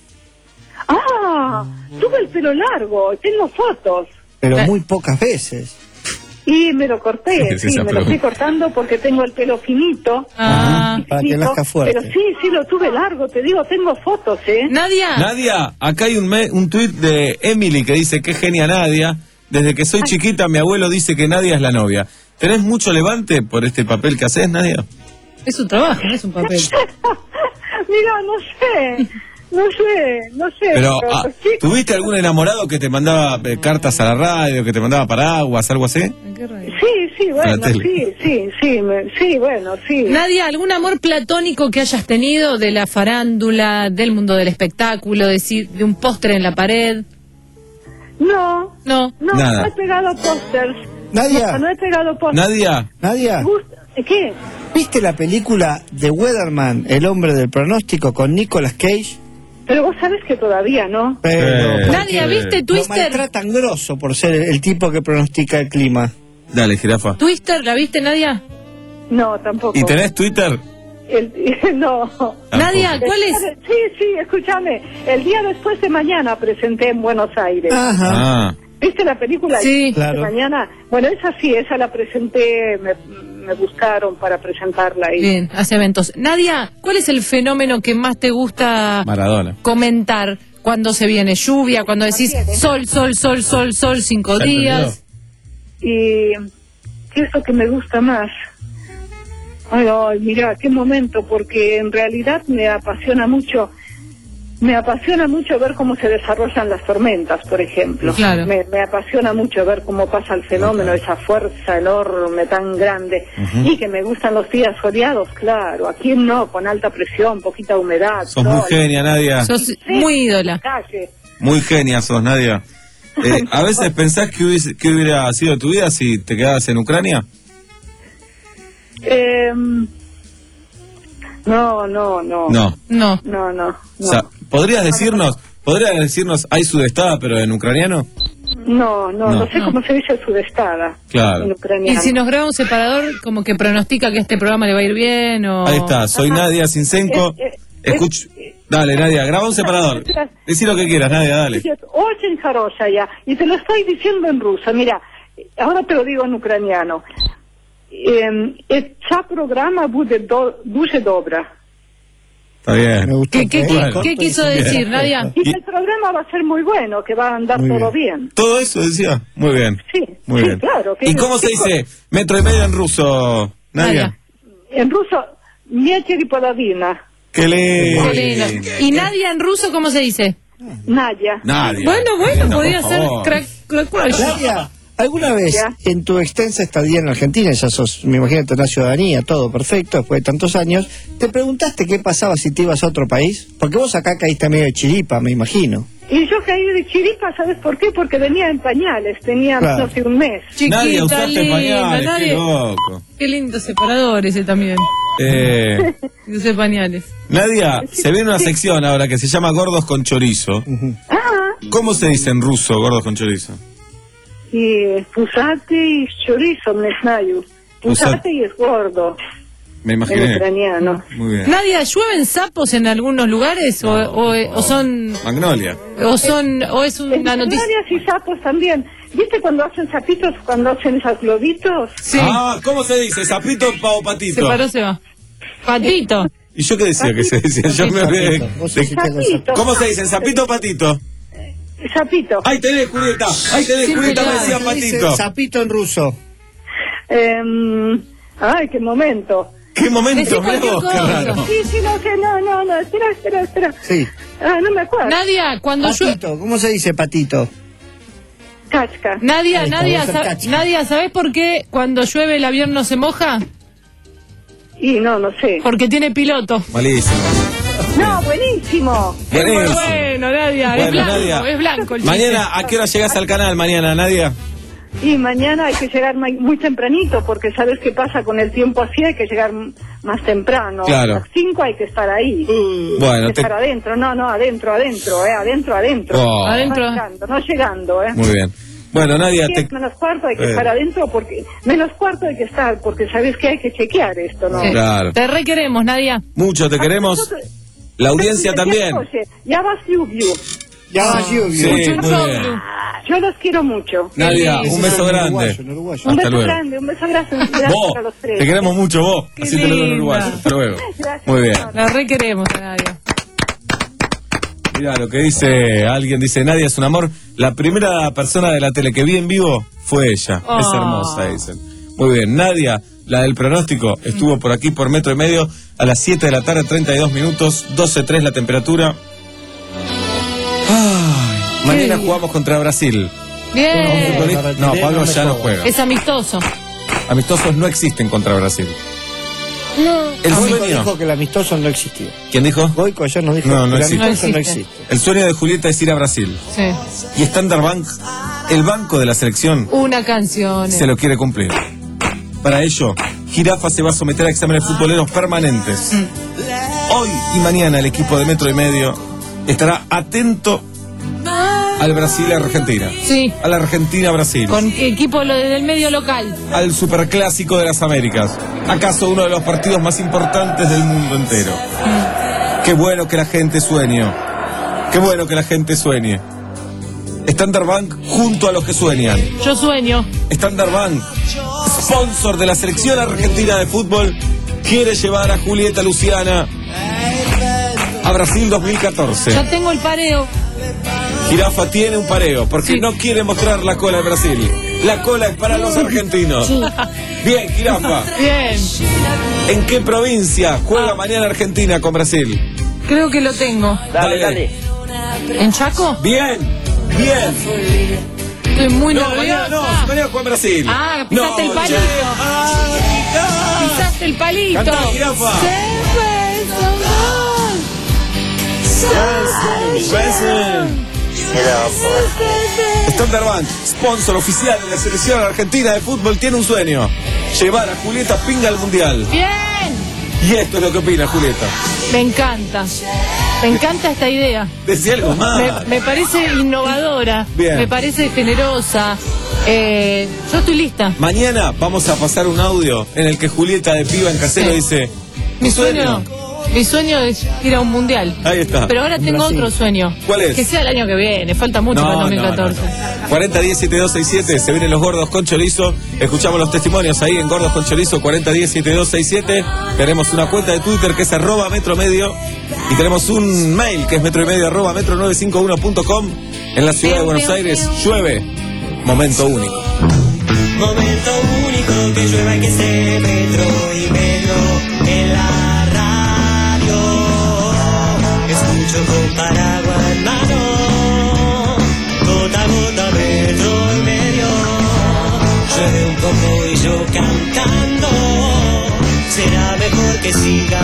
Ah, tuve el pelo largo, tengo fotos. Pero muy pocas veces. Y me lo corté, Es sí, esa me lo pregunta. estoy cortando porque tengo el pelo finito. Ah, para que nazca fuerte. Pero sí, sí, lo tuve largo, te digo, tengo fotos, ¿eh? Nadia. Nadia, acá hay un, me- un tuit de Emily que dice que genia Nadia. Desde que soy chiquita, mi abuelo dice que Nadia es la novia. ¿Tenés mucho levante por este papel que haces, Nadia? Es un trabajo, no es un papel. Mira, no sé, no sé, no sé. Pero, pero ah, sí, ¿tuviste algún enamorado que te mandaba eh, cartas a la radio, que te mandaba paraguas, algo así? sí, sí, bueno, La tele. sí, sí, sí, me- sí, bueno, sí. Nadia, ¿algún amor platónico que hayas tenido de la farándula, del mundo del espectáculo, de, si- de un póster en la pared? No, no, no, Nada. no he pegado pósters. Nadia. No, no he pegado pósters. Nadia. Nadia, ¿Qué? ¿viste la película The Weatherman, el hombre del pronóstico, con Nicolas Cage? Pero vos sabés que todavía, ¿no? Pero, Eh, Nadia, ¿viste Lo Twister? maltratan grosso por ser el, el tipo que pronostica el clima. Dale, jirafa. ¿Twister? ¿La viste, Nadia? No, tampoco. ¿Y tenés Twitter? El, no. Nadia, ¿cuál es? Sí, sí, escúchame. El día después de mañana presenté en Buenos Aires. Ah. ¿Viste la película? Sí. Claro. De mañana. Bueno, esa sí, esa la presenté, me, me buscaron para presentarla ahí. Bien, hace eventos. Nadia, ¿cuál es el fenómeno que más te gusta Maradona. comentar cuando se viene lluvia, cuando decís sol, sol, sol, sol, sol, cinco Ya días? Y ¿qué es lo que me gusta más? Ay, ay, mira, qué momento, porque en realidad me apasiona mucho, me apasiona mucho ver cómo se desarrollan las tormentas, por ejemplo. Claro. Me, me apasiona mucho ver cómo pasa el fenómeno, esa fuerza enorme, tan grande. Ujú. Y que me gustan los días soleados, claro. ¿A quién no? Con alta presión, poquita humedad. Sos muy sol. genia, Nadia. Sos muy ídola. Calle. Muy genia sos, Nadia. Eh, ¿A veces pensás que, hubiese, que hubiera sido tu vida si te quedabas en Ucrania? Eh, no, no, no. No. No. No, no. O sea, ¿podrías decirnos, podrías decirnos hay sudestada pero en ucraniano? No, no, No. no, sé cómo se dice sudestada Claro. en Y ucraniano. si nos graba un separador, como que pronostica que este programa le va a ir bien o... Ahí está, soy Nadia Sinsenko. Eh, eh, Escuch... Dale, Nadia, graba un separador. Decí lo que quieras, Nadia, dale. Очень хорошая. Y te lo estoy diciendo en ruso. Mira, ahora te lo digo en ucraniano. Eh, Ця програма буде до- дуже добра. Está bien. ¿Qué, qué, qué- Bueno. qué quiso decir, Nadia? Y el programa va a ser muy bueno, que va a andar Muy todo bien. ¿Todo eso decía? Muy bien. Sí, Muy sí, bien. claro. que- ¿Y cómo se dice metro y medio en ruso, Nadia? En ruso, метр и половина. Qué lindo. Qué lindo. ¿Y Nadia en ruso cómo se dice? Nadia. Nadia. Bueno, bueno, Nena, podía por ser favor. crack, crack, crack. Nadia, ¿alguna vez en tu extensa estadía en Argentina, ya sos, me imagino, tenés ciudadanía, todo perfecto, después de tantos años, te preguntaste qué pasaba si te ibas a otro país? Porque vos acá caíste medio de chiripa, me imagino. Y yo caí de chiripa, ¿sabes por qué? Porque venía en pañales, tenía Claro. no sé, un mes. Nadia, usaste linda, pañales, Nadia. qué loco. Qué lindo separador ese también. Eh, Use pañales. Nadia, se viene una sección ahora que se llama Gordos con Chorizo. Ah, ¿Cómo se dice en ruso, gordos con chorizo? y Pusate y chorizo, me знаю. Pusate y es gordo, Me en imaginé. ucraniano. Muy bien. Nadia, ¿llueven sapos en algunos lugares o, o- o son Magnolia. o son o es una noticia? Canarias y sapos también. ¿Viste cuando hacen sapitos, cuando hacen esos globitos? Sí. Ah, ¿cómo se dice? ¿Sapito o patito? Se paró, se va. Patito. ¿Y yo qué decía que se decía? Yo me olvidé. Vos sos Sapito. ¿Cómo se dicen? ¿Sapito o patito? Sapito. Ahí tenés, Julieta. Ahí tenés, Sí, Julieta, me claro. decía ¿Cómo se dice patito. sapito en ruso? Em, ay, qué momento. ¿Qué momento? Decí Mirá cualquier vos, qué cosa. raro. Sí, sí, no sé, no, no, no, espera, espera, espera. Sí. Ah, no me acuerdo. Nadia, cuando yo... Patito, ¿cómo se dice patito? Casca. Nadia, Ay, Nadia, como ser sa- cacha. Nadia, ¿sabés por qué cuando llueve el avión no se moja? Y no, no sé. Porque tiene piloto. Malísimo. No, buenísimo. Es muy Buenísimo. bueno, Nadia, es Bueno, blanco, Nadia. es blanco el chiste. Mañana, ¿a qué hora llegas al canal mañana, Nadia? Y mañana hay que llegar ma- muy tempranito, porque sabes qué pasa con el tiempo así, hay que llegar m- más temprano. Claro. A las cinco hay que estar ahí. Bueno, hay que te- estar adentro, no, no, adentro, adentro, eh, adentro, adentro. Oh. Adentro. No llegando, no llegando, eh. Muy bien. Bueno, Nadia, Diez te... menos cuarto hay que Eh. estar adentro, porque menos cuarto hay que estar, porque sabes que hay que chequear esto, ¿no? Sí. Claro. Te requeremos, Nadia. Mucho te queremos. La audiencia también. Oye, ya va Lluvio. Ya va lluvia. Sí, muy bien. Yo los quiero mucho. Nadia, Sí, un sí, beso en grande. uruguayo, en uruguayo. Un Hasta beso luego. grande, un beso grande, gracias Vos, a los tres. te queremos mucho vos. Qué Así te lo digo en linda. uruguayo. Hasta luego. Gracias, Muy bien. señor. La requeremos a Nadia. Mira lo que dice alguien, dice Nadia es un amor. La primera persona de la tele que vi en vivo fue ella. Oh. Es hermosa, dicen. Muy bien, Nadia, la del pronóstico, estuvo por aquí por metro y medio a las siete de la tarde, treinta y dos minutos, doce tres la temperatura. Ay, mañana bien. jugamos contra Brasil. Bien. No, Pablo ya no juega. Es amistoso. Amistosos no existen contra Brasil. No. El Goico sueño. dijo que el amistoso no existía. ¿Quién dijo? Goico ayer nos dijo No, no que el existe. amistoso No no existe. existe. El sueño de Julieta es ir a Brasil. Sí. Y Standard Bank, el banco de la selección, Una canción. se lo quiere cumplir. Para ello, Jirafa se va a someter a exámenes futboleros permanentes. Hoy y mañana el equipo de Metro y Medio estará atento al Brasil-Argentina. Sí. Al Argentina-Brasil. Con equipo lo del medio local. Al Superclásico de las Américas. ¿Acaso uno de los partidos más importantes del mundo entero? Qué bueno que la gente sueñe. Qué bueno que la gente sueñe. Standard Bank junto a los que sueñan. Yo sueño. Standard Bank, sponsor de la selección argentina de fútbol, quiere llevar a Julieta Luciana a Brasil dos mil catorce. Ya tengo el pareo. Jirafa tiene un pareo porque Sí. no quiere mostrar la cola de Brasil. La cola es para los argentinos. Sí. Bien, Jirafa. Bien. ¿En qué provincia juega mañana Argentina con Brasil? Creo que lo tengo. Dale, dale. ¿En Chaco? Bien, bien. Estoy muy No, nerviosa. mañana no, mañana juega Brasil. Ah, pisaste No, el palito. che. Ah, Pisaste el palito. Cantá, Jirafa. Standard Bank, sponsor oficial de la selección argentina de fútbol, tiene un sueño: llevar a Julieta Pinga al mundial. Bien. Y esto es lo que opina Julieta. Me encanta. Me encanta esta idea. Decía algo más. Me, me parece innovadora. Bien. Me parece generosa. Eh, yo estoy lista. Mañana vamos a pasar un audio en el que Julieta de piba en casero Sí. dice: Mi sueño, mi sueño es ir a un mundial. Ahí está. Pero ahora tengo Brasil. otro sueño. ¿Cuál es? Que sea el año que viene. Falta mucho para el dos mil catorce. cuarenta diez setenta y dos sesenta y siete, se vienen los gordos con chorizo. Escuchamos los testimonios ahí en Gordos con Chorizo, cuarenta diez setenta y dos sesenta y siete. Tenemos una cuenta de Twitter que es arroba metro medio. Y tenemos un mail que es metro y medio arroba metro nueve cinco uno punto com. En la ciudad de Buenos Aires llueve. Momento único. Momento único que llueva y que esté metro y medio en la radio. Escucho con paraguas en mano, gota a gota metro y medio. Llueve un poco y yo cantando, será mejor que siga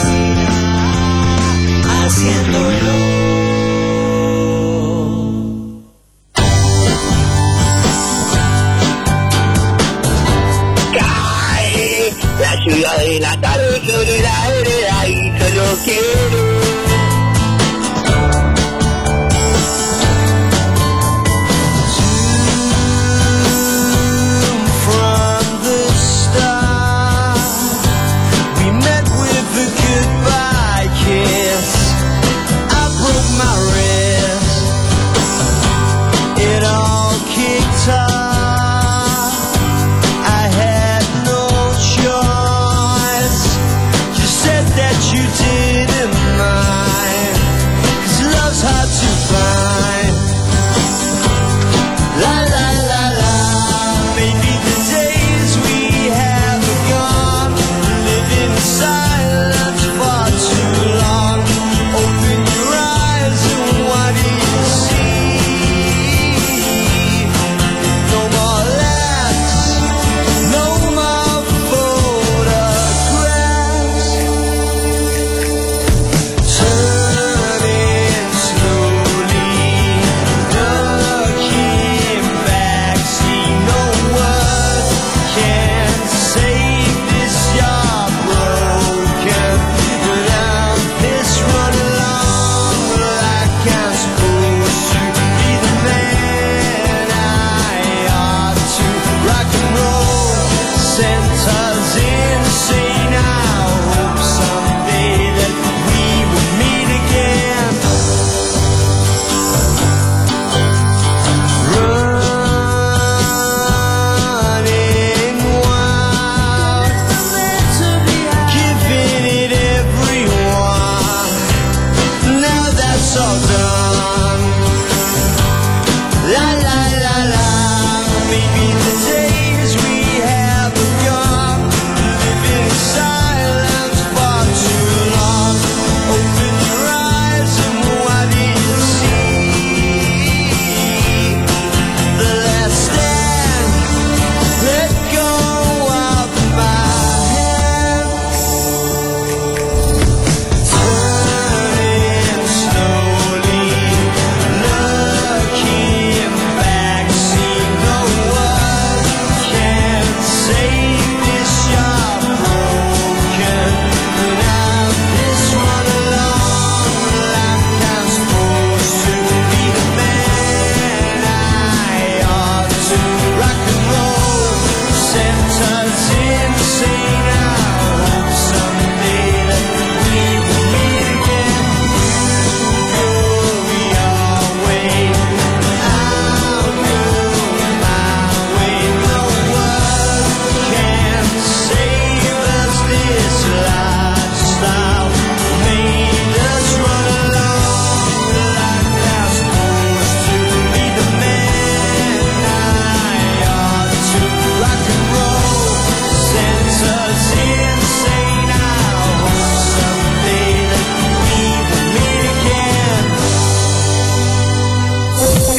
haciéndolo. La ciudad de la tarde sobre la vereda y solo quiero from the start. We met with a goodbye kiss. I broke my wrist. It all kicked off. I had no choice. You said that you didn't mind.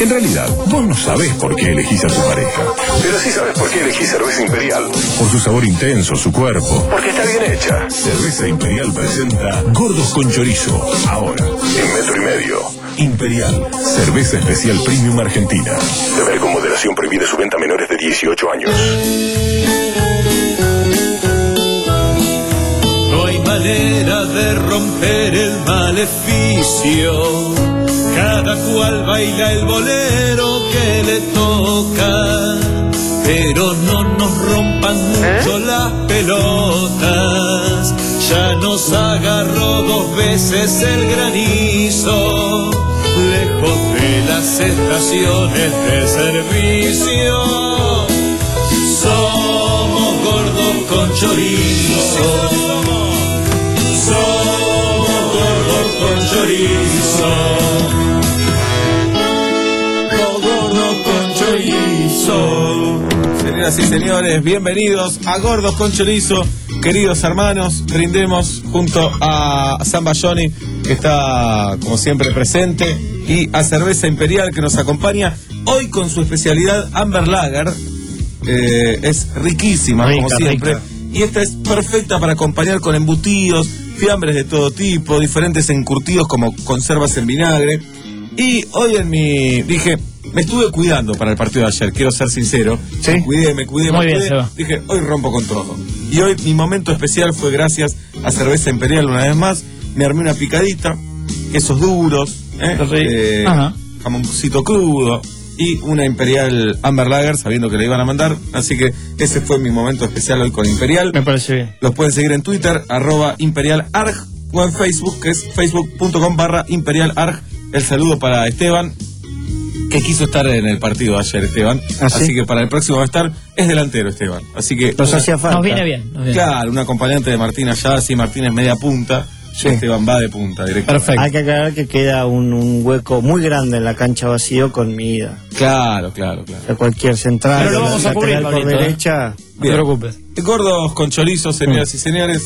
En realidad, vos no sabés por qué elegís a tu pareja. Pero sí sabés por qué elegís cerveza Imperial. Por su sabor intenso, su cuerpo. Porque está bien hecha. Cerveza Imperial presenta Gordos con Chorizo. Ahora, en metro y medio. Imperial, cerveza especial premium argentina. Beber con moderación, prohibida su venta a menores de dieciocho años. No hay manera de romper el maleficio. Cada cual baila el bolero que le toca. Pero no nos rompan mucho las pelotas. Ya nos agarró dos veces el granizo, lejos de las estaciones de servicio. Somos gordos con chorizo. Somos gordos con chorizo. Somos gordos con chorizo. Señoras y señores, bienvenidos a Gordos con Chorizo. Queridos hermanos, brindemos junto a San Bayoni, que está como siempre presente, y a Cerveza Imperial, que nos acompaña hoy con su especialidad Amber Lager. Eh, es riquísima, rica, como siempre, rica. Y esta es perfecta para acompañar con embutidos, fiambres de todo tipo, diferentes encurtidos como conservas en vinagre. Y hoy en mi... dije... me estuve cuidando para el partido de ayer, quiero ser sincero. ¿Sí? Me cuidé, me cuidé, Muy me bien, cuidé. Seba. Dije, hoy rompo con todo. Y hoy mi momento especial fue gracias a Cerveza Imperial una vez más. Me armé una picadita, quesos duros, ¿eh? Eh, jamoncito crudo y una Imperial Amber Lager, sabiendo que le iban a mandar. Así que ese fue mi momento especial hoy con Imperial. Me parece bien. Los pueden seguir en Twitter, arroba imperialarg, o en Facebook, que es facebook.com barra imperialarg. El saludo para Esteban, que quiso estar en el partido de ayer, Esteban. ¿Ah, sí? Así que para el próximo va a estar, es delantero, Esteban. Así que nos hacía falta. Nos viene bien. Nos viene. Claro, un acompañante de Martín allá, sí, Martín es media punta, sí. Esteban va de punta directo. Perfecto. Hay que aclarar que queda un, un hueco muy grande en la cancha vacío con mi ida. Claro, claro, claro. A cualquier central, pero lo vamos a cubrir, por Pablito, derecha. ¿eh? No te preocupes. Gordos con chorizo, señoras mm. y señores.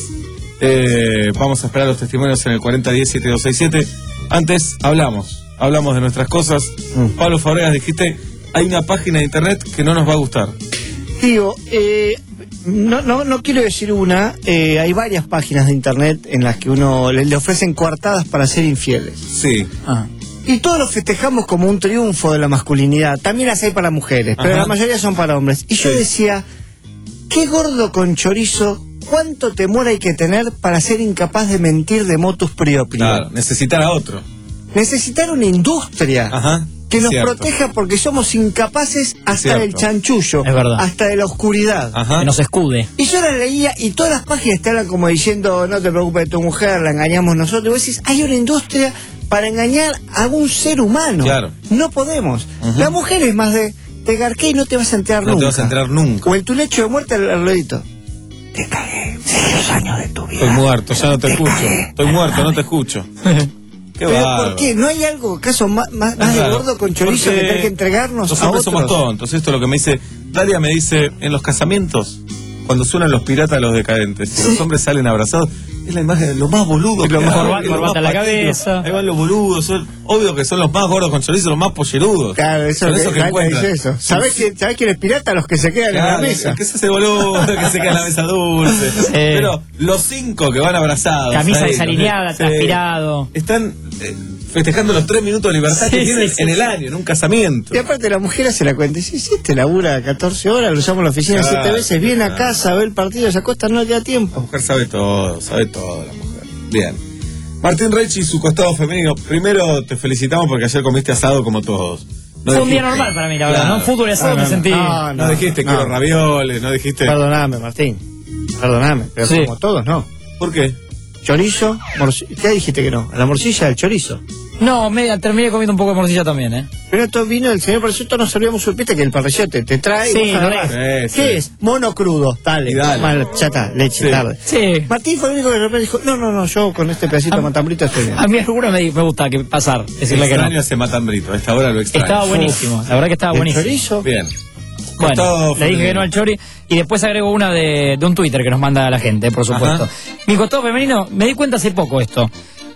Eh, vamos a esperar los testimonios en el cuarenta diez siete dos seis siete. Antes hablamos. Hablamos de nuestras cosas. Mm. Pablo Fabregas, dijiste, hay una página de internet que no nos va a gustar. Digo, eh, no, no, no quiero decir una, eh, hay varias páginas de internet en las que uno le, le ofrecen coartadas para ser infieles. Sí. Ah. Y todos lo festejamos como un triunfo de la masculinidad. También las hay para mujeres, pero Ajá. la mayoría son para hombres. Y yo sí. decía, qué gordo con chorizo, cuánto temor hay que tener para ser incapaz de mentir de motus proprio. Claro, necesitar a otro. Necesitar una industria Ajá, que nos cierto. proteja porque somos incapaces hasta del chanchullo, hasta de la oscuridad. Ajá. Que nos escude. Y yo la leía y todas las páginas te hablan como diciendo, no te preocupes de tu mujer, la engañamos nosotros. Y vos decís, hay una industria para engañar a un ser humano. Claro. No podemos. Uh-huh. La mujer es más de, te garqué y no te vas a enterar no nunca. No te vas a enterar nunca. O en tu lecho de muerte al alrededito. Te cagué, seguí los años de tu vida. Estoy muerto, ya no te, te escucho. Cagué. Estoy muerto, no te escucho. Qué ¿Pero bárbaro. por qué? ¿No hay algo, acaso más, más, más claro, de gordo con chorizo que tener que entregarnos los a hombres otros? somos tontos. Esto es lo que me dice Dalia, me dice, en los casamientos, cuando suenan los piratas a los decadentes, y los hombres salen abrazados, es la imagen de lo más boludo. Lo más corbata en la cabeza. Ahí van los boludos. Son, obvio que son los más gordos con chorizo, los más pollerudos. Claro, eso es lo que, que encuentran. Eso. ¿Sabés, que, ¿Sabés quién es pirata? Los que se quedan claro, en la mesa. El que se hace boludo, el que se queda en la mesa dulce. Sí. Pero los cinco que van abrazados. Camisa ahí, desalineada, transpirado. Sí, están eh, festejando los tres minutos de libertad sí, que tienen sí, sí, en el año, en un casamiento. Y aparte la mujer hace la cuenta. Si sí, este labura catorce horas, lo usamos en la oficina claro, siete veces, viene claro. a casa, ve el partido, se acuesta, no le da tiempo. La mujer sabe todo, sabe todo la mujer. Bien. Martín Rechi y su costado femenino. Primero te felicitamos porque ayer comiste asado como todos. No Fue dijiste, un día normal para mí, la verdad. Claro. No fútbol y asado no, me no, sentí. No, no, no dijiste que no. quiero ravioles, no dijiste. Perdóname, Martín. Perdóname, pero sí. como todos, no. ¿Por qué? Chorizo, morcilla. ¿Qué dijiste que no? A la morcilla del chorizo. No, me terminé comiendo un poco de morcilla también, ¿eh? Pero esto vino del señor, por eso no sabíamos, supiste que el parrillero te, te trae. Sí, no es. ¿Qué sí. es? Mono crudo. Dale, dale. Mal, ya está, leche, sí. tarde. Sí. Martín fue el único que de repente dijo, no, no, no, yo con este pedacito de matambrito estoy bien. A mí alguna me, me gusta que pasar, decirle que no. Extraño ese matambrito, a esta hora lo extraño. Estaba buenísimo, Uf. la verdad que estaba buenísimo. ¿Chorizo? Bien. Bueno, costado le dije que no al chori y después agrego una de, de un Twitter que nos manda la gente, por supuesto. Ajá. Mi costado femenino, me di cuenta hace poco esto.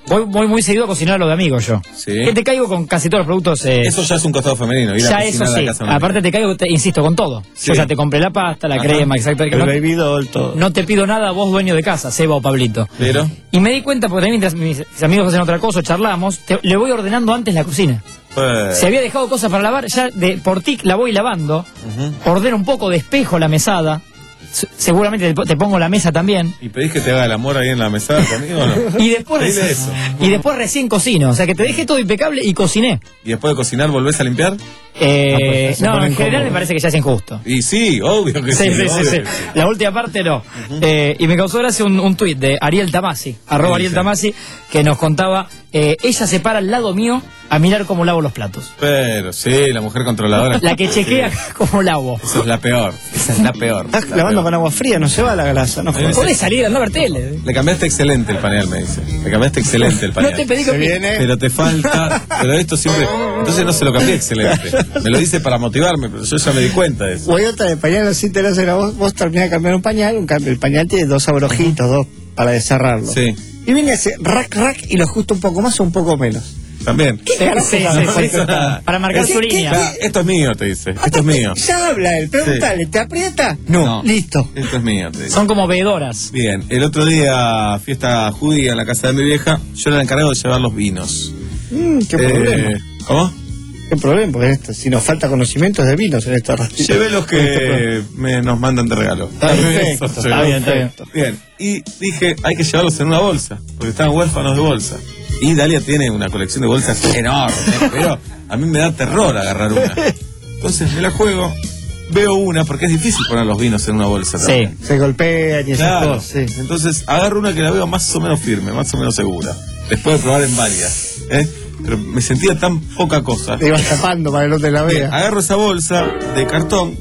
voy, voy muy seguido a cocinar a lo de amigos yo. Sí. Que te caigo con casi todos los productos. Eh, Eso ya es un costado femenino. Ir ya a eso cocinar a sí. la casa de un Aparte te caigo, te, insisto, con todo. Sí. Yo ya te compré la pasta, la Ajá. crema, exacto. El no, baby doll, todo. no te pido nada, vos dueño de casa, Seba o Pablito. Pero. Y me di cuenta, porque también mientras mis, mis amigos hacen otra cosa, charlamos, te- le voy ordenando antes la cocina. Pues. Si había dejado cosas para lavar, ya de por tic la voy lavando, Ujú. ordeno un poco, despejo la mesada, se- seguramente te, te pongo la mesa también, ¿Y pedís que te haga el amor ahí en la mesa conmigo o no? y después, Pedile eso. y después recién cocino, o sea que te dejé todo impecable y cociné. ¿Y después de cocinar volvés a limpiar? Eh, pues, se no, pone en general incómodo. me parece que ya es injusto. Y sí, obvio que sí. Sí, sí, sí, obvio sí. que sí. La última parte no. Eh, y me causó gracia un, un tuit de Ariel Tamasi, arroba ¿Qué Ariel dice? Tamasi, que nos contaba, eh, ella se para al lado mío a mirar cómo lavo los platos. Pero sí, la mujer controladora. La que chequea Sí. cómo lavo. Esa es la peor. Esa es la peor. Estás La lavando peor. con agua fría, no se va la grasa. No jodas. Podés salir, andá a ver tele. Le cambiaste excelente el pañal, me dice. Le cambiaste excelente el pañal. No te pedí Se que viene. Pero te falta. Pero esto siempre. Entonces no se lo cambié excelente. Me lo dice para motivarme, pero yo ya me di cuenta de eso. Guayota de pañal así te lo hacen a vos, vos terminás de cambiar un pañal, un cambio, el pañal tiene dos abrojitos, dos para descerrarlo. Sí, Y viene ese rack rack y lo ajusta un poco más o un poco menos. también. Sí, sí, sí, sí. Para marcar Es- su línea. Ya, esto es mío, te dice. Esto es mío. Ya habla él, pregúntale, ¿te aprieta? No. Listo. Esto es mío, te dice. Son como veedoras. Bien, el otro día, fiesta judía en la casa de mi vieja, yo era el encargado de llevar los vinos. Mm, qué Eh, problema. ¿Cómo? Qué problema, porque esto, si nos falta conocimientos de vinos en esta radio. Llevé los que me, nos mandan de regalo. Perfecto, Eso, está llevé. bien, está bien. Bien, y dije, hay que llevarlos en una bolsa, porque estaban huérfanos de bolsa. Y Dalia tiene una colección de bolsas enorme, pero a mí me da terror agarrar una. Entonces me la juego, veo una, porque es difícil poner los vinos en una bolsa también. Se golpean y esas Claro, cosas. Sí. entonces agarro una que la veo más o menos firme, más o menos segura. Después de probar en varias, ¿eh? Pero me sentía tan poca cosa. Te ibas tapando para que no te la Bien, vea. agarro esa bolsa de cartón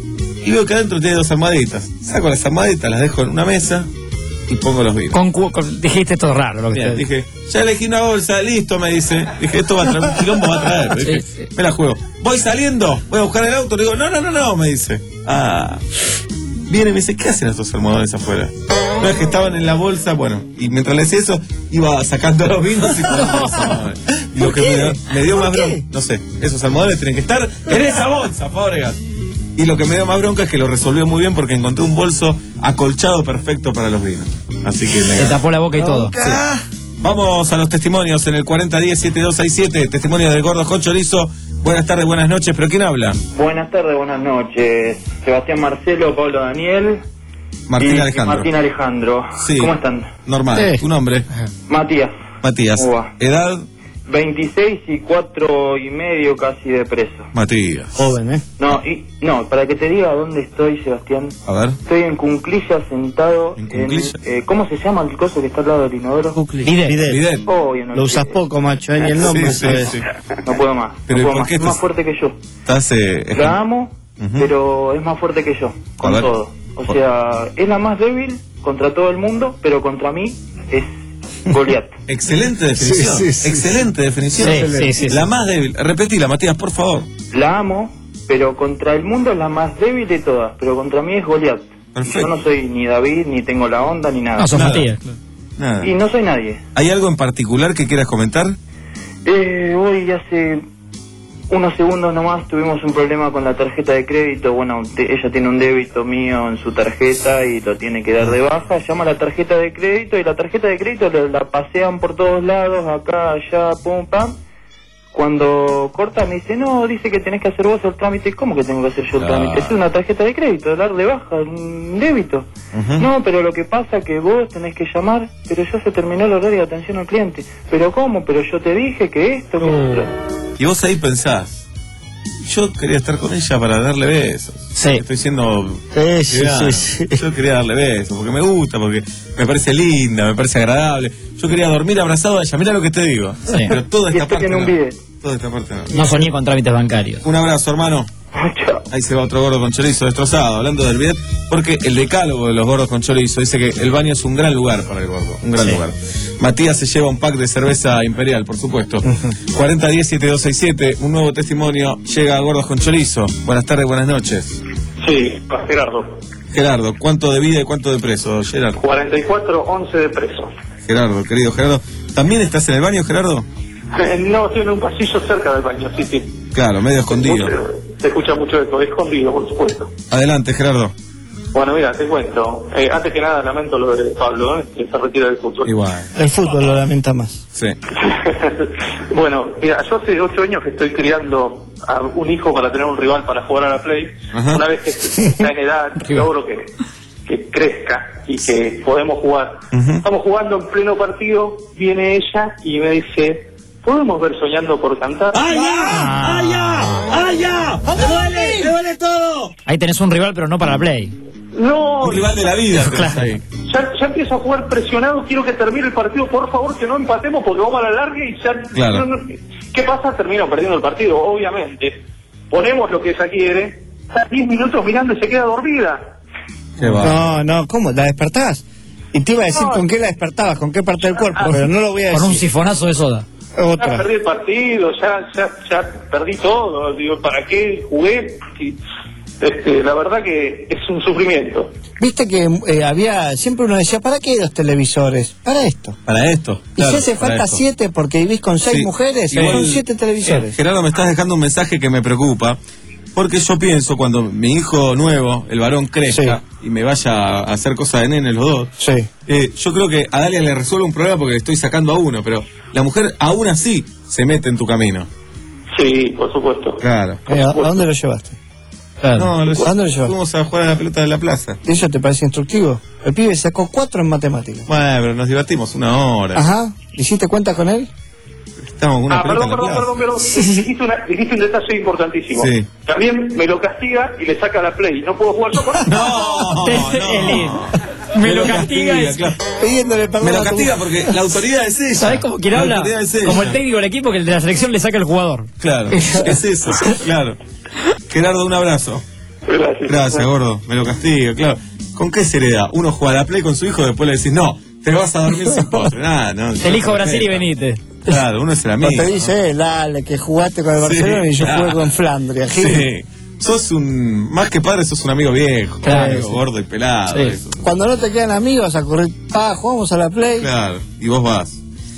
y veo que adentro tiene dos almohaditas. Saco las almohaditas, las dejo en una mesa y pongo los vinos. Con, cu- con- dijiste esto raro lo que Bien, te- dije, ya elegí una bolsa, listo, me dice. Dije, esto va a traer un quilombo, va a traer. Dije, Sí, sí. me la juego. Voy saliendo, voy a buscar el auto, le digo, no, no, no, no, me dice. Ah. Viene y me dice, ¿qué hacen estos almohadones afuera? No, es que estaban en la bolsa, bueno, y mientras le decía eso, iba sacando los vinos y poniendo los almohadones. Y lo que me, dio- me dio más bronca, no sé, esos almohadones tienen que estar en esa bolsa, Fábregas. Y lo que me dio más bronca es que lo resolvió muy bien porque encontré un bolso acolchado perfecto para los vinos. Así que me Te tapó la boca y todo. Vamos a los testimonios en el cuarenta diez setenta y dos sesenta y siete, testimonios de Gordos con Chorizo. Buenas tardes, buenas noches, pero ¿quién habla? Buenas tardes, buenas noches. Sebastián Marcelo, Pablo Daniel. Martín y Alejandro. Martín Alejandro. Sí. ¿Cómo están? Normal, Sí. tu nombre. Matías. Matías. ¿Cómo va? Edad, veintiséis y cuatro y medio casi de preso. Matías. Joven, ¿eh? No, y, no, para que te diga dónde estoy, Sebastián. A ver. Estoy en Cunclilla sentado ¿En en... Cunclilla? eh, ¿Cómo se llama el coso que está al lado del inodoro? Bidet. Bidet. Oh, yo no Lo usas sé. poco, macho, ¿eh? Ni el nombre. Sí, sí, sabes. sí. No puedo más. Pero ¿y no por puedo más. qué Es más estás- fuerte que yo. Estás, eh, es- La amo, Ujú. pero es más fuerte que yo, con ver. todo. O Por- sea, es la más débil contra todo el mundo, pero contra mí es Goliat. Excelente definición. Sí, sí, sí. Excelente definición. Sí, sí, sí, La sí. más débil. Repetila, Matías, por favor. La amo, pero contra el mundo es la más débil de todas, pero contra mí es Goliat. Perfecto. Yo no soy ni David, ni tengo la onda, ni nada. No, sos Nada. Matías. Nada. Y no soy nadie. ¿Hay algo en particular que quieras comentar? Eh, hoy hace unos segundos nomás tuvimos un problema con la tarjeta de crédito. Bueno, te- ella tiene un débito mío en su tarjeta y lo tiene que dar de baja. Llama a la tarjeta de crédito y la tarjeta de crédito la, la pasean por todos lados, acá, allá, pum, pam. Cuando corta me dice, no, dice que tenés que hacer vos el trámite. ¿Cómo que tengo que hacer yo el Ah. trámite? Es una tarjeta de crédito, dar de baja, un débito. Ujú. No, pero lo que pasa es que vos tenés que llamar, pero ya se terminó el horario de atención al cliente. ¿Pero cómo? Pero yo te dije que esto, que esto. Y vos ahí pensás, yo quería estar con ella para darle besos. Sí. Estoy siendo... Sí, sí, vegano. sí, sí. Yo quería darle besos, porque me gusta, porque me parece linda, me parece agradable. Yo quería dormir abrazado a ella, mira lo que te digo. Sí. Pero toda Y esta estoy parte en un no. bidet. Toda esta parte no. No soñé con trámites bancarios. Un abrazo, hermano. Chao. Ahí se va otro gordo con chorizo destrozado, hablando del bidet, porque el decálogo de los gordos con chorizo dice que el baño es un gran lugar para el gordo, un gran Sí. lugar. Matías se lleva un pack de cerveza imperial, por supuesto. cuarenta diez setenta y dos sesenta y siete, un nuevo testimonio llega a Gordos con Chorizo. Buenas tardes, buenas noches. Sí, Gerardo. Gerardo, ¿cuánto de vida y cuánto de preso, Gerardo? cuarenta y cuatro, once de preso. Gerardo, querido Gerardo, ¿También estás en el baño, Gerardo? Eh, no, estoy en un pasillo cerca del baño, sí, sí. Claro, medio escondido. Mucho, se escucha mucho eco, escondido, por supuesto. Adelante, Gerardo. Bueno, mira, te cuento. Eh, antes que nada, lamento lo de Pablo, ¿eh? Que se retira del fútbol. Igual. El fútbol lo lamenta más. Sí. Bueno, mira, yo hace ocho años que estoy criando a un hijo para tener un rival para jugar a la Play. Ajá. Una vez que está en edad, logro que, que crezca y que podemos jugar. Uh-huh. Estamos jugando en pleno partido, viene ella y me dice, ¿podemos ver Soñando por Cantar? ¡Ay, ya! ¡Ay, ya! ¡Ay, ya! ¡Me duele! ¡Me duele todo! Ahí tenés un rival, pero no para la Play. No, Un rival de la vida. Claro. Ahí. ya, ya empiezo a jugar presionado, quiero que termine el partido, por favor, que no empatemos porque vamos a la larga y ya... Claro. no, no, ¿qué pasa? Termino perdiendo el partido, obviamente. Ponemos lo que ella quiere, está diez minutos mirando y se queda dormida. Qué va. No, no, ¿cómo? ¿La despertás? Y te iba a decir No. con qué la despertabas, con qué parte del cuerpo, pero no lo voy a decir. Con un sifonazo de soda. Ya Otra. perdí el partido, ya, ya, ya perdí todo, digo, ¿para qué jugué? Y, este, la verdad que es un sufrimiento. Viste que eh, había, siempre uno decía, ¿para qué los televisores? Para esto. Para esto. Y claro, si hace para falta esto. siete porque vivís con seis Sí. mujeres, Igual- son siete televisores. Gerardo, me estás dejando un mensaje que me preocupa. Porque yo pienso, cuando mi hijo nuevo, el varón, crezca y me vaya a hacer cosas de nene los dos, Sí. eh, yo creo que a Dalia le resuelve un problema porque le estoy sacando a uno, pero la mujer aún así se mete en tu camino. Sí, por supuesto. Claro. Eh, ¿A a dónde lo llevaste? No, lo ¿A dónde lo llevaste? fuimos a jugar a la pelota de la plaza. ¿Eso te parece instructivo? El pibe sacó cuatro en matemáticas. Bueno, pero nos divertimos una hora. Ajá. ¿Hiciste cuenta con él? Estamos con una Ah, pelota perdón, en la perdón, plaza. perdón, perdón. Dijiste, una, dijiste un detalle importantísimo. Sí. También me lo castiga y le saca la Play. No puedo jugar yo con él. No, no. Me lo castiga. es- claro. Pidiéndole perdón Me lo a tu- castiga porque la autoridad es ella. ¿Sabés cómo quién La habla? autoridad es ella. Como el técnico del equipo que el de la selección le saca al jugador. Claro, es eso, claro. Gerardo, un abrazo. Gracias. Gracias, gordo. Me lo castiga, claro. ¿Con qué seriedad? Uno juega a la Play con su hijo y después le decís, no, te vas a dormir sin postre. Nada, no. Te elijo Brasil y venite. Claro, uno es el amigo. O te dice, eh, dale, que jugaste con el Sí, Barcelona y yo claro. jugué con Flandria. Gil. Sí. Sos un, más que padre, sos un amigo viejo, Claro, amigo sí. gordo y pelado. Sí. Eso. Cuando no te quedan amigos, a correr, pa, jugamos a la Play. Claro, y vos vas.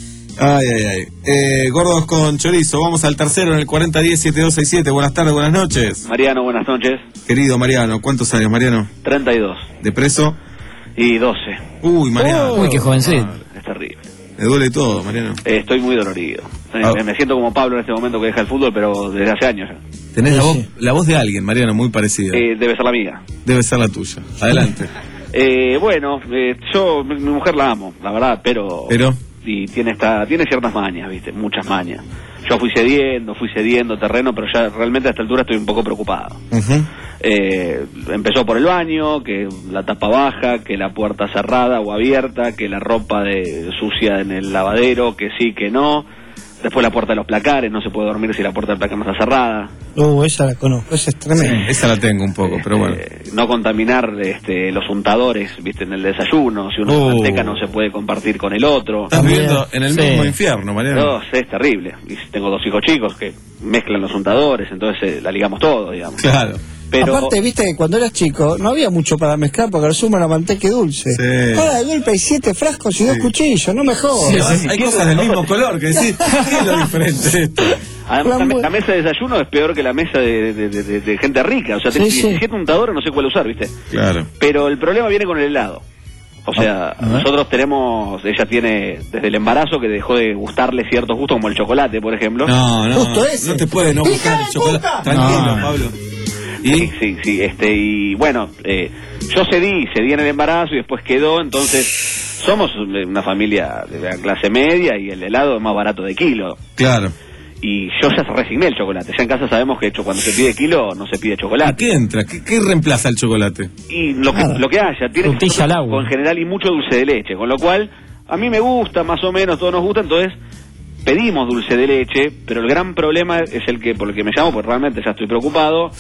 Ay, ay, ay. Eh, gordos con chorizo, vamos al tercero en el cuarenta diez setenta y dos sesenta y siete. Buenas tardes, buenas noches. Mariano, buenas noches. Querido Mariano, ¿cuántos años, Mariano? treinta y dos. ¿De preso? Y doce. Uy, Mariano. Uy, qué jovencito. Es terrible. Me duele todo, Mariano. Eh, estoy muy dolorido. Eh, Ah. Me siento como Pablo en este momento que deja el fútbol, pero desde hace años ya. Tenés la voz, la voz de alguien, Mariano, muy parecida. Eh, debe ser la mía. Debe ser la tuya. Adelante. Eh, bueno, eh, yo, mi, mi mujer la amo, la verdad, pero... Pero, Y tiene esta, tiene ciertas mañas, viste, muchas mañas. Yo fui cediendo, fui cediendo terreno, pero ya realmente a esta altura estoy un poco preocupado. ujú. Eh, empezó por el baño, que la tapa baja, que la puerta cerrada o abierta, que la ropa de sucia en el lavadero, que sí, que no. Después la puerta de los placares, no se puede dormir si la puerta del placar no está cerrada. Uh, esa la conozco, esa es tremenda. esa la tengo un poco, pero bueno. Eh, no contaminar este, los untadores, viste, en el desayuno. Si uno Oh. manteca no se puede compartir con el otro. Estás viviendo en el Sí. mismo infierno, Mariano. No, es terrible. Y tengo dos hijos chicos que mezclan los untadores, entonces eh, la ligamos todo, digamos. Claro. Pero Aparte, viste que cuando eras chico no había mucho para mezclar porque resumo la manteca y dulce. Sí. Ahora de golpe hay siete frascos y dos cuchillos, no me jodas. Sí, hay cosas del mismo color que decís, ¿qué es lo diferente de esto? además, la, me- la mesa de desayuno es peor que la mesa de, de- de- de- de gente rica. O sea, tengo Sí, sí. diecisiete untadores, no sé cuál usar, ¿viste? Claro. Pero el problema viene con el helado. O sea, nosotros tenemos, ella tiene desde el embarazo que dejó de gustarle ciertos gustos como el chocolate, por ejemplo. No, no, Justo ese. no te puede no gustar el chocolate. Tranquilo, No. Pablo. Sí, sí, sí, este, y bueno, eh, yo cedí, cedí en el embarazo y después quedó, entonces somos una familia de la clase media y el helado es más barato de kilo. Claro. Y yo ya resigné el chocolate, ya en casa sabemos que hecho, cuando se pide kilo no se pide ¿Y chocolate. qué entra? ¿Qué, qué reemplaza el chocolate? Y lo que, Nada. lo que haya, tiene que Frutilla ser al agua. con general y mucho dulce de leche, con lo cual a mí me gusta, más o menos, todos nos gusta, entonces pedimos dulce de leche, pero el gran problema es el que, por el que me llamo, porque realmente ya estoy preocupado,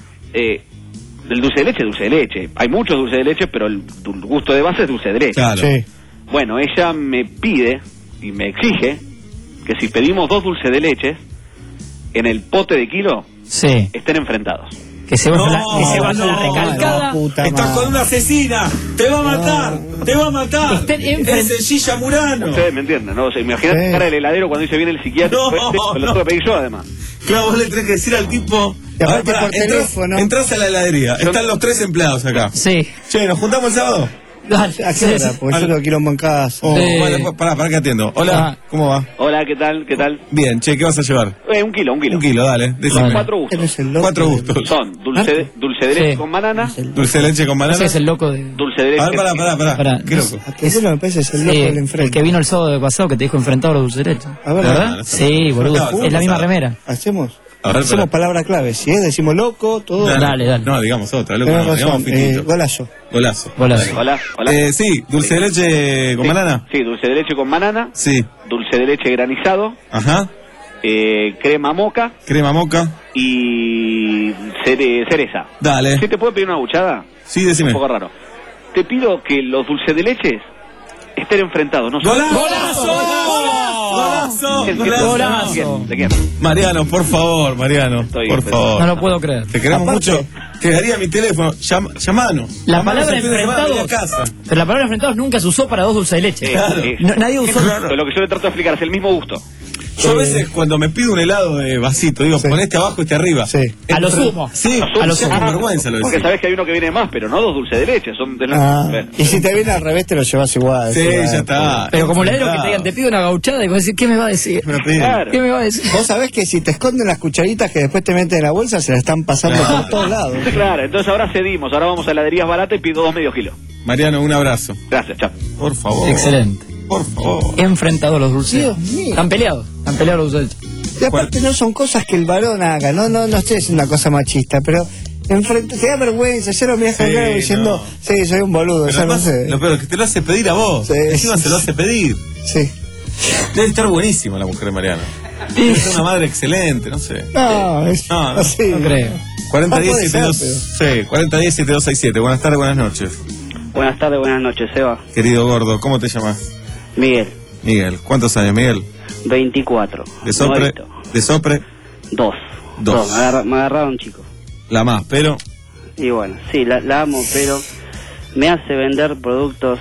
eh, el dulce de leche es dulce de leche. Hay muchos dulce de leche, pero el dul- gusto de base es dulce de leche. Claro. Sí. Bueno, ella me pide y me exige que si pedimos dos dulces de leche, en el pote de kilo Sí. estén enfrentados. Que se va No, a la, que se va a la no, recalcada. puta Estás madre. con una asesina. Te va a matar. Te va a matar. Estén enfrent- Es el Gilla Murano. Ustedes me entienden, ¿no? O sea, imagínate Sí. cara del heladero cuando dice viene el psiquiatra. No, Después, me lo no. tuve que pedir yo, además. Claro, vos le tenés que decir al tipo. Y aparte pará, por entras, teléfono. entras a la heladería. Están los tres empleados acá. Sí. Che, ¿nos juntamos el sábado? Dale, ¿A sí, qué hora? sí. Porque yo lo quiero en casa. Oh, Sí. bueno, pues, pará, pará que atiendo. Hola, Ah. ¿cómo va? Hola, ¿qué tal? ¿Qué tal? Bien, che, ¿qué vas a llevar? Eh, un kilo, un kilo. Un kilo, dale. Son Decime. cuatro gustos. Eres el loco. Cuatro gustos. Son dulce de, dulce de leche Sí. con banana, Dulce de leche con banana. Ese es el loco de... dulce de leche. A ver, pará, pará, pará. Pará, ¿Qué no loco? ¿A qué no me parece? Es el loco Sí, del el enfrente. que vino el sábado pasado que te dijo enfrentado a los dulce de leche. A ver, ¿Verdad? no, no, Sí, no, boludo. no, Es la misma no, remera. ¿Hacemos? A ver, Hacemos pará. palabra clave. Si es, decimos loco, todo. Dale, dale. No, digamos otra, loco. Tenés No, digamos razón. Eh, fitito. golazo. Golazo. Golazo. Hola, hola. Eh, sí, dulce de leche con Sí. banana. Sí, dulce de leche con banana, Sí. dulce de leche granizado, Ajá. eh, crema moca Crema moca. y cere- cereza. Dale. ¿Sí te puedo pedir una buchada? Sí, decime. Un poco raro. Te pido que los dulces de leches estén enfrentados, ¿no? ¡Golazo! ¡Golazo! ¡Golazo! ¿Quién? ¡Golazo! ¿De quién? ¿De quién? Mariano, por favor, Mariano. Estoy Por pensando. favor. No lo puedo creer. Te queremos Aparte- mucho. Te daría mi teléfono. Llam, llamanos. La Llamanos palabra el fin de semana, enfrentados. vení a casa. Pero la palabra enfrentados nunca se usó para dos dulces de leche. Sí, Claro. sí. No- nadie usó. Pero lo que yo le trato de explicar es el mismo gusto. Yo a veces cuando me pido un helado de vasito, digo, Sí. pon este abajo, este arriba. Sí. A lo Entre- sumo. Sí, A lo ya sumo. con vergüenza lo Porque decís. sabes que hay uno que viene más, pero no dos dulces de leche, son de la... Ah, Bueno. y si te viene al revés, te lo llevas igual. Sí, igual. ya está. Pero como heladero que Claro. te digan, te pido una gauchada y vos decís, ¿qué me va a decir? Me lo pedí. Claro. ¿Qué me va a decir? Vos sabés que si te esconden las cucharitas que después te meten en la bolsa, se la están pasando Claro. por todos lados. Claro, entonces ahora cedimos, ahora vamos a heladerías baratas y pido dos medio kilos. Mariano, un abrazo. Gracias, chao. Por favor. Excelente. Por favor. Enfrentados los dulces. Dios mío. Están peleados. Están peleados los dulces de leche. Y aparte no son cosas que el varón haga, no, no, no estoy diciendo una cosa machista, pero enfrente, te da vergüenza, yo lo miras Sí, con cara diciendo, no. sí, soy un boludo, Pero ya no además, sé. lo peor es que te lo hace pedir a vos. Sí. Encima se lo hace pedir. Sí. Debe estar buenísima la mujer de Mariano. Debe ser una madre excelente, no sé. No, es No, no, así. No creo. cuarenta No diez puede setenta y dos. ser, Sí, cuarenta diez setenta y dos sesenta y siete. Buenas tardes, buenas noches. Buenas tardes, buenas noches, Seba. Querido gordo, ¿cómo te llamas? Miguel, Miguel. ¿Cuántos años, Miguel? veinticuatro. De sopre. Nuevito. De sopre. Dos. Dos. Me, agarra- me agarraron, chicos. La más, pero. Y bueno, sí, la, la amo, pero me hace vender productos,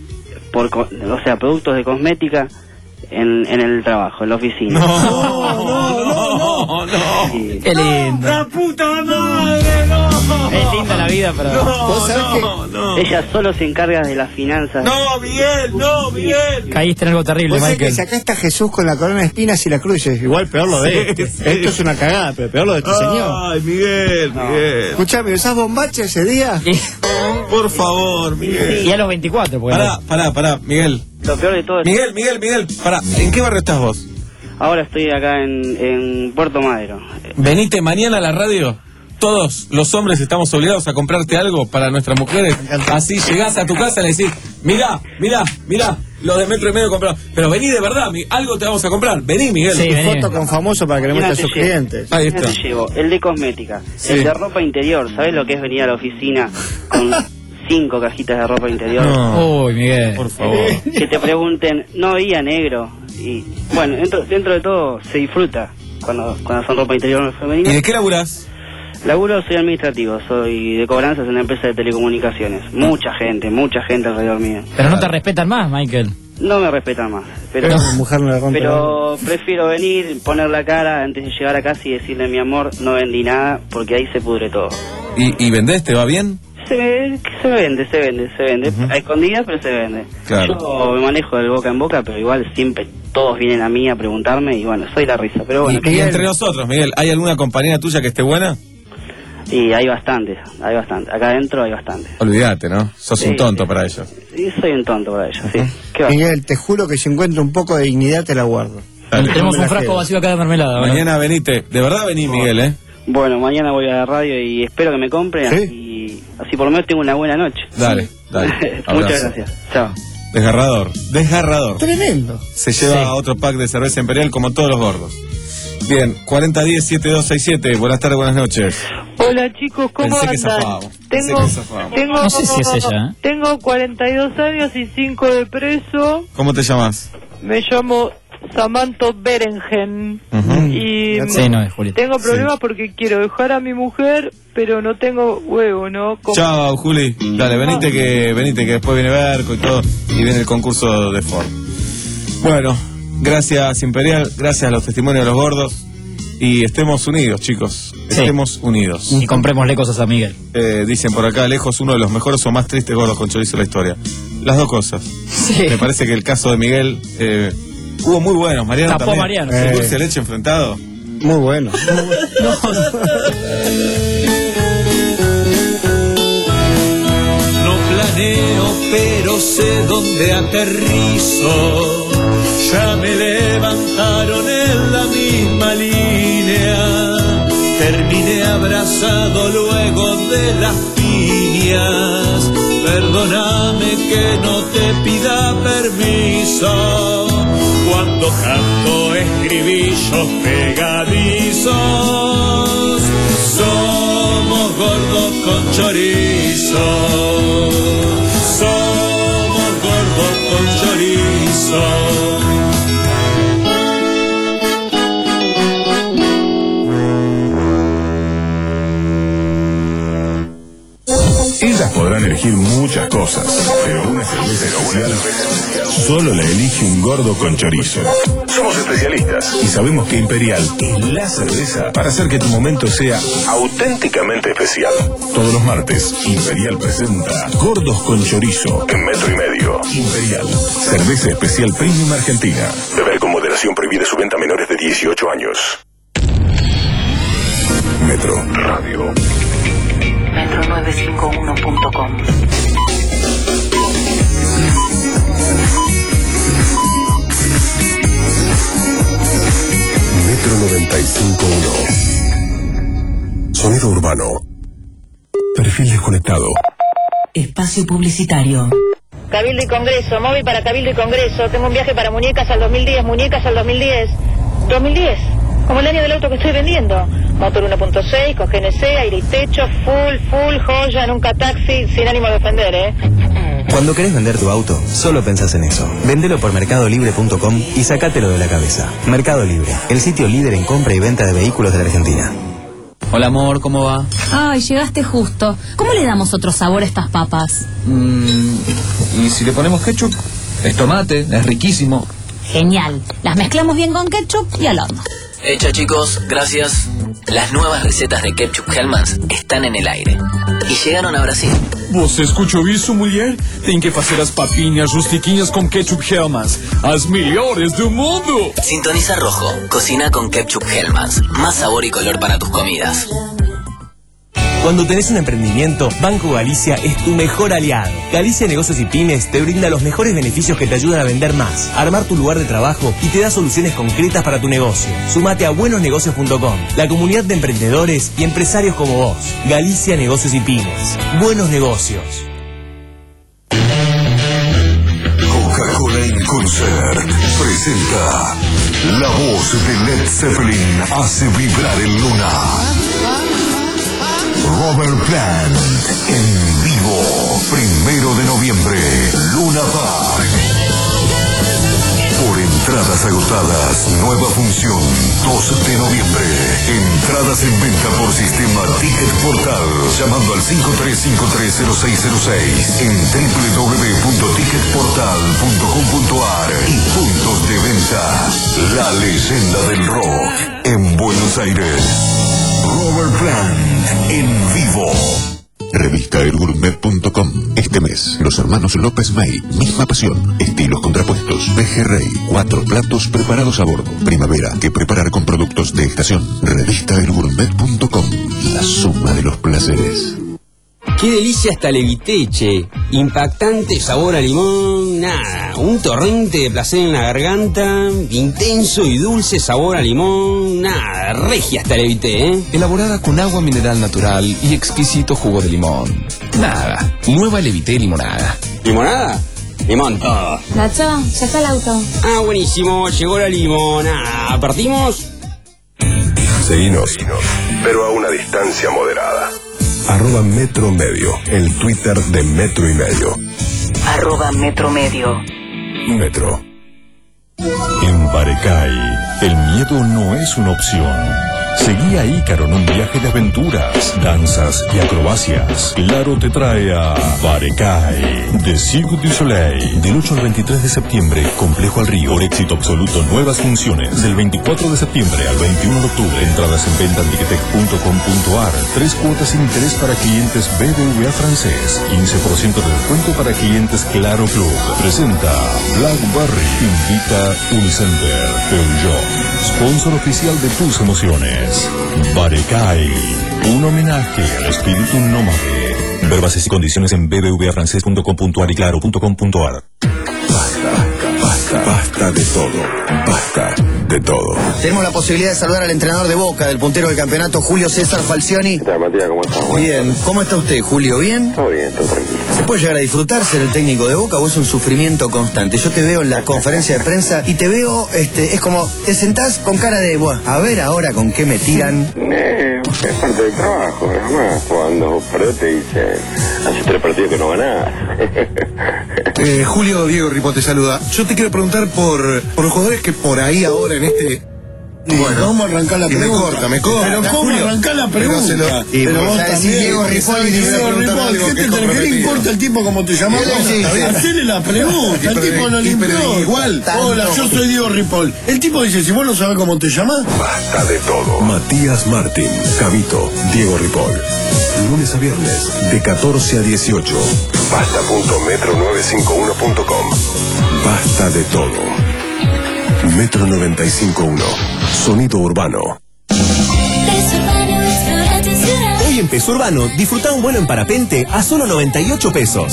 por, co- o sea, productos de cosmética en, en el trabajo, en la oficina. No, no, no, no. Sí. Qué lindo. ¡La puta madre, no! Es linda la vida, pero. No, ¿Vos sabés no, no. Ella solo se encarga de las finanzas. No, Miguel, no, Miguel. Caíste en algo terrible, Vos sabés que Michael. si acá está Jesús con la corona de espinas y la cruz, y igual peor lo de Sí, este. sí. Esto es una cagada, pero peor lo de este señor. Ay, Miguel, Miguel. Escuchame, ¿usás bombacha ese día? Y, Por favor, Miguel. y a los veinticuatro, porque. Pará, pará, pará, Miguel. Lo peor de todo es Miguel, Miguel, Miguel, pará. ¿En qué barrio estás vos? ahora estoy acá en, en Puerto Madero. Venite mañana a la radio. Todos los hombres estamos obligados a comprarte algo para nuestras mujeres. Así llegás a tu casa y le decís, mirá, mirá, mirá, los de metro y medio compraron. Pero vení de verdad, mi- algo te vamos a comprar. Vení, Miguel. Sí, Tu vení. foto con famoso para que le muestre a sus te llevo? clientes. Ahí Mira, está. te llevo el de cosmética, Sí. el de ropa interior. ¿Sabes lo que es venir a la oficina con cinco cajitas de ropa interior? No, Uy, Miguel. por favor. Que te pregunten, no había negro. Y bueno, dentro, dentro de todo se disfruta cuando, cuando son ropa interior ¿Y femenina. de qué laburás? Laburo, soy administrativo, soy de cobranzas en una empresa de telecomunicaciones. Mucha gente, mucha gente alrededor mío. Pero no te respetan más, Michael. No me respetan más, pero, Pero mujer no le rompe la pero prefiero venir, poner la cara antes de llegar a casa y decirle, mi amor, no vendí nada, porque ahí se pudre todo. ¿Y, y vendés? ¿Te va bien? Se, ve- se vende, se vende, se vende. A escondidas, pero se vende. Claro. Yo me manejo del boca en boca, pero igual siempre todos vienen a mí a preguntarme y bueno, soy la risa. Pero bueno, y, y entre nosotros, Miguel, ¿hay alguna compañera tuya que esté buena? y hay bastantes, hay bastantes. Acá adentro hay bastantes. Olvídate, ¿no? Sos Sí, un tonto sí. para ellos. Y soy un tonto para ellos, sí. ¿Qué va? Miguel, te juro que si encuentro un poco de dignidad te la guardo. Dale. Tenemos me un la frasco quedo. vacío acá de mermelada. ¿verdad? Mañana venite. De verdad vení, Miguel, ¿eh? Bueno, mañana voy a la radio y espero que me compren ¿Sí? y así por lo menos tengo una buena noche. Dale, dale. Muchas Abrazo. gracias. Chao. Desgarrador, desgarrador. Tremendo. Se lleva otro pack de cerveza imperial como todos los gordos. Bien, cuarenta diez setenta y dos sesenta y siete. Buenas tardes, buenas noches. Hola chicos, ¿cómo Pensé que andan? zafábamos, pensé Tengo, que zafábamos. tengo, No sé si es ella, ¿eh? tengo cuarenta y dos años y cinco de preso. ¿Cómo te llamas? Me llamo Samantha Berengen. Uh-huh. Y sí, no, es Julieta. tengo problemas Sí. porque quiero dejar a mi mujer, pero no tengo huevo, ¿no? Como- Chao, Juli. Dale, venite que, venite que después viene Berco y todo, y viene el concurso de Ford. Bueno, gracias Imperial, gracias a los testimonios de los gordos. Y estemos unidos, chicos. Sí. Estemos unidos. Y comprémosle cosas a Miguel. Eh, dicen por acá, lejos, uno de los mejores o más tristes gordos con chorizo de la historia. Las dos cosas. Sí. Me parece que el caso de Miguel eh, hubo muy buenos. Mariano Tapó también. Mariano. El Eh. dulce de leche enfrentado. Muy bueno. No planeo, pero sé dónde aterrizo. Ya me levantaron en la misma línea. Terminé abrazado luego de las piñas. Perdóname que no te pida permiso cuando canto estribillos pegadizos. Somos gordos con chorizo. Somos gordos con chorizo. Ellas podrán elegir muchas cosas, pero una cerveza especial solo la elige un gordo con chorizo. Somos especialistas y sabemos que Imperial es la cerveza para hacer que tu momento sea auténticamente especial. Todos los martes, Imperial presenta Gordos con Chorizo en Metro y Medio. Imperial, cerveza especial premium argentina. Beber con moderación, prohibida su venta a menores de dieciocho años. Metro Radio. metro novecientos cincuenta y uno punto com. Metro noventa y cinco punto uno. Sonido urbano. Perfil desconectado. Espacio publicitario. Cabildo y Congreso, móvil para Cabildo y Congreso. Tengo un viaje para Muñecas al dos mil diez, Muñecas al dos mil diez. ¿dos mil diez? Como el año del auto que estoy vendiendo. Motor uno punto seis, con G N C, aire y techo, full, full, joya, nunca taxi, sin ánimo de ofender, ¿eh? Cuando querés vender tu auto, solo pensás en eso. Vendelo por mercado libre punto com y sacátelo de la cabeza. Mercado Libre, el sitio líder en compra y venta de vehículos de la Argentina. Hola amor, ¿cómo va? Ay, llegaste justo. ¿Cómo le damos otro sabor a estas papas? Mm, ¿y si le ponemos ketchup? Es tomate, es riquísimo. Genial. Las mezclamos bien con ketchup y al horno. Hecha chicos, gracias. Las nuevas recetas de Ketchup Hellmann's están en el aire. Y llegaron a Brasil. Você escuchou isso, mulher? Tem que fazer as papinhas rustiquinhas com Ketchup Hellmann's. As melhores do mundo! Sintoniza Rojo. Cocina con Ketchup Hellmann's. Más sabor y color para tus comidas. Cuando tenés un emprendimiento, Banco Galicia es tu mejor aliado. Galicia Negocios y Pymes te brinda los mejores beneficios que te ayudan a vender más, a armar tu lugar de trabajo y te da soluciones concretas para tu negocio. Sumate a buenos negocios punto com, la comunidad de emprendedores y empresarios como vos. Galicia Negocios y Pymes. Buenos negocios. Coca-Cola en concert presenta La voz de Led Zeppelin hace vibrar el Luna. Robert Plant en vivo, primero de noviembre, Luna Park. Por entradas agotadas, nueva función, dos de noviembre. Entradas en venta por sistema Ticket Portal, llamando al cinco tres cinco tres cero seis cero seis en doble u doble u doble u punto ticket portal punto com punto a r y puntos de venta. La leyenda del rock en Buenos Aires. Robert Plant en vivo. Revista el gourmet punto com. Este mes, los hermanos López May, misma pasión, estilos contrapuestos. Pejerrey, cuatro platos preparados a bordo. Primavera, que preparar con productos de estación. Revista el gourmet punto com. La suma de los placeres. ¡Qué delicia esta Leviteche! Impactante sabor a limón, nada, un torrente de placer en la garganta, intenso y dulce sabor a limón, nada, regia esta Levite, ¿eh? Elaborada con agua mineral natural y exquisito jugo de limón. Nada, nueva Levité limonada. ¿Limonada? Limón todo. Nacho, ya está el auto. Ah, buenísimo, llegó la limonada. ¿Partimos? Seguinos, pero a una distancia moderada. Arroba Metro Medio, el Twitter de Metro y Medio. Arroba Metro Medio. Metro. En Barecay, el miedo no es una opción. Seguí a Ícaro en un viaje de aventuras, danzas y acrobacias. Claro te trae a Barecay, de Cirque du Soleil. Del ocho al veintitrés de septiembre, Complejo al Río. Por éxito absoluto, nuevas funciones. Del veinticuatro de septiembre al veintiuno de octubre. Entradas en venta en ticketek punto com punto ar. Tres cuotas sin interés para clientes B B V A francés. quince por ciento de descuento para clientes Claro Club. Presenta Blackberry. Invita Unicenter. Peugeot. Sponsor oficial de tus emociones. Barecay, un homenaje al espíritu nómade. Ver bases y condiciones en b b v a francés punto com punto ar y claro punto com punto ar. Basta, basta, basta de todo. Basta de todo. Tenemos la posibilidad de saludar al entrenador de Boca, del puntero del campeonato, Julio César Falcioni. ¿Qué tal, Matías? ¿Cómo estás? Bien. ¿Cómo está usted, Julio? ¿Bien? Todo bien, todo tranquilo. ¿Se puede llegar a disfrutar ser el técnico de Boca o es un sufrimiento constante? Yo te veo en la conferencia de prensa y te veo, este, es como, te sentás con cara de, bueno, a ver ahora con qué me tiran. Eh, es parte del trabajo, nada más. Cuando perdés te dicen, hace tres partidos que no ganás. eh, Julio, Diego Ripoll te saluda. Yo te quiero preguntar por, por los jugadores que por ahí ahora en este... Bueno, ¿cómo arrancar la y pregunta? Me corta, me corta. Pero ¿cómo Julio, arrancar la pregunta? Pero, lo, y pero vos también. Diego Ripoll, Diego Ripoll, ¿qué te ¿qué le importa el tipo como te llamamos? Hacele la pregunta, al tipo no le importa. Igual. Hola, yo soy Diego Ripoll. El tipo dice, si vos no sabés cómo te llamás. Basta de todo. Matías Martín, Cabito, Diego Ripoll. Lunes a viernes, de catorce a dieciocho. Basta punto metro nueve cinco uno punto com. Basta de todo. Metro noventa y cinco punto uno. Sonido urbano. Hoy en Peso Urbano, disfruta un vuelo en parapente a solo noventa y ocho pesos.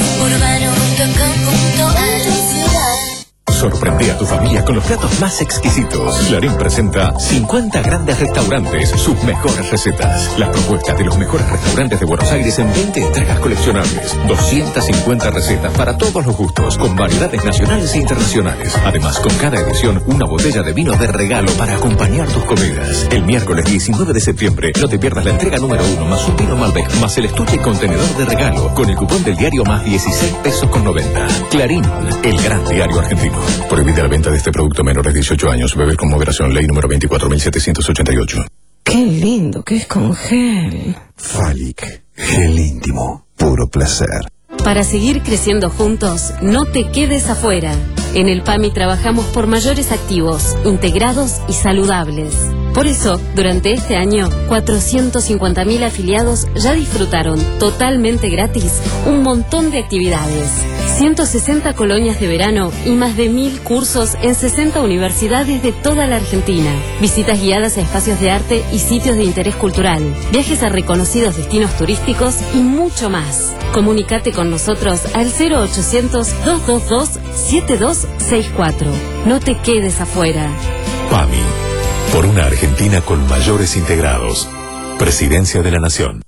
Sorprende a tu familia con los platos más exquisitos. Clarín presenta cincuenta grandes restaurantes, sus mejores recetas. Las propuestas de los mejores restaurantes de Buenos Aires en veinte entregas coleccionables. doscientas cincuenta recetas para todos los gustos, con variedades nacionales e internacionales. Además, con cada edición, una botella de vino de regalo para acompañar tus comidas. El miércoles diecinueve de septiembre, no te pierdas la entrega número uno, más un vino Malbec, más el estuche y contenedor de regalo, con el cupón del diario más dieciséis pesos con noventa. Clarín, el gran diario argentino. Prohibida la venta de este producto a menores de dieciocho años. Beber con moderación. Ley número veinticuatro mil setecientos ochenta y ocho. Qué lindo que es con gel. Falic. Gel íntimo. Puro placer. Para seguir creciendo juntos, no te quedes afuera. En el PAMI trabajamos por mayores activos, integrados y saludables. Por eso, durante este año, cuatrocientos cincuenta mil afiliados ya disfrutaron totalmente gratis un montón de actividades. ciento sesenta colonias de verano y más de mil cursos en sesenta universidades de toda la Argentina. Visitas guiadas a espacios de arte y sitios de interés cultural. Viajes a reconocidos destinos turísticos y mucho más. Comunicate con nosotros al cero ochocientos, dos dos dos, siete dos seis cuatro. No te quedes afuera. PAMI. Por una Argentina con mayores integrados. Presidencia de la Nación.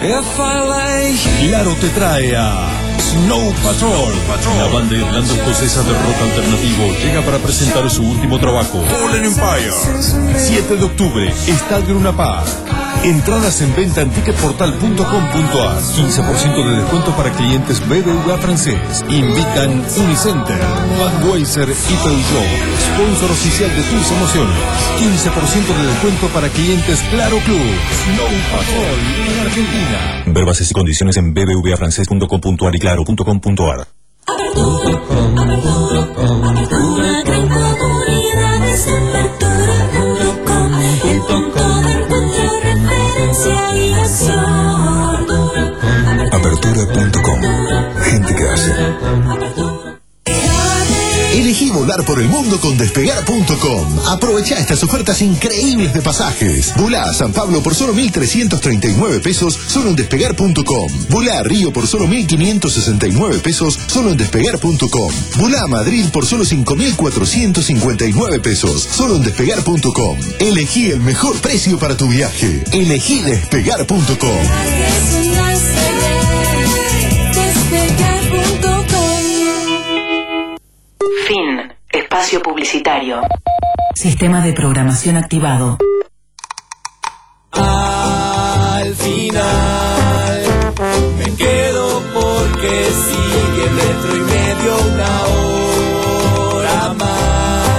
Claro te trae a Snow Patrol. La banda irlanda escocesa de rock alternativo llega para presentar su último trabajo, Fallen Empire. siete de octubre, Estadio Luna Park. Entradas en venta en ticketportal punto com punto ar. quince por ciento de descuento para clientes B B V A francés. Invitan Unicenter, Budweiser y Peugeot. Sponsor oficial de tus emociones. quince por ciento de descuento para clientes Claro Club. Snow Patrol en Argentina. Ver bases y condiciones en b b v a francés punto com punto ar y claro punto com punto ar. Apertura punto com. Gente que hace. Elegí volar por el mundo con despegar punto com. Aprovecha estas ofertas increíbles de pasajes. Volá a San Pablo por solo mil trescientos treinta y nueve pesos solo en despegar punto com. Volá a Río por solo mil quinientos sesenta y nueve pesos solo en despegar punto com. Volá a Madrid por solo cinco mil cuatrocientos cincuenta y nueve pesos solo en despegar punto com. Elegí el mejor precio para tu viaje. Elegí despegar punto com. Fin. Espacio publicitario. Sistema de programación activado. Al final me quedo porque sigue metro y medio una hora más.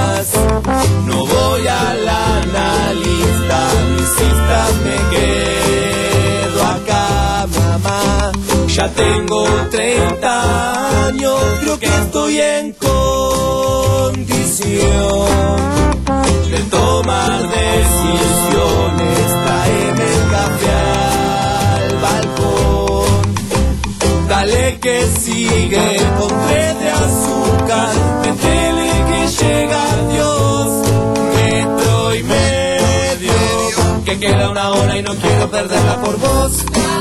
tengo treinta años, creo que estoy en condición de tomar decisiones. Tráeme el café al balcón, dale que sigue con tres de azúcar, métele que llega Dios, metro y medio, que queda una hora y no quiero perderla por vos.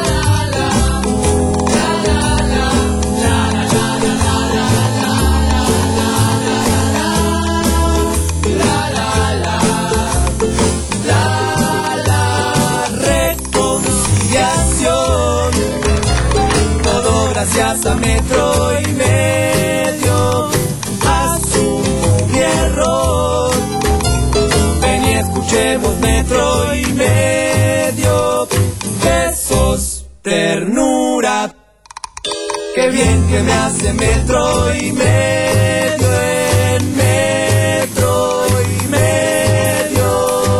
Gracias a metro y medio, asumo mi error. Ven y escuchemos metro y medio. Besos, ternura, qué bien que me hace metro y medio. En metro y medio.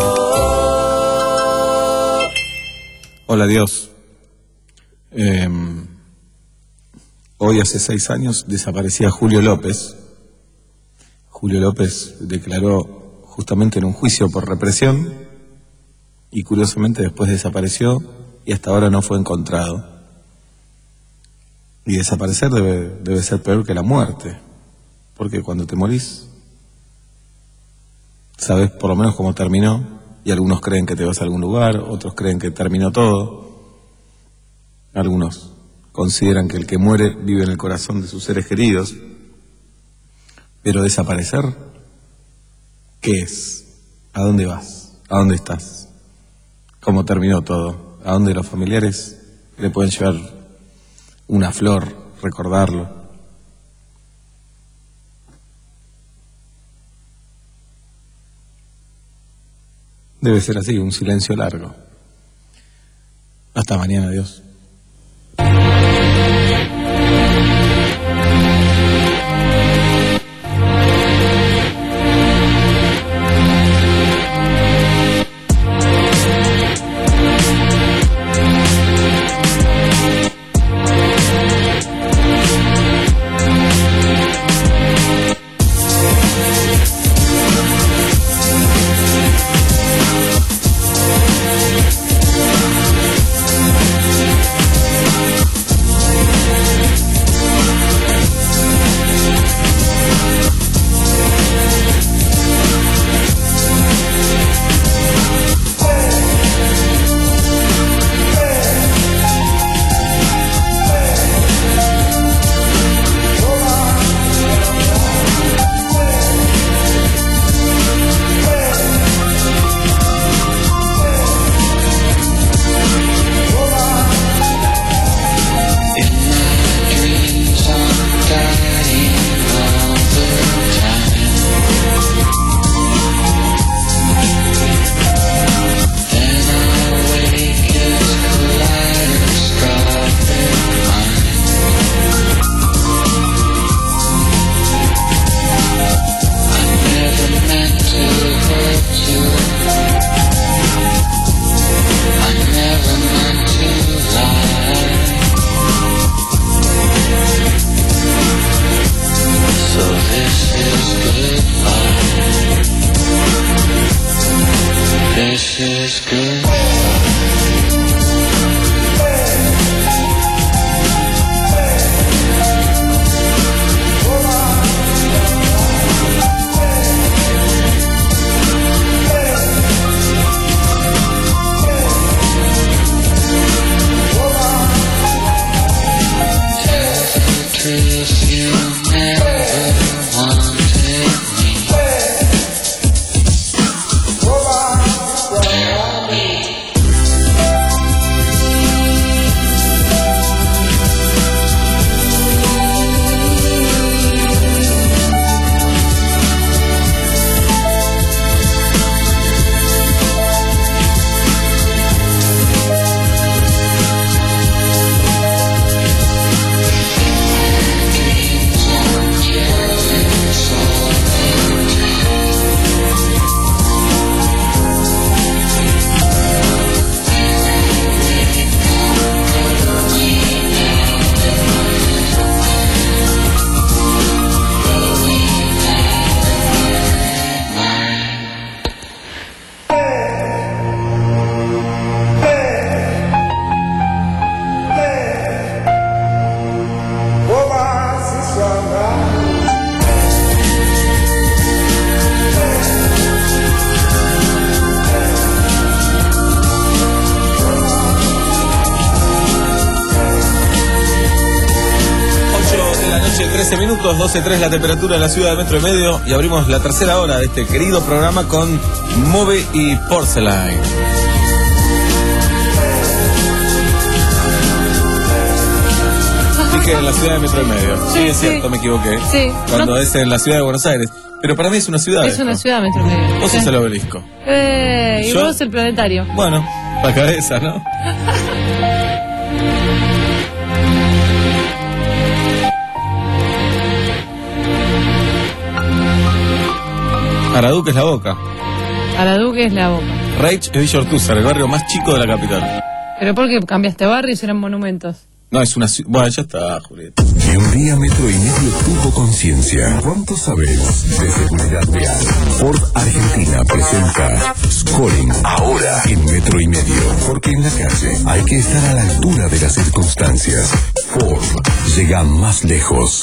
Hola Dios. Eh... Hoy hace seis años desaparecía Julio López. Julio López declaró justamente en un juicio por represión y curiosamente después desapareció y hasta ahora no fue encontrado. Y desaparecer debe, debe ser peor que la muerte, porque cuando te morís sabes por lo menos cómo terminó y algunos creen que te vas a algún lugar, otros creen que terminó todo, algunos consideran que el que muere vive en el corazón de sus seres queridos. Pero desaparecer, ¿qué es? ¿A dónde vas? ¿A dónde estás? ¿Cómo terminó todo? ¿A dónde los familiares le pueden llevar una flor, recordarlo? Debe ser así, un silencio largo. Hasta mañana, Dios. Tell me trece minutos, doce tres la temperatura de la ciudad de Metro y Medio, y abrimos la tercera hora de este querido programa con Movie y Porcelain. Dije en la ciudad de Metro y Medio. Sí, Sí, es sí. cierto, me equivoqué. Sí. Cuando No- es en la ciudad de Buenos Aires. Pero para mí es una ciudad. Es una esto. ciudad metro y medio. Vos sos el obelisco. Eh, y Yo- vos el planetario. Bueno, la cabeza, ¿no? Araduque es la Boca. Araduque es la Boca. Reich es Villa Ortúzar, el barrio más chico de la capital. ¿Pero por qué cambiaste barrio y eran monumentos? No, es una ciudad. Bueno, ya está, Julieta. Y un día Metro y Medio tuvo conciencia. ¿Cuánto sabes de seguridad vial? Ford Argentina presenta Scoring ahora en Metro y Medio. Porque en la calle hay que estar a la altura de las circunstancias. Ford llega más lejos.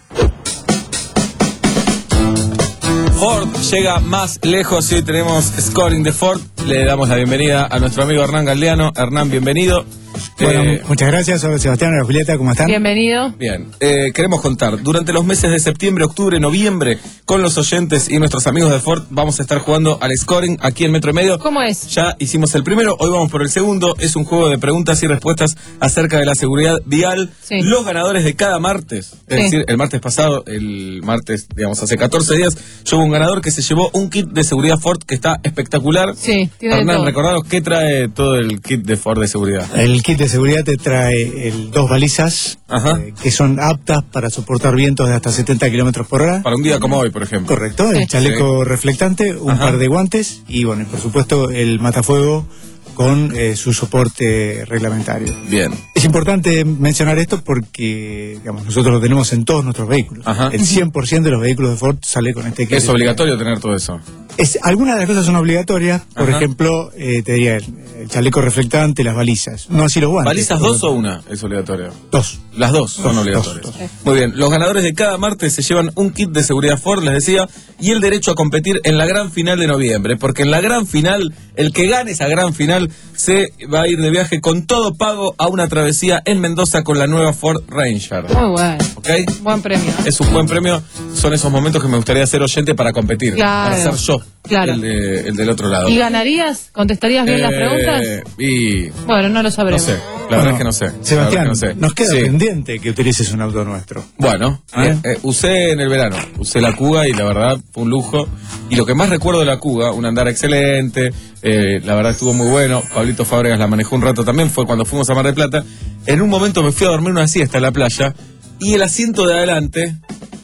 Ford llega más lejos y hoy tenemos Scoring de Ford. Le damos la bienvenida a nuestro amigo Hernán Galdeano. Hernán, bienvenido. Bueno, Eh, muchas gracias. Hola Sebastián, hola Julieta, ¿cómo están? Bienvenido. Bien, eh, queremos contar, durante los meses de septiembre, octubre, noviembre, con los oyentes y nuestros amigos de Ford, vamos a estar jugando al Scoring aquí en Metro y Medio. ¿Cómo es? Ya hicimos el primero, hoy vamos por el segundo. Es un juego de preguntas y respuestas acerca de la seguridad vial. Sí. Los ganadores de cada martes, es Sí. decir, el martes pasado, el martes, digamos, hace catorce días, yo hubo un ganador que se llevó un kit de seguridad Ford que está espectacular. Sí, tiene de Hernán, todo. recordaros qué trae todo el kit de Ford de seguridad. El kit de seguridad te trae el, dos balizas eh, que son aptas para soportar vientos de hasta setenta kilómetros por hora. Para un día como hoy, por ejemplo. Correcto, el chaleco reflectante, un par de guantes y, bueno, y por supuesto el matafuego con eh, su soporte reglamentario. Bien. Es importante mencionar esto porque, digamos, nosotros lo tenemos en todos nuestros vehículos. Ajá. El cien por ciento de los vehículos de Ford sale con este kit. Es obligatorio tener todo eso. Es, algunas de las cosas son obligatorias, por Ajá. ejemplo, eh, te diría el, el chaleco reflectante, las balizas, no así los guantes. ¿Balizas dos o una es obligatorio? Dos. Las dos son Dos, obligatorias. dos, dos. Muy bien, los ganadores de cada martes se llevan un kit de seguridad Ford, les decía, y el derecho a competir en la gran final de noviembre, porque en la gran final, el que gane esa gran final se va a ir de viaje con todo pago a una travesía en Mendoza con la nueva Ford Ranger. Muy bueno. ¿Ok? Buen premio. Es un buen premio, son esos momentos que me gustaría ser oyente para competir, Claro. para ser yo, Claro. el, de- el del otro lado. ¿Y ganarías? ¿Contestarías bien las Eh, preguntas? Y Bueno, no lo no sabremos. sé, la verdad es que no sé. La Sebastián, verdad es que no sé. nos queda Sí. pendiente que utilices un auto nuestro. Bueno, ¿Ah? eh, eh, usé en el verano, usé la Kuga y la verdad fue un lujo. Y lo que más recuerdo de la Kuga, un andar excelente, eh, la verdad estuvo muy bueno. Pablito Fábregas la manejó un rato también, fue cuando fuimos a Mar del Plata. En un momento me fui a dormir una siesta en la playa y el asiento de adelante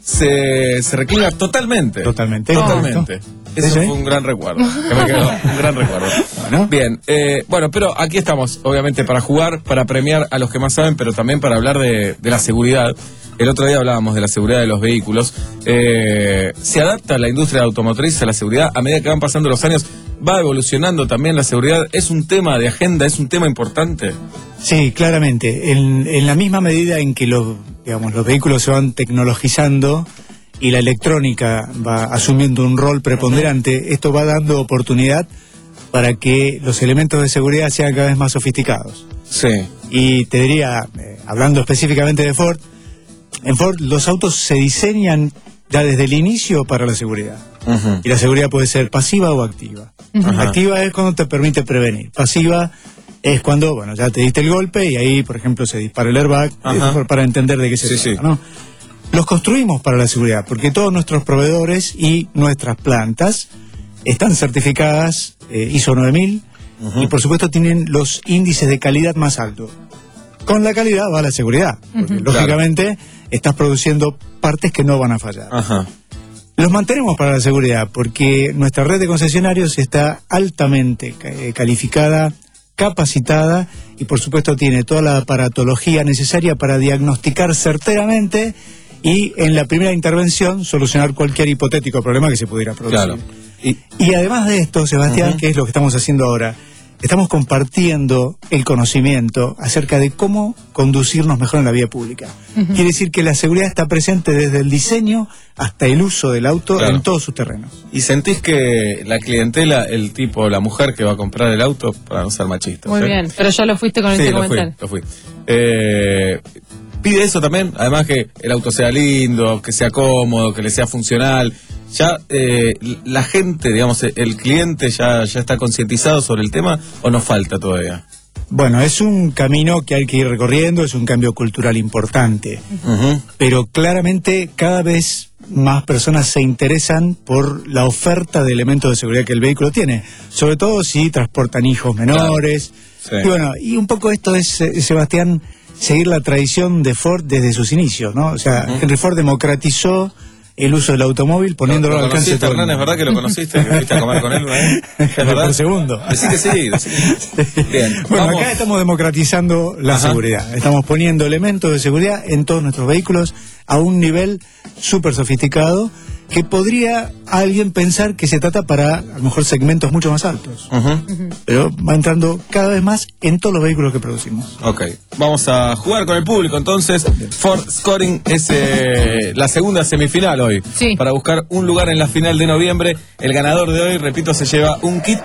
se, se reclina totalmente. Totalmente. Totalmente. Eso ¿Sí, sí? fue un gran recuerdo. Que me quedó, un gran recuerdo. Bien, eh, bueno, pero aquí estamos, obviamente, para jugar, para premiar a los que más saben, pero también para hablar de, de la seguridad. El otro día hablábamos de la seguridad de los vehículos. Eh, ¿Se adapta la industria automotriz a la seguridad? A medida que van pasando los años, ¿va evolucionando también la seguridad? ¿Es un tema de agenda? ¿Es un tema importante? Sí, claramente. En, en la misma medida en que los, digamos, los vehículos se van tecnologizando y la electrónica va asumiendo un rol preponderante, esto va dando oportunidad para que los elementos de seguridad sean cada vez más sofisticados. Sí. Y te diría, eh, hablando específicamente de Ford, en Ford los autos se diseñan ya desde el inicio para la seguridad. Ujú. Y la seguridad puede ser pasiva o activa. Ajá. Activa es cuando te permite prevenir. Pasiva es cuando, bueno, ya te diste el golpe y ahí, por ejemplo, se dispara el airbag, Ajá. eh, para entender de qué se Sí, trata, sí. ¿no? Los construimos para la seguridad, porque todos nuestros proveedores y nuestras plantas están certificadas eh, I S O nueve mil Ujú. y por supuesto tienen los índices de calidad más altos. Con la calidad va la seguridad, porque Ujú. lógicamente estás produciendo partes que no van a fallar. Ajá. Los mantenemos para la seguridad porque nuestra red de concesionarios está altamente ca- eh, calificada, capacitada y por supuesto tiene toda la aparatología necesaria para diagnosticar certeramente y en la primera intervención solucionar cualquier hipotético problema que se pudiera producir. Claro. Y, Y además de esto, Sebastián, Ujú. que es lo que estamos haciendo ahora, estamos compartiendo el conocimiento acerca de cómo conducirnos mejor en la vía pública. Ujú. Quiere decir que la seguridad está presente desde el diseño hasta el uso del auto Claro. en todos sus terrenos. ¿Y sentís que la clientela, el tipo, la mujer que va a comprar el auto, para no ser machista? Muy bien, pero ya lo fuiste con Sí, este lo fui, comentario. lo fui. Eh, pide eso también, además que el auto sea lindo, que sea cómodo, que le sea funcional. Ya eh, la gente, digamos, el cliente ya, ya está concientizado sobre el tema, ¿o nos falta todavía? Bueno, es un camino que hay que ir recorriendo, es un cambio cultural importante, uh-huh. pero claramente cada vez más personas se interesan por la oferta de elementos de seguridad que el vehículo tiene, sobre todo si transportan hijos menores. Claro. Sí. Y bueno, y un poco esto es, eh, Sebastián, seguir la tradición de Ford desde sus inicios, ¿no? O sea, uh-huh. Henry Ford democratizó el uso del automóvil poniéndolo ¿Lo, lo al alcance de todo. Hernán, ¿es verdad que lo conociste? ¿Que fuiste a comer con él? ¿Eh? ¿Es verdad? Por segundo. Decí que sí. Decí que sí. Bien. Bueno, Vamos. acá estamos democratizando la Ajá. seguridad. Estamos poniendo elementos de seguridad en todos nuestros vehículos a un nivel súper sofisticado que podría alguien pensar que se trata para, a lo mejor, segmentos mucho más altos. Uh-huh. Uh-huh. Pero va entrando cada vez más en todos los vehículos que producimos. Ok, vamos a jugar con el público entonces. Ford Scoring es eh, la segunda semifinal hoy. Sí. Para buscar un lugar en la final de noviembre. El ganador de hoy, repito, se lleva un kit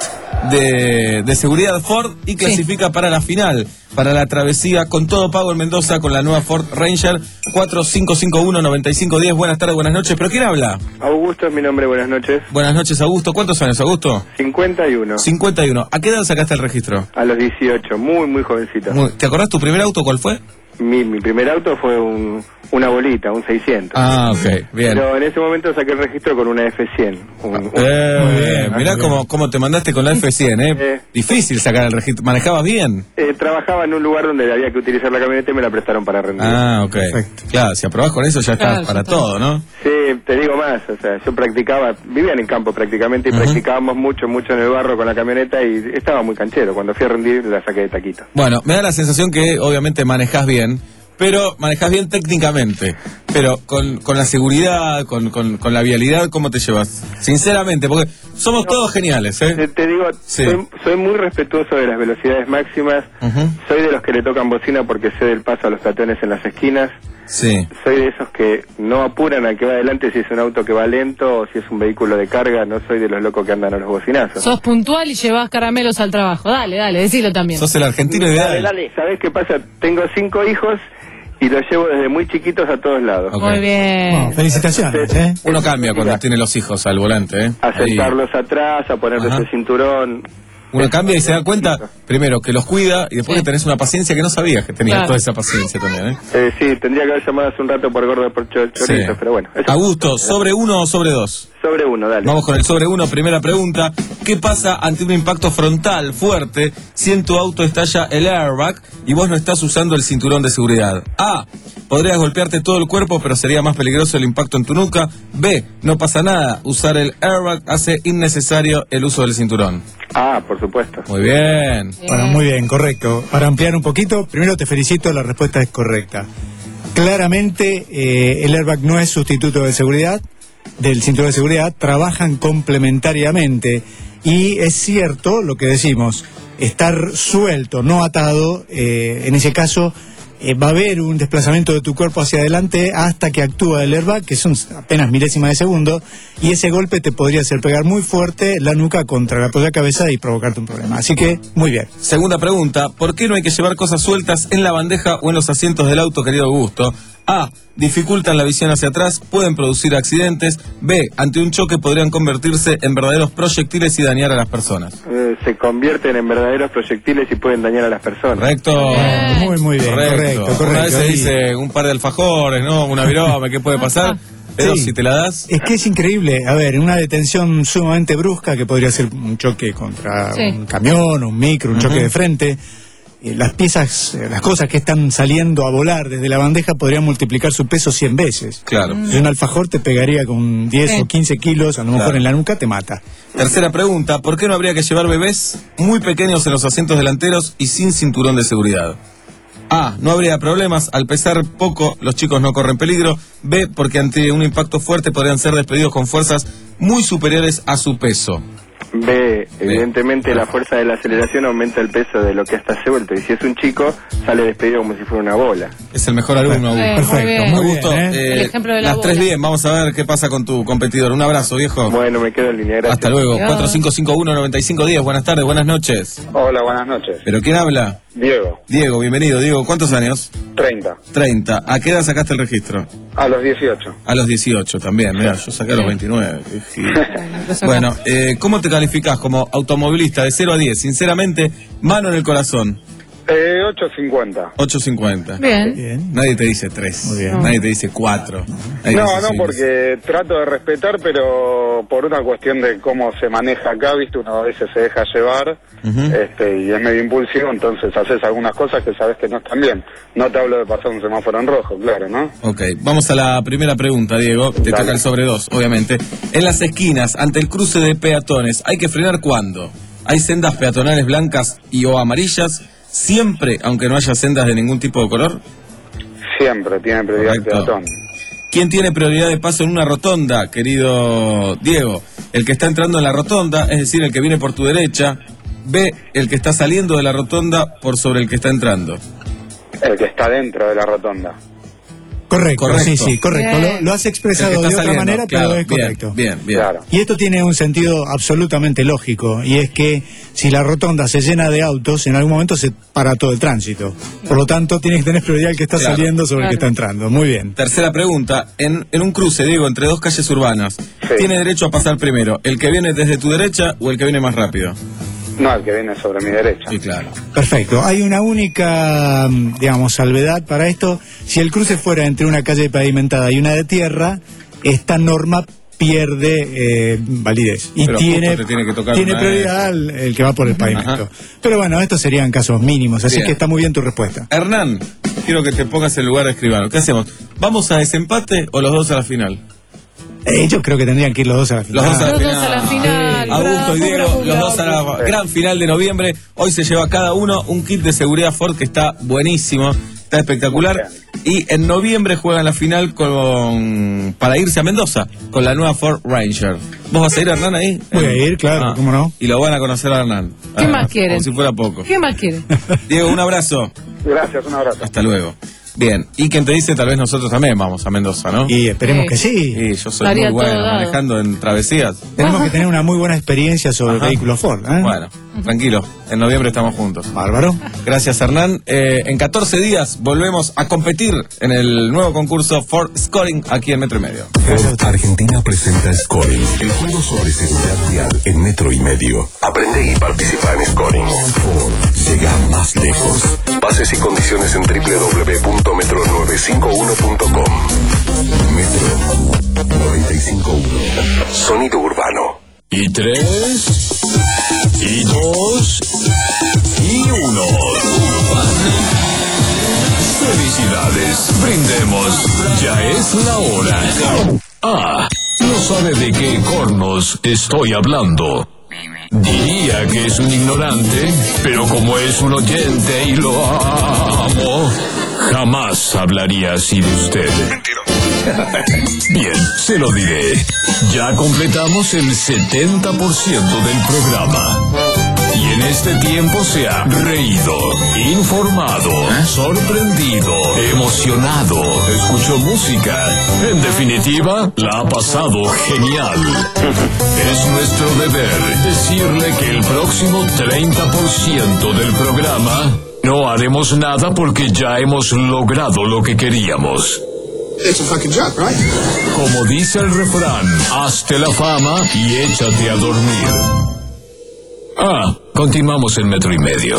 de, de seguridad Ford y clasifica sí. para la final. Para la travesía con todo pago en Mendoza con la nueva Ford Ranger cuatro cinco cinco uno nueve cinco uno cero. Buenas tardes, buenas noches. ¿Pero quién habla? Augusto es mi nombre, buenas noches. Buenas noches, Augusto. ¿Cuántos años, Augusto? cincuenta y uno. cincuenta y uno. ¿A qué edad sacaste el registro? A los dieciocho, muy, muy jovencito. Muy... ¿Te acordás tu primer auto cuál fue? Mi, mi primer auto fue un, una bolita, un seiscientos. Ah, ok, bien. Pero en ese momento saqué el registro con una F cien. Un, un... Eh, muy bien. Mirá cómo, cómo te mandaste con la F cien, ¿eh? eh Difícil sacar el registro. ¿Manejabas bien? Eh, trabajaba en un lugar donde había que utilizar la camioneta y me la prestaron para rendir. Ah, ok. Perfecto. Claro, si aprobás con eso ya estás claro, para está. todo, ¿no? Sí, te digo más, o sea, yo practicaba, vivía en el campo prácticamente y uh-huh. practicábamos mucho, mucho en el barro con la camioneta y estaba muy canchero. Cuando fui a rendir la saqué de taquito. Bueno, me da la sensación que obviamente manejás bien, pero manejás bien técnicamente. Pero con, con la seguridad, con, con, con la vialidad, ¿cómo te llevas? Sinceramente, porque somos no, todos geniales, ¿eh? Te, te digo, sí. soy, soy muy respetuoso de las velocidades máximas. Uh-huh. Soy de los que le tocan bocina porque sé del paso a los peatones en las esquinas. Sí. Soy de esos que no apuran al que va adelante si es un auto que va lento o si es un vehículo de carga. No soy de los locos que andan a los bocinazos. Sos puntual y llevas caramelos al trabajo. Dale, dale, decilo también. Sos el argentino ideal. Dale, dale. ¿Sabés qué pasa? Tengo cinco hijos y los llevo desde muy chiquitos a todos lados. Okay. Muy bien. Bueno, felicitaciones, ¿eh? Uno cambia cuando tiene los hijos al volante, ¿eh? A sentarlos Ahí. atrás, a ponerles el cinturón. Uno cambia y se da cuenta, primero, que los cuida y después sí. que tenés una paciencia que no sabías que tenías claro. toda esa paciencia también, ¿eh? eh Sí, tendría que haber llamado hace un rato por gordo por chorizo, sí. pero bueno. Augusto, ¿sobre uno o sobre dos? Sobre uno, dale. Vamos con el sobre uno, primera pregunta. ¿Qué pasa ante un impacto frontal fuerte si en tu auto estalla el airbag y vos no estás usando el cinturón de seguridad? A. Podrías golpearte todo el cuerpo, pero sería más peligroso el impacto en tu nuca. B. No pasa nada. Usar el airbag hace innecesario el uso del cinturón. Ah, por supuesto. Muy bien. bien. Bueno, muy bien, correcto. Para ampliar un poquito, primero te felicito, la respuesta es correcta. Claramente, eh, el airbag no es sustituto de seguridad, del cinturón de seguridad, trabajan complementariamente. Y es cierto lo que decimos, estar suelto, no atado, eh, en ese caso... Eh, va a haber un desplazamiento de tu cuerpo hacia adelante hasta que actúa el airbag, que son apenas milésimas de segundo, y ese golpe te podría hacer pegar muy fuerte la nuca contra la propia cabeza y provocarte un problema. Así que, muy bien. Segunda pregunta, ¿por qué no hay que llevar cosas sueltas en la bandeja o en los asientos del auto, querido Augusto? A. Dificultan la visión hacia atrás, pueden producir accidentes. B. Ante un choque podrían convertirse en verdaderos proyectiles y dañar a las personas. Eh, se convierten en verdaderos proyectiles y pueden dañar a las personas. Correcto. Muy, muy bien. Correcto. Correcto, correcto. Una vez se dice un par de alfajores, ¿no? Una viroma, ¿qué puede pasar? Pero sí. si te la das... Es que es increíble. A ver, en una detención sumamente brusca, que podría ser un choque contra sí. un camión, un micro, un uh-huh. choque de frente... las piezas, las cosas que están saliendo a volar desde la bandeja podrían multiplicar su peso cien veces. Claro. Mm. Un alfajor te pegaría con diez sí. o quince kilos, a lo mejor claro. en la nuca te mata. Tercera pregunta, ¿por qué no habría que llevar bebés muy pequeños en los asientos delanteros y sin cinturón de seguridad? A. No habría problemas, al pesar poco los chicos no corren peligro. B. Porque ante un impacto fuerte podrían ser despedidos con fuerzas muy superiores a su peso. B, evidentemente B. la fuerza de la aceleración aumenta el peso de lo que está suelto, y si es un chico, sale despedido como si fuera una bola. Es el mejor alumno, Augusto. Eh, Perfecto, muy gusto. ¿eh? Eh, el ejemplo de la las bola. tres bien, vamos a ver qué pasa con tu competidor. Un abrazo, viejo. Bueno, me quedo en línea, gracias. Hasta luego. cuatro cinco cinco uno nueve cinco uno cero, buenas tardes, buenas noches. Hola, buenas noches. ¿Pero quién habla? Diego. Diego, bienvenido. Diego, ¿cuántos años? treinta. treinta. ¿A qué edad sacaste el registro? A los dieciocho. A los dieciocho también, mira, yo saqué a los veintinueve. Bueno, eh, ¿cómo te calificás como automovilista de cero a diez? Sinceramente, mano en el corazón. Eh, ocho cincuenta. ocho cincuenta. Bien. Bien. Nadie te dice tres. Muy bien. Nadie te dice cuatro. No, no, porque trato de respetar, pero por una cuestión de cómo se maneja acá, viste, uno a veces se deja llevar, uh-huh. este, y es medio impulsivo, entonces haces algunas cosas que sabes que no están bien. No te hablo de pasar un semáforo en rojo, claro, ¿no? Ok, vamos a la primera pregunta, Diego. Te Dale. Toca el sobre dos, obviamente. En las esquinas, ante el cruce de peatones, ¿hay que frenar cuándo? ¿Hay sendas peatonales blancas y o amarillas? ¿Siempre, aunque no haya sendas de ningún tipo de color? Siempre tiene prioridad el peatón. ¿Quién tiene prioridad de paso en una rotonda, querido Diego? El que está entrando en la rotonda, es decir, el que viene por tu derecha. B, el que está saliendo de la rotonda por sobre el que está entrando. El que está dentro de la rotonda. Correcto, correcto. sí, sí, correcto. Lo, lo has expresado de otra saliendo, manera, claro, pero es bien, correcto. Bien, bien. Claro. Y esto tiene un sentido absolutamente lógico, y es que si la rotonda se llena de autos, en algún momento se para todo el tránsito. Por lo tanto, tienes que tener prioridad el que está claro, saliendo sobre claro. el que está entrando. Muy bien. Tercera pregunta. En, en un cruce, Diego, entre dos calles urbanas, sí. ¿tiene derecho a pasar primero el que viene desde tu derecha o el que viene más rápido? No, el que viene sobre mi derecha. Sí, claro. Perfecto. Hay una única, digamos, salvedad para esto. Si el cruce fuera entre una calle pavimentada y una de tierra, esta norma pierde eh, validez. Y Pero tiene, tiene, que tocar tiene prioridad el, el que va por el pavimento. Ajá. Pero bueno, estos serían casos mínimos, así bien. que está muy bien tu respuesta. Hernán, quiero que te pongas en lugar de escribano. ¿Qué hacemos? ¿Vamos a desempate o los dos a la final? Eh, yo creo que tendrían que ir los dos a la final. Los dos a la los final. Dos a la final. Ah, Augusto y Diego, bravo, los dos a la bravo. gran final de noviembre. Hoy se lleva cada uno un kit de seguridad Ford que está buenísimo, está espectacular. Y en noviembre juegan la final con para irse a Mendoza con la nueva Ford Ranger. ¿Vos vas a ir, Hernán, ahí? Voy a ir, claro, ah, ¿cómo no? Y lo van a conocer a Hernán. ¿Qué ah, más quieren? Como si fuera poco. ¿Qué más quieren? Diego, un abrazo. Gracias, un abrazo. Hasta luego. Bien, y quien te dice, tal vez nosotros también vamos a Mendoza, ¿no? Y esperemos sí. que sí. Y yo soy Estaría muy bueno todo manejando en travesías. Tenemos que tener una muy buena experiencia sobre Ajá. vehículos Ford, ¿eh? Bueno, tranquilo, en noviembre estamos juntos. Bárbaro. Gracias, Hernán. Eh, en catorce días volvemos a competir en el nuevo concurso Ford Scoring aquí en Metro y Medio. Ford Argentina presenta Scoring, el juego sobre seguridad vial en Metro y Medio. Aprende y participa en Scoring. Ford llega más lejos. Bases y condiciones en doble u doble u doble u punto metro nueve cinco uno punto com. Metro noventa y cinco punto uno. Sonido urbano. Y tres, y dos, y uno. Felicidades, brindemos, ya es la hora. Ah, no sabe de qué cornos estoy hablando. Diría que es un ignorante, pero como es un oyente y lo amo, jamás hablaría así de usted. Bien, se lo diré. Ya completamos el setenta por ciento del programa. Y en este tiempo se ha reído, informado, sorprendido, emocionado, escuchó música. En definitiva, la ha pasado genial. Es nuestro deber decirle que el próximo treinta por ciento del programa no haremos nada porque ya hemos logrado lo que queríamos. It's a fucking joke, right? Como dice el refrán, hazte la fama y échate a dormir. Ah, continuamos en Metro y Medio.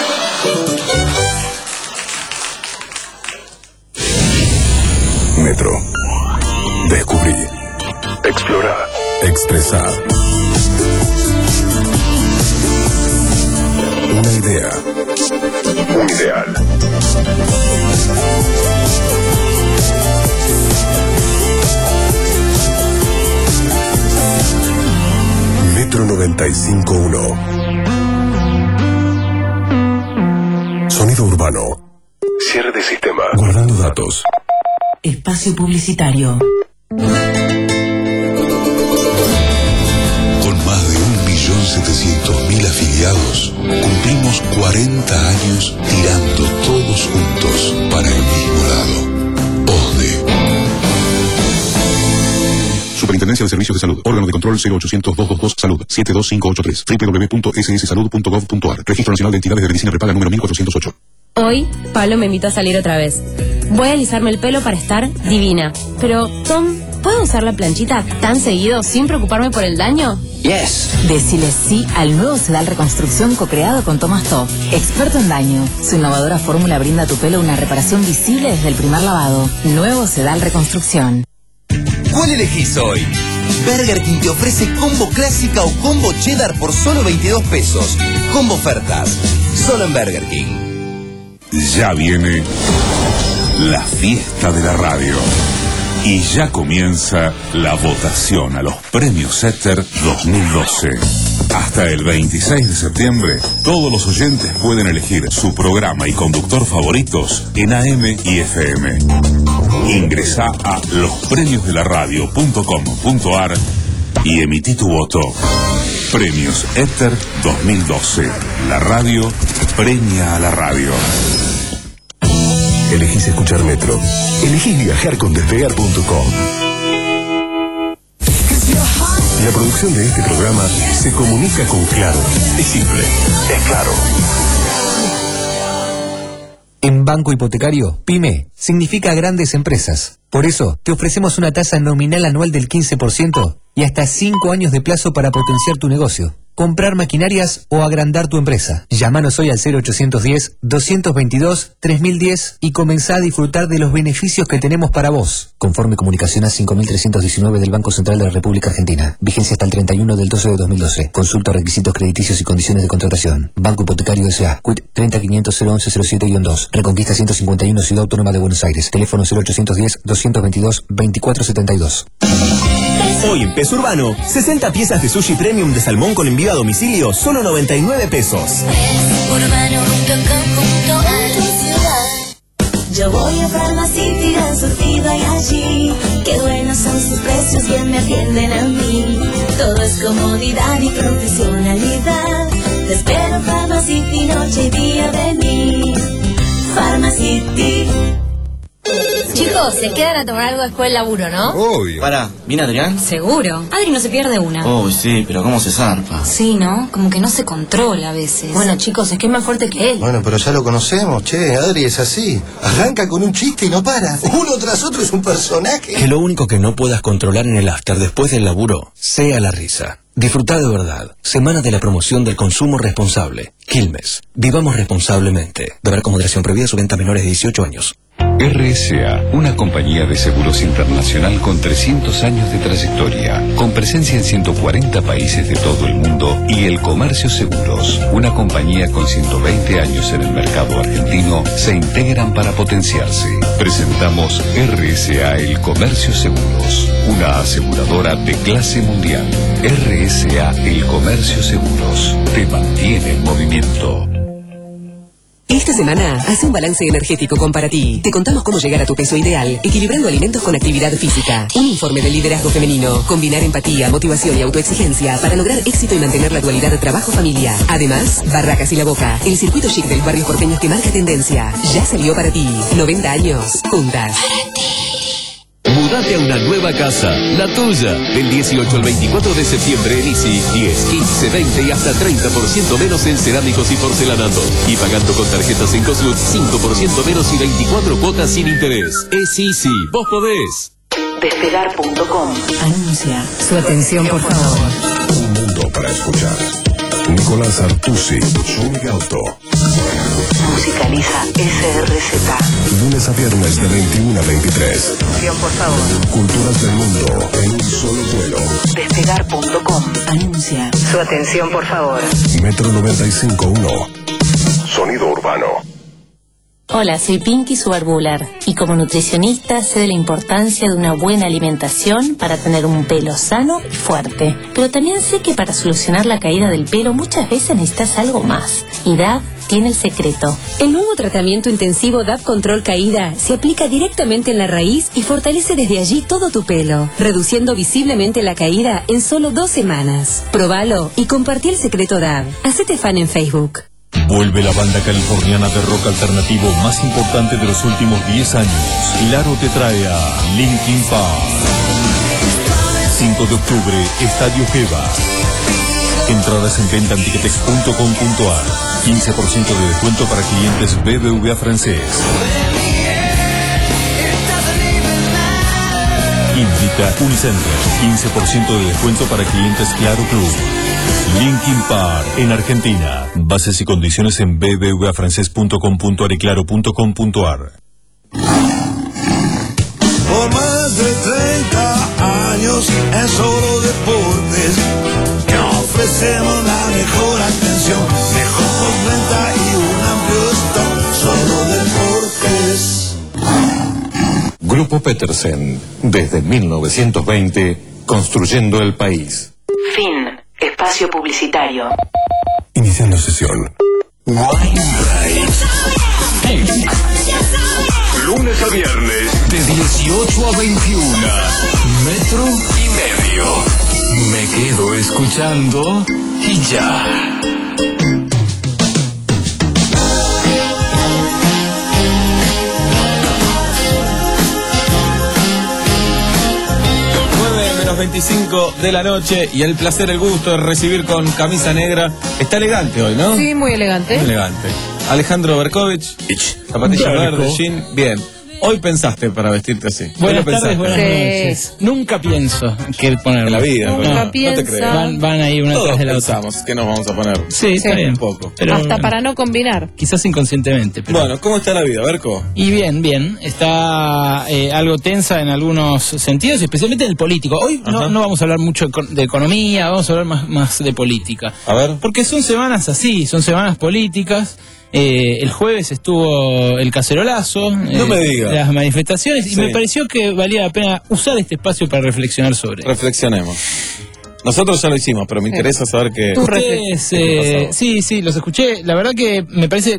Metro. Descubrir. Explorar. Expresar. Una idea. Un ideal. Metro noventa y cinco punto uno. Sonido urbano. Cierre de sistema. Guardando datos. Espacio publicitario. Con más de un millón setecientos mil afiliados, cumplimos cuarenta años tirando todos juntos para el mismo lado. O S D E. Superintendencia de Servicios de Salud. Órgano de control cero ochocientos, doscientos veintidós Salud. siete dos cinco ocho tres. doble u doble u doble u punto ese ese salud punto gov punto a r. Registro Nacional de Entidades de Medicina Prepaga número mil cuatrocientos ocho. Hoy, Pablo me invitó a salir otra vez. Voy a alisarme el pelo para estar divina. Pero, Tom, ¿puedo usar la planchita tan seguido sin preocuparme por el daño? Yes. Decile sí al nuevo Sedal Reconstrucción co-creado con Thomas Top, experto en daño. Su innovadora fórmula brinda a tu pelo una reparación visible desde el primer lavado. Nuevo Sedal Reconstrucción. ¿Cuál elegís hoy? Burger King te ofrece combo clásica o combo cheddar por solo veintidós pesos. Combo ofertas. Solo en Burger King. Ya viene la fiesta de la radio. Y ya comienza la votación a los premios Éter dos mil doce. Hasta el veintiséis de septiembre, todos los oyentes pueden elegir su programa y conductor favoritos en A M y F M. Ingresá a los premios de la radio punto com punto a r y emití tu voto. Premios Éter dos mil doce. La radio premia a la radio. Elegís escuchar Metro. Elegís viajar con despegar punto com. La producción de este programa se comunica con Claro. Es simple, es claro. En Banco Hipotecario, PYME significa grandes empresas. Por eso, te ofrecemos una tasa nominal anual del quince por ciento y hasta cinco años de plazo para potenciar tu negocio, comprar maquinarias o agrandar tu empresa. Llámanos hoy al cero ochocientos diez, doscientos veintidós, tres mil diez y comenzá a disfrutar de los beneficios que tenemos para vos. Conforme Comunicación A cinco mil trescientos diecinueve del Banco Central de la República Argentina. Vigencia hasta el treinta y uno del doce de dos mil doce. Consulta requisitos crediticios y condiciones de contratación. Banco Hipotecario S A. Quit treinta quinientos cero once cero siete guion dos. Reconquista ciento cincuenta y uno, Ciudad Autónoma de Buenos Aires. Teléfono cero ochocientos diez, doscientos veintidós, veinticuatro setenta y dos. Hoy en Peso Urbano, sesenta piezas de sushi premium de salmón con envío a domicilio, solo noventa y nueve pesos. Yo voy a Pharmacity, gran surtido hay allí. Qué buenos son sus precios, bien me atienden a mí. Todo es comodidad y profesionalidad. Te espero Pharmacity, noche y día vení. Pharmacity. Chicos, se quedan a tomar algo después del laburo, ¿no? Obvio. Pará, ¿viene Adrián? Seguro. Adri no se pierde una. Uy, sí, pero ¿cómo se zarpa? Sí, ¿no? Como que no se controla a veces. Bueno, chicos, es que es más fuerte que él. Bueno, pero ya lo conocemos, che, Adri es así. Arranca con un chiste y no para. Uno tras otro es un personaje. Que lo único que no puedas controlar en el after después del laburo sea la risa. Disfrutá de verdad. Semana de la promoción del consumo responsable. Quilmes. Vivamos responsablemente. Beber con moderación prohibida su venta a menores de dieciocho años. R S A, una compañía de seguros internacional con trescientos años de trayectoria, con presencia en ciento cuarenta países de todo el mundo, y El Comercio Seguros, una compañía con ciento veinte años en el mercado argentino, se integran para potenciarse. Presentamos R S A El Comercio Seguros, una aseguradora de clase mundial. R S A El Comercio Seguros te mantiene en movimiento. Esta semana, hace un balance energético con Para Ti. Te contamos cómo llegar a tu peso ideal, equilibrando alimentos con actividad física. Un informe del liderazgo femenino. Combinar empatía, motivación y autoexigencia para lograr éxito y mantener la dualidad de trabajo-familia. Además, Barracas y La Boca, el circuito chic de los barrios porteños que marca tendencia. Ya salió Para Ti. noventa años, juntas. Para Ti. Mudate a una nueva casa, la tuya. Del dieciocho al veinticuatro de septiembre en Easy. diez, quince, veinte y hasta treinta por ciento menos en cerámicos y porcelanato. Y pagando con tarjetas en Coslut, cinco por ciento menos y veinticuatro cuotas sin interés. Es Easy. Vos podés. Despegar punto com anuncia. Su atención, por favor. Un mundo para escuchar. Nicolás Artusi, Zúñiga Auto. Musicaliza S R Z. Lunes a viernes de veintiuno a veintitrés. Atención, por favor. Culturas del mundo en un solo vuelo. Despegar punto com anuncia. Su atención, por favor. Metro noventa y cinco punto uno. Sonido urbano. Hola, soy Pinky Subarbular y como nutricionista sé de la importancia de una buena alimentación para tener un pelo sano y fuerte. Pero también sé que para solucionar la caída del pelo muchas veces necesitas algo más. Y D A V tiene el secreto. El nuevo tratamiento intensivo D A V Control Caída se aplica directamente en la raíz y fortalece desde allí todo tu pelo, reduciendo visiblemente la caída en solo dos semanas. Probalo y compartí el secreto D A V. Hacete fan en Facebook. Vuelve la banda californiana de rock alternativo más importante de los últimos diez años. Hilaro te trae a Linkin Park. cinco de octubre, Estadio Geva. Entradas en venta en ticketex punto com punto a r. quince por ciento de descuento para clientes B B V A francés. Indica Unicenter. quince por ciento de descuento para clientes Claro Club. Linkin Park en Argentina. Bases y condiciones en b b v a francés punto com punto a r y claro punto com punto a r. Por más de treinta años en Solo Deportes te ofrecemos la mejor atención, mejor postventa y un amplio stock. Solo Deportes. Grupo Petersen, desde mil novecientos veinte, construyendo el país. Fin. Espacio publicitario. Iniciando sesión. Lunes a viernes, de dieciocho a veintiuno. Metro y medio. Me quedo escuchando y ya. veinticinco de la noche y el placer, el gusto de recibir con camisa negra. Está elegante hoy, ¿no? Sí, muy elegante. Muy elegante. Alejandro Berkovich, zapatilla verde, jean. Bien. Hoy pensaste para vestirte así. Buenas tardes, buenas noches. Nunca pienso qué ponerme. En la vida. Nunca no, piensa. No te crees. Van, van ahí una Todos tras de la otra. pensamos que nos vamos a poner. Sí, está Sí. bien. Un poco. Pero, Hasta bueno, para no combinar. quizás inconscientemente. Pero... Bueno, ¿cómo está la vida, Berco? Y bien, bien. Está eh, algo tensa en algunos sentidos, especialmente en el político. Hoy no, no vamos a hablar mucho de economía, vamos a hablar más, más de política. A ver. Porque son semanas así, son semanas políticas. Eh, el jueves estuvo el cacerolazo, No eh, me digas. las manifestaciones, y Sí. me pareció que valía la pena usar este espacio para reflexionar sobre eso. Reflexionemos. Nosotros ya lo hicimos, pero me interesa saber qué. Ustedes, eh, sí, sí, los escuché. La verdad que me parece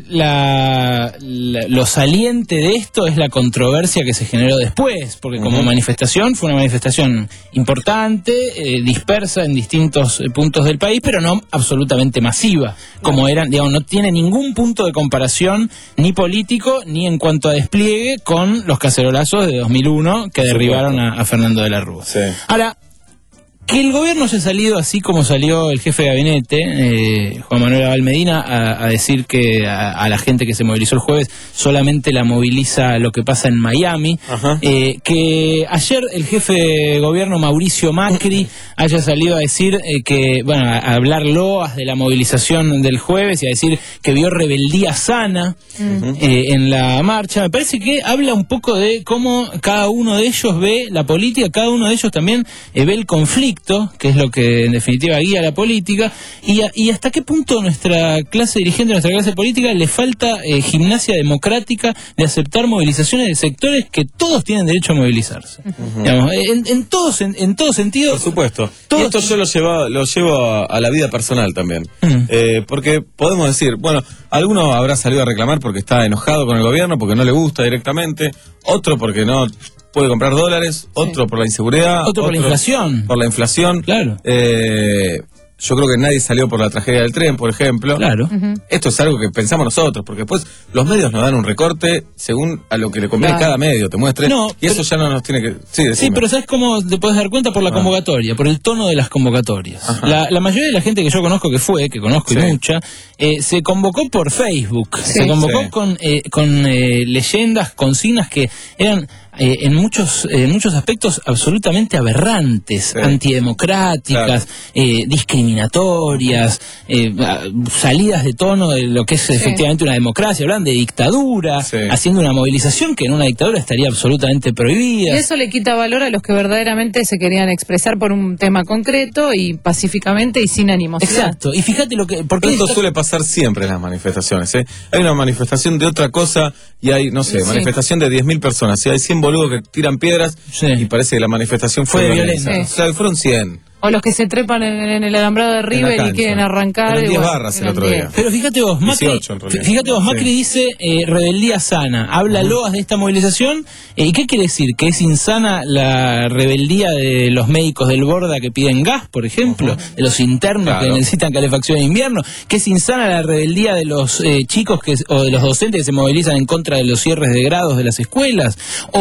la, la- lo saliente de esto es la controversia que se generó después, porque como Ujú. manifestación fue una manifestación importante, eh, dispersa en distintos eh, puntos del país, pero no absolutamente masiva, como eran, digamos, no tiene ningún punto de comparación ni político ni en cuanto a despliegue con los cacerolazos de dos mil uno que derribaron a, a Fernando de la Rúa. Sí. Ahora, que el gobierno haya salido así como salió el jefe de gabinete, eh, Juan Manuel Abal Medina, a, a decir que a, a la gente que se movilizó el jueves solamente la moviliza lo que pasa en Miami, eh, que ayer el jefe de gobierno Mauricio Macri haya salido a decir eh, que, bueno, a, a hablar loas de la movilización del jueves y a decir que vio rebeldía sana eh, en la marcha, me parece que habla un poco de cómo cada uno de ellos ve la política, cada uno de ellos también eh, ve el conflicto, que es lo que en definitiva guía la política, y, a- y hasta qué punto nuestra clase dirigente, nuestra clase política, le falta eh, gimnasia democrática de aceptar movilizaciones de sectores que todos tienen derecho a movilizarse. Digamos, en, en todos en, en todo sentido. Por supuesto. Y esto yo lo llevo, lo llevo a, a la vida personal también. Eh, porque podemos decir, bueno, alguno habrá salido a reclamar porque está enojado con el gobierno, porque no le gusta directamente, otro porque no puede comprar dólares, otro por la inseguridad, Otro por la inflación. Por la inflación. Claro. Eh, yo creo que nadie salió por la tragedia del tren, por ejemplo. Claro. Esto es algo que pensamos nosotros, porque después los medios nos dan un recorte según a lo que le conviene Claro. cada medio, te muestre. No, y eso ya no nos tiene que... Sí, Sí, decime. pero ¿sabes cómo te puedes dar cuenta? Por la Ah. convocatoria, por el tono de las convocatorias. Ajá. La, la mayoría de la gente que yo conozco que fue, que conozco Sí. y mucha, eh, se convocó por Facebook. Sí. Se convocó Sí. con, eh, con eh, leyendas, consignas que eran eh, en muchos eh, en muchos aspectos absolutamente aberrantes, antidemocráticas, eh, discriminatorias, eh, a- salidas de tono de lo que es efectivamente una democracia. Hablan de dictadura, haciendo una movilización que en una dictadura estaría absolutamente Y prohibida. eso le quita valor a los que verdaderamente se querían expresar por un tema concreto y pacíficamente y sin animosidad. Exacto. Y fíjate lo que... Porque esto suele pasar siempre en las manifestaciones, ¿eh? Hay una manifestación de otra cosa y hay, no sé, Sí. manifestación de diez mil personas. Y hay cien boludos que tiran piedras y parece que la manifestación fue, Fue violenta. violenta. O sea, fueron cien. O los que se trepan en, en el alambrado de River y cancha. quieren arrancar. Eran y diez bueno, barras el eran otro diez. día. Pero fíjate vos, Macri, dieciocho en realidad. fíjate vos, Macri Sí. dice eh, rebeldía sana, habla loas de esta movilización. eh, ¿Y qué quiere decir? ¿Que es insana la rebeldía de los médicos del Borda que piden gas, por ejemplo? De los internos Claro. que necesitan calefacción en invierno. ¿Que es insana la rebeldía de los eh, chicos que, o de los docentes que se movilizan en contra de los cierres de grados de las escuelas? ¿O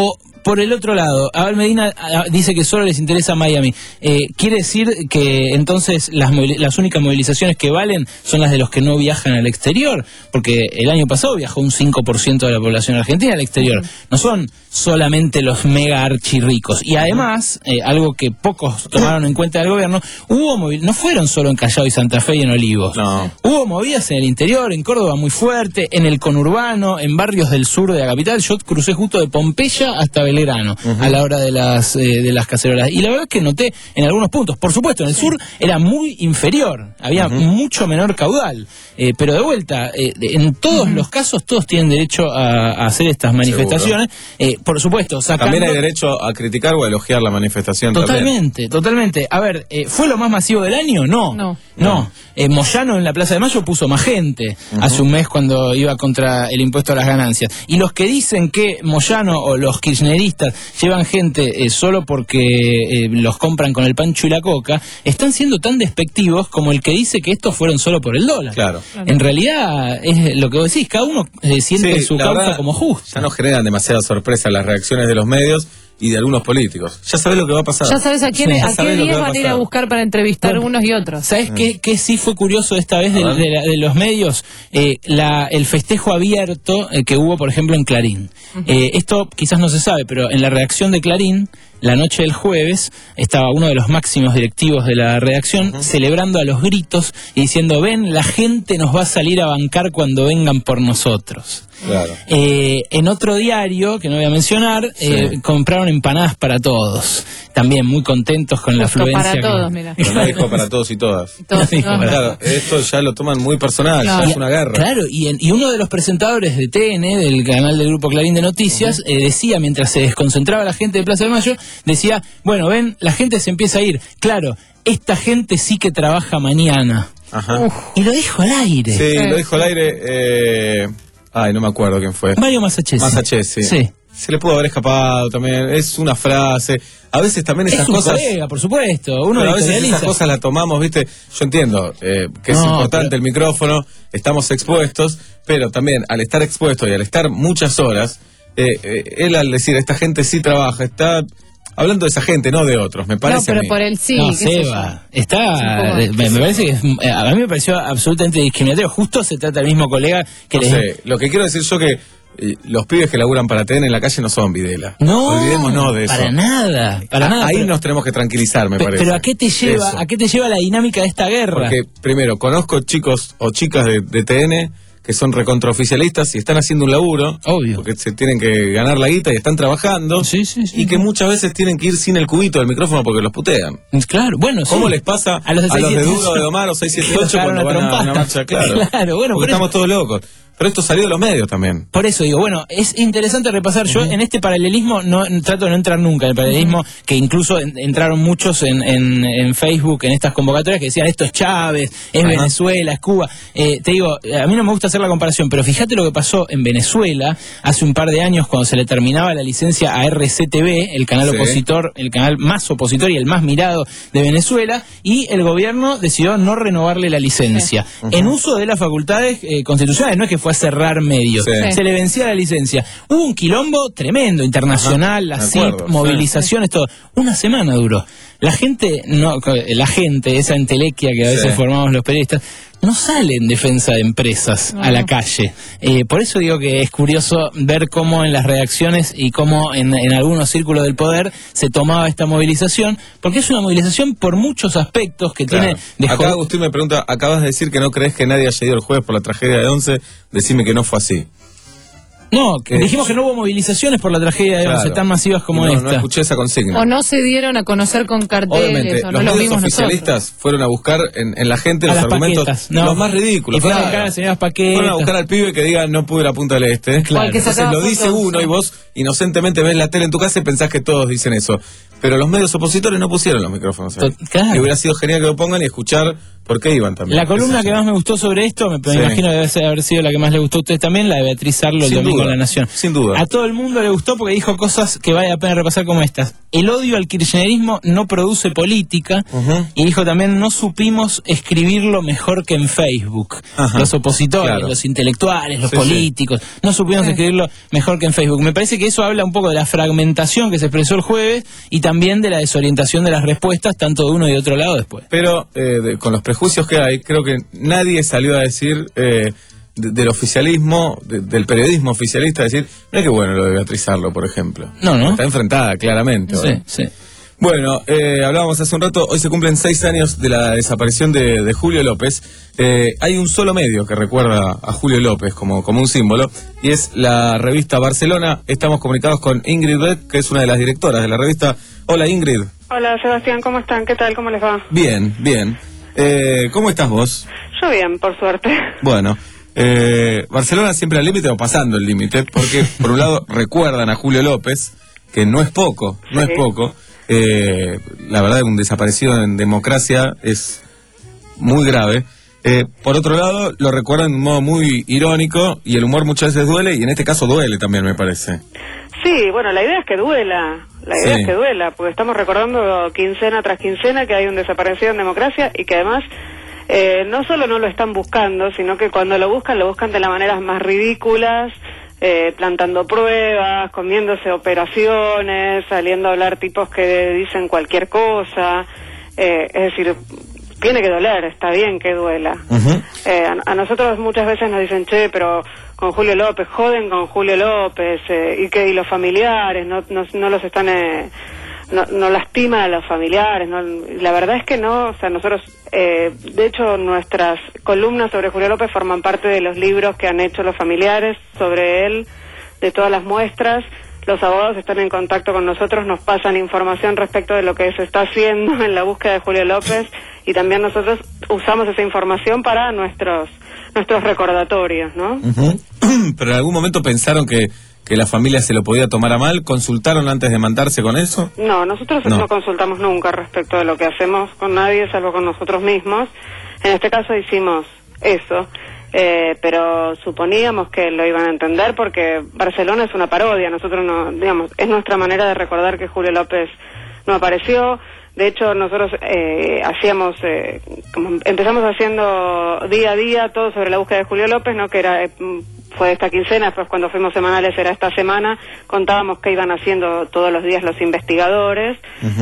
por el otro lado, Abel Medina a, dice que solo les interesa Miami. Eh, ¿Quiere decir que entonces las, las únicas movilizaciones que valen son las de los que no viajan al exterior? Porque el año pasado viajó un cinco por ciento de la población argentina al exterior. No son solamente los mega archirricos. Y además, eh, algo que pocos tomaron en cuenta del gobierno, hubo movil no fueron solo en Callao y Santa Fe y en Olivos. No. Hubo movidas en el interior, en Córdoba muy fuerte, en el conurbano, en barrios del sur de la capital. Yo crucé justo de Pompeya hasta Belgrano uh-huh. a la hora de las eh, de las cacerolas. Y la verdad es que noté en algunos puntos, por supuesto, en el sur era muy inferior, había uh-huh. mucho menor caudal. Eh, pero de vuelta, eh, en todos uh-huh. los casos, todos tienen derecho a, a hacer estas manifestaciones. Eh, por supuesto, sacando... También hay derecho a criticar o a elogiar la manifestación. Totalmente, también. totalmente. A ver, eh, ¿fue lo más masivo del año? No. No. no. Eh, Moyano en la Plaza de Mayo puso más gente uh-huh. hace un mes cuando iba contra el impuesto a las ganancias. Y los que dicen que Moyano o los kirchneristas llevan gente eh, solo porque eh, los compran con el pancho y la coca, están siendo tan despectivos como el que dice que estos fueron solo por el dólar. Claro. Claro. En realidad, es lo que vos decís, cada uno eh, siente sí, su causa verdad, como justa. Ya no generan demasiada sorpresa las reacciones de los medios y de algunos políticos. Ya sabés lo que va a pasar. Ya sabés a quién sí, a qué días van a ir a buscar para entrevistar bueno, unos y otros. ¿Sabés mm. qué, qué sí fue curioso esta vez de, de, la, de los medios? Eh, la, el festejo abierto eh, que hubo, por ejemplo, en Clarín. Uh-huh. Eh, esto quizás no se sabe, pero en la redacción de Clarín, la noche del jueves, estaba uno de los máximos directivos de la redacción uh-huh. celebrando a los gritos y diciendo, ven, la gente nos va a salir a bancar cuando vengan por nosotros. Claro. Eh, en otro diario, que no voy a mencionar, sí. eh, compraron empanadas para todos. También muy contentos con Justo la afluencia. Para todos, que... mira. Pero no dijo para todos y todas. Todos, no, claro, esto ya lo toman muy personal, claro. ya es una guerra. Claro, y, en, y uno de los presentadores de T N, del canal del Grupo Clarín de Noticias, uh-huh. eh, decía, mientras se desconcentraba la gente de Plaza de Mayo, decía, bueno, ven, la gente se empieza a ir. Claro, esta gente sí que trabaja mañana. Ajá. Uf. Y lo dijo al aire. Sí, sí. lo dijo al aire... Eh... Ay, no me acuerdo quién fue. Mario Masachesi. Masachesi. Sí. Se le pudo haber escapado también. Es una frase. A veces también esas es un cosas. Colega, por supuesto. Uno a veces esas cosas las tomamos, viste. Yo entiendo eh, que no, es importante pero... el micrófono. Estamos expuestos, pero también al estar expuesto y al estar muchas horas, eh, eh, él al decir esta gente sí trabaja, está hablando de esa gente, no de otros, me parece. No, pero a mí. por él sí. No, Seba, está. Sí, me, me parece que es, a mí me pareció absolutamente discriminatorio. Justo se trata del mismo colega que no le. Sé, lo que quiero decir yo que eh, los pibes que laburan para T N en la calle no son Videla. No. Olvidémonos de eso. Para nada. Para a, nada. Ahí pero, nos tenemos que tranquilizar, me pe, parece. Pero ¿a qué te lleva? Eso. ¿A qué te lleva la dinámica de esta guerra? Porque primero conozco chicos o chicas de, de T N que son recontraoficialistas y están haciendo un laburo, obvio, porque se tienen que ganar la guita y están trabajando, sí, sí, sí, y que muchas veces tienen que ir sin el cubito del micrófono porque los putean. Claro, bueno, ¿cómo sí. les pasa a los de, a los de Duro de Omar o seis siete ocho cuando van a una marcha? Claro, claro bueno, porque estamos todos locos. Pero esto salió de los medios también. Por eso digo, bueno, es interesante repasar. Yo uh-huh. en este paralelismo no trato de no entrar nunca en el paralelismo, uh-huh. que incluso en, entraron muchos en, en, en Facebook, en estas convocatorias, que decían esto es Chávez, es uh-huh. Venezuela, es Cuba. Eh, te digo, a mí no me gusta hacer la comparación, pero fíjate lo que pasó en Venezuela hace un par de años cuando se le terminaba la licencia a R C T V, el canal sí. opositor, el canal más opositor y el más mirado de Venezuela, y el gobierno decidió no renovarle la licencia. Sí. Uh-huh. En uso de las facultades eh, constitucionales, no es que fue a cerrar medios, sí. se le vencía la licencia. Hubo un quilombo tremendo, internacional, Ajá, la C I P, movilizaciones, sí. todo. Una semana duró. La gente, no, la gente, esa entelequia que a veces sí. formamos los periodistas, no sale en defensa de empresas no. a la calle. Eh, por eso digo que es curioso ver cómo en las redacciones y cómo en, en algunos círculos del poder se tomaba esta movilización, porque es una movilización por muchos aspectos que claro. tiene... De Acá Agustín me pregunta, acabas de decir que no crees que nadie haya ido el jueves por la tragedia de Once, decime que no fue así. No, que dijimos que no hubo movilizaciones por la tragedia de claro. Once tan masivas como no, esta. No escuché esa consigna. O no se dieron a conocer con carteles. Obviamente, o los no medios lo oficialistas nosotros. fueron a buscar en, en la gente a los argumentos no. los más ridículos. Y fueron claro. a buscar a las señoras paquetas. Fueron a buscar al pibe que diga no pude la punta del este. Claro. Entonces lo dice uno y vos inocentemente ves la tele en tu casa y pensás que todos dicen eso. Pero los medios opositores no pusieron los micrófonos. ¿eh? Claro. Y hubiera sido genial que lo pongan y escuchar ¿Por qué iban también? La columna que más me gustó sobre esto, me, Sí. me imagino que debe ser- haber sido la que más le gustó a ustedes también, la de Beatriz Arlo el Sin domingo duda, en La Nación. sin duda. A todo el mundo le gustó porque dijo cosas que vale la pena repasar como estas. El odio al kirchnerismo no produce política, y dijo también, no supimos escribirlo mejor que en Facebook. Ajá. Los opositores, Claro. los intelectuales, los Sí, sí. políticos, no supimos escribirlo mejor que en Facebook. Me parece que eso habla un poco de la fragmentación que se expresó el jueves y también de la desorientación de las respuestas, tanto de uno y de otro lado después. Pero eh, de- con los prejuicios que hay, creo que nadie salió a decir eh, de- del oficialismo, de- del periodismo oficialista, decir, mira qué bueno lo de Beatriz Arlo, por ejemplo. No, no. Está enfrentada, claramente. Sí, ¿verdad? sí. Bueno, eh, hablábamos hace un rato, hoy se cumplen seis años de la desaparición de, de Julio López. Eh, hay un solo medio que recuerda a Julio López como, como un símbolo, y es la revista Barcelona. Estamos comunicados con Ingrid Red, que es una de las directoras de la revista. Hola, Ingrid. Hola Sebastián, ¿cómo están? ¿Qué tal? ¿Cómo les va? Bien, bien. Eh, ¿Cómo estás vos? Yo bien, por suerte. Bueno, eh, Barcelona siempre al límite o pasando el límite, porque por un lado recuerdan a Julio López, que no es poco, no Sí. es poco. Eh, la verdad, un desaparecido en democracia es muy grave. Eh, por otro lado, lo recuerdan de un modo muy irónico, y el humor muchas veces duele, y en este caso duele también, me parece. Sí, bueno, la idea es que duela, la idea Sí. es que duela, porque estamos recordando quincena tras quincena que hay un desaparecido en democracia y que además eh, no solo no lo están buscando, sino que cuando lo buscan, lo buscan de las maneras más ridículas, eh, plantando pruebas, comiéndose operaciones, saliendo a hablar tipos que dicen cualquier cosa, eh, es decir, tiene que doler, está bien que duela. Eh, a, a nosotros muchas veces nos dicen, che, pero con Julio López, joden con Julio López, eh, y que y los familiares, no, no, no los están, eh, no, no lastima a los familiares, no, la verdad es que no, o sea, nosotros, eh, de hecho, nuestras columnas sobre Julio López forman parte de los libros que han hecho los familiares sobre él, de todas las muestras. Los abogados están en contacto con nosotros, nos pasan información respecto de lo que se está haciendo en la búsqueda de Julio López, y también nosotros usamos esa información para nuestros nuestros recordatorios, ¿no? Ujú. Pero en algún momento pensaron que, que la familia se lo podía tomar a mal, ¿consultaron antes de mandarse con eso? No, nosotros No. no. consultamos nunca respecto de lo que hacemos con nadie, salvo con nosotros mismos. En este caso hicimos eso, eh, pero suponíamos que lo iban a entender porque Barcelona es una parodia. Nosotros no, digamos, es nuestra manera de recordar que Julio López no apareció. De hecho, nosotros eh, hacíamos, eh, como empezamos haciendo día a día todo sobre la búsqueda de Julio López, ¿no? Que era eh, fue esta quincena, después cuando fuimos semanales era esta semana, contábamos qué iban haciendo todos los días los investigadores,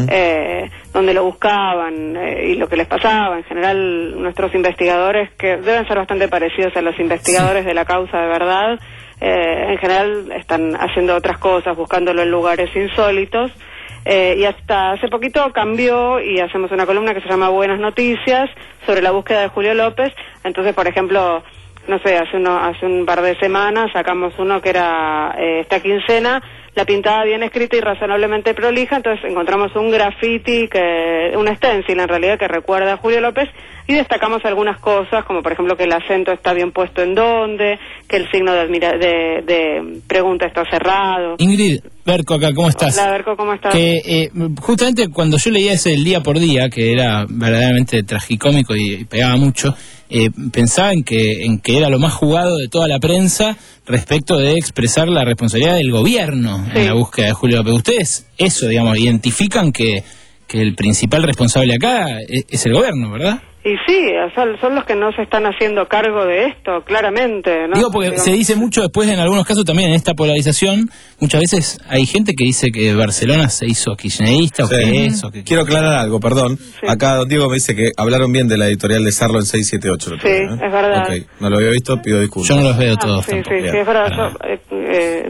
eh, donde lo buscaban eh, y lo que les pasaba. En general, nuestros investigadores, que deben ser bastante parecidos a los investigadores de la causa de verdad, eh, en general están haciendo otras cosas, buscándolo en lugares insólitos. Eh, y hasta hace poquito cambió y hacemos una columna que se llama Buenas Noticias sobre la búsqueda de Julio López. Entonces, por ejemplo, no sé, hace uno, hace un par de semanas sacamos uno que era eh, esta quincena, la pintada bien escrita y razonablemente prolija. Entonces encontramos un graffiti, que un stencil en realidad, que recuerda a Julio López, y destacamos algunas cosas, como por ejemplo que el acento está bien puesto en dónde, que el signo de, admira de, de pregunta está cerrado. Ingrid, Berco acá, ¿cómo estás? Hola, Berco, ¿cómo estás? Que eh, justamente cuando yo leía ese el día por día, que era verdaderamente tragicómico y, y pegaba mucho, eh, pensaba en que, en que era lo más jugado de toda la prensa respecto de expresar la responsabilidad del gobierno Sí. en la búsqueda de Julio López. Ustedes, eso, digamos, identifican que, que el principal responsable acá es, es el gobierno, ¿verdad? Y sí, o sea, son los que no se están haciendo cargo de esto, claramente, ¿no? Digo, porque Digamos, se dice mucho después, en algunos casos también, en esta polarización, muchas veces hay gente que dice que Barcelona se hizo kirchnerista o Sí. que es, o que... Quiero aclarar algo, perdón. Acá don Diego me dice que hablaron bien de la editorial de Sarlo en seis siete ocho. Sí, es verdad. Ok, no lo había visto, pido disculpas. Yo no los veo todos Sí, tampoco. sí, sí, es verdad. Yo eh, eh,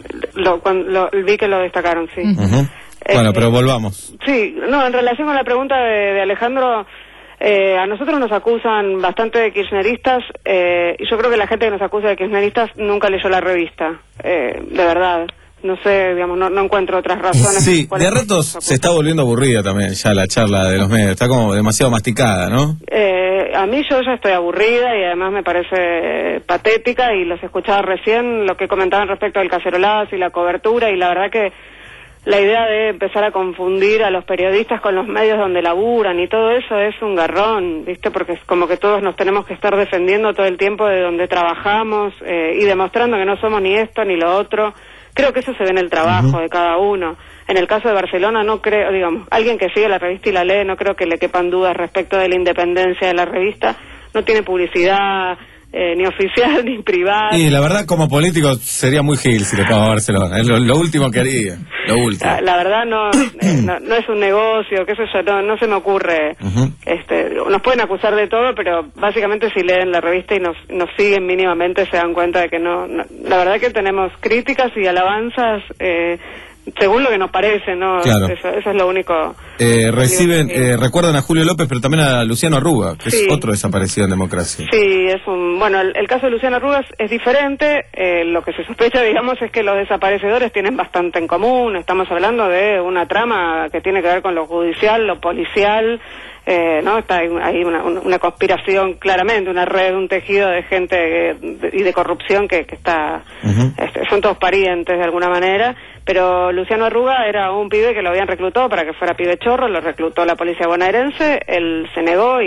lo, cuando, lo- vi que lo destacaron, sí. Ujú. Bueno, pero volvamos. Sí, no, en relación con la pregunta de, de Alejandro, eh, a nosotros nos acusan bastante de kirchneristas, eh, y yo creo que la gente que nos acusa de kirchneristas nunca leyó la revista, eh, de verdad. No sé, digamos, no, no encuentro otras razones. Sí, por de las cuales ratos nos se está volviendo aburrida también ya la charla de los medios. Está como demasiado masticada, ¿no? Eh, a mí yo ya estoy aburrida y además me parece eh, patética, y los escuchaba recién lo que comentaban respecto del cacerolazo y la cobertura, y la verdad que la idea de empezar a confundir a los periodistas con los medios donde laburan y todo eso es un garrón, ¿viste? Porque es como que todos nos tenemos que estar defendiendo todo el tiempo de donde trabajamos eh, y demostrando que no somos ni esto ni lo otro. Creo que eso se ve en el trabajo uh-huh. de cada uno. En el caso de Barcelona no creo, digamos, alguien que sigue la revista y la lee, no creo que le quepan dudas respecto de la independencia de la revista. No tiene publicidad eh, ni oficial ni privada. Y la verdad, como político, sería muy gil si le pago a Barcelona. Es lo, lo último que haría. Lo último. La, la verdad no, eh, no no es un negocio, qué sé yo, no, no se me ocurre. Uh-huh. este Nos pueden acusar de todo, pero básicamente si leen la revista y nos, nos siguen mínimamente se dan cuenta de que no, no la verdad que tenemos críticas y alabanzas eh, según lo que nos parece, ¿no? Claro. Eso, eso es lo único. Eh, reciben, eh, recuerdan a Julio López, pero también a Luciano Arruga, que sí. es otro desaparecido en democracia. Sí, es un, bueno, el, el caso de Luciano Arruga es diferente. Eh, lo que se sospecha, digamos, es que los desaparecedores tienen bastante en común. Estamos hablando de una trama que tiene que ver con lo judicial, lo policial. Eh, no está ahí una, una conspiración claramente, una red, un tejido de gente de, y de corrupción que, que está uh-huh. este, son todos parientes de alguna manera, pero Luciano Arruga era un pibe que lo habían reclutado para que fuera pibe chorro, lo reclutó la policía bonaerense, él se negó y,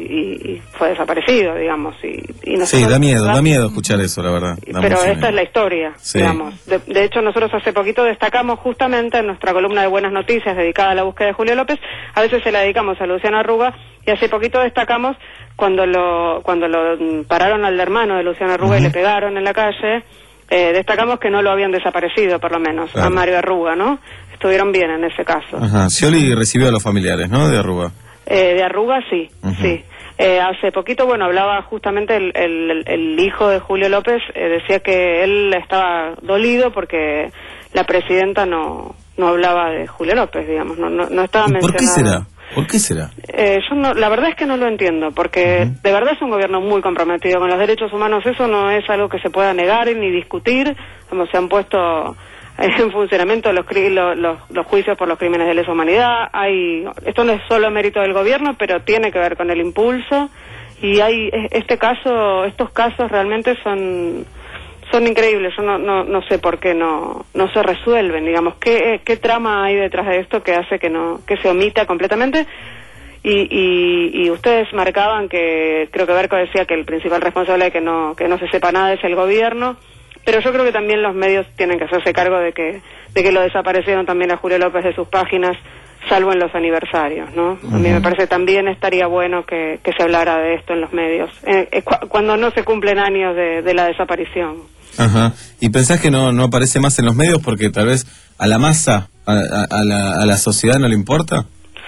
y, y fue desaparecido, digamos. Y, y sí, da miedo, da miedo escuchar eso, la verdad. Da pero esta miedo. Es la historia, sí. digamos. De, de hecho, nosotros hace poquito destacamos justamente en nuestra columna de Buenas Noticias dedicada a la búsqueda de Julio López, a veces se la dedicamos a Luciano Arruga, y hace poquito destacamos cuando lo cuando lo pararon al hermano de Luciano Arruga uh-huh. y le pegaron en la calle, eh, destacamos que no lo habían desaparecido, por lo menos, claro. a Mario Arruga, ¿no? Estuvieron bien en ese caso. Ajá. Scioli recibió a los familiares, ¿no? De Arruga. Eh, de Arruga, sí, uh-huh. sí. Eh, hace poquito, bueno, hablaba justamente el, el, el hijo de Julio López, eh, decía que él estaba dolido porque la presidenta no no hablaba de Julio López, digamos, no no, no estaba mencionado. ¿Por qué será? ¿Por qué será? Eh, yo no, la verdad es que no lo entiendo, porque uh-huh. de verdad es un gobierno muy comprometido con los derechos humanos, eso no es algo que se pueda negar ni discutir, como se han puesto en funcionamiento los, los, los, los juicios por los crímenes de lesa humanidad. Hay, esto no es solo mérito del gobierno, pero tiene que ver con el impulso, y hay este caso, estos casos realmente son son increíbles. Yo no no no sé por qué no no se resuelven, digamos, qué qué trama hay detrás de esto que hace que no que se omita completamente. Y, y, y ustedes marcaban que, creo que Berco decía que el principal responsable de que no que no se sepa nada es el gobierno, pero yo creo que también los medios tienen que hacerse cargo de que de que lo desaparecieron también a Julio López de sus páginas, salvo en los aniversarios, ¿no? Uh-huh. A mí me parece también estaría bueno que, que se hablara de esto en los medios, eh, eh, cu- cuando no se cumplen años de, de la desaparición. Ajá. ¿Y pensás que no no aparece más en los medios porque tal vez a la masa, a, a, a, la, a la sociedad no le importa?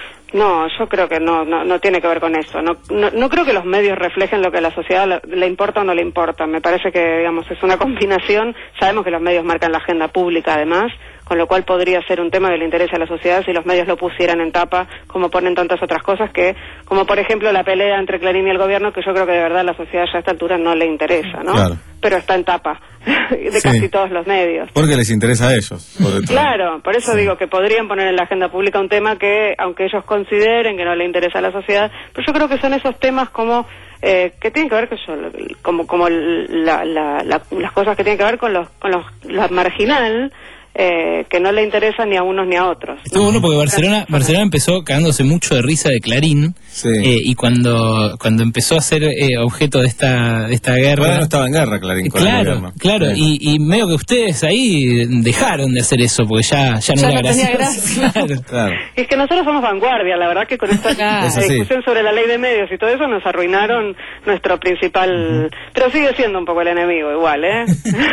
No, yo creo que no, no, no tiene que ver con eso. No, no, no creo que los medios reflejen lo que a la sociedad le, le importa o no le importa. Me parece que, digamos, es una combinación. Sabemos que los medios marcan la agenda pública, además, con lo cual podría ser un tema que le interese a la sociedad si los medios lo pusieran en tapa, como ponen tantas otras cosas que, como por ejemplo la pelea entre Clarín y el gobierno, que yo creo que de verdad a la sociedad ya a esta altura no le interesa, ¿no? Claro. Pero está en tapa de sí. casi todos los medios. Porque les interesa a ellos. Por claro, por eso sí. digo que podrían poner en la agenda pública un tema que, aunque ellos consideren que no le interesa a la sociedad, pero yo creo que son esos temas como eh, que tienen que ver con como como la, la, la, las cosas que tienen que ver con los con los la marginal. Eh, que no le interesa ni a unos ni a otros. Estuvo bueno porque Barcelona Barcelona empezó cagándose mucho de risa de Clarín, sí. eh, y cuando cuando empezó a ser eh, objeto de esta de esta guerra. Bueno, no estaba en guerra Clarín con claro, el gobierno. Claro, sí. y, y medio que ustedes ahí dejaron de hacer eso porque ya, ya no ya era no gracioso. Tenía gracia. Claro. Claro. Es que nosotros somos vanguardia, la verdad que con esta discusión sobre la ley de medios y todo eso nos arruinaron nuestro principal, uh-huh. pero sigue siendo un poco el enemigo igual, ¿eh?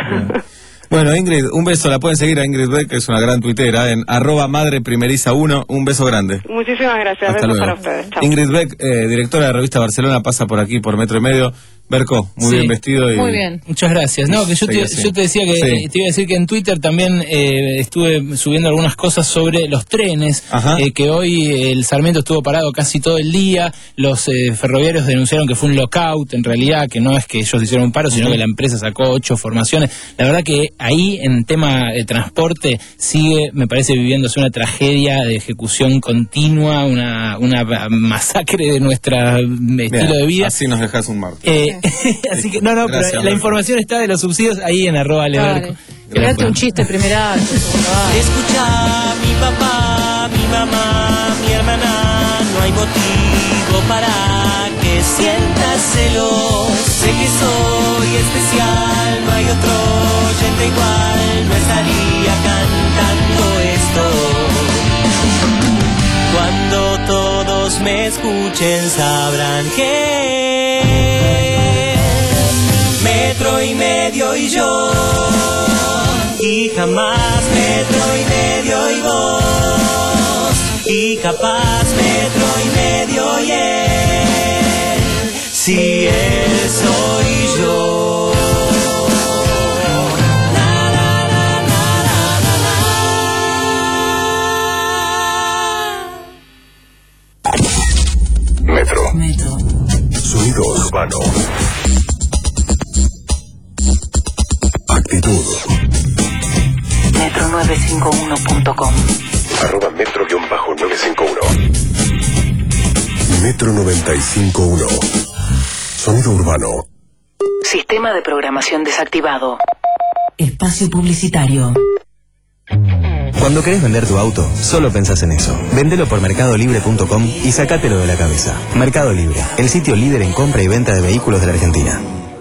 Bueno, Ingrid, un beso, la pueden seguir a Ingrid Beck, que es una gran tuitera, en arroba madre primeriza uno, un beso grande. Muchísimas gracias, hasta besos luego. para ustedes. Chao. Ingrid Beck, eh, directora de Revista Barcelona, pasa por aquí por Metro y Medio. Berco, muy sí, bien vestido. Y... Muy bien. Muchas gracias. No, que yo te, yo te decía que sí. te iba a decir que en Twitter también eh, estuve subiendo algunas cosas sobre los trenes, eh, que hoy el Sarmiento estuvo parado casi todo el día, los eh, ferroviarios denunciaron que fue un lockout, en realidad, que no es que ellos hicieron un paro, sino uh-huh. que la empresa sacó ocho formaciones. La verdad que ahí, en tema de transporte, sigue, me parece, viviéndose una tragedia de ejecución continua, una, una masacre de nuestro estilo de vida. Así nos dejas un martes. Eh, Así que, no, no, Gracias, pero la información está de los subsidios ahí en arroba Leberco. Tirate un chiste primero. Escucha, mi papá, mi mamá, mi hermana, no hay motivo para que sientas celos. Sé que soy especial, no hay otro oyente igual, no estaría cantando esto. Cuando todos me escuchen sabrán que metro y medio y yo, y jamás metro y medio y vos, y capaz metro y medio y él, si él soy yo. Metro. Metro. Sonido urbano. Actitud. metro nueve cinco uno punto com. Arroba metro guión bajo nueve cinco uno. Metro noventa y cinco uno. Sonido urbano. Sistema de programación desactivado. Espacio publicitario. Cuando querés vender tu auto, solo pensás en eso. Vendelo por mercado libre punto com y sacátelo de la cabeza. Mercado Libre, el sitio líder en compra y venta de vehículos de la Argentina.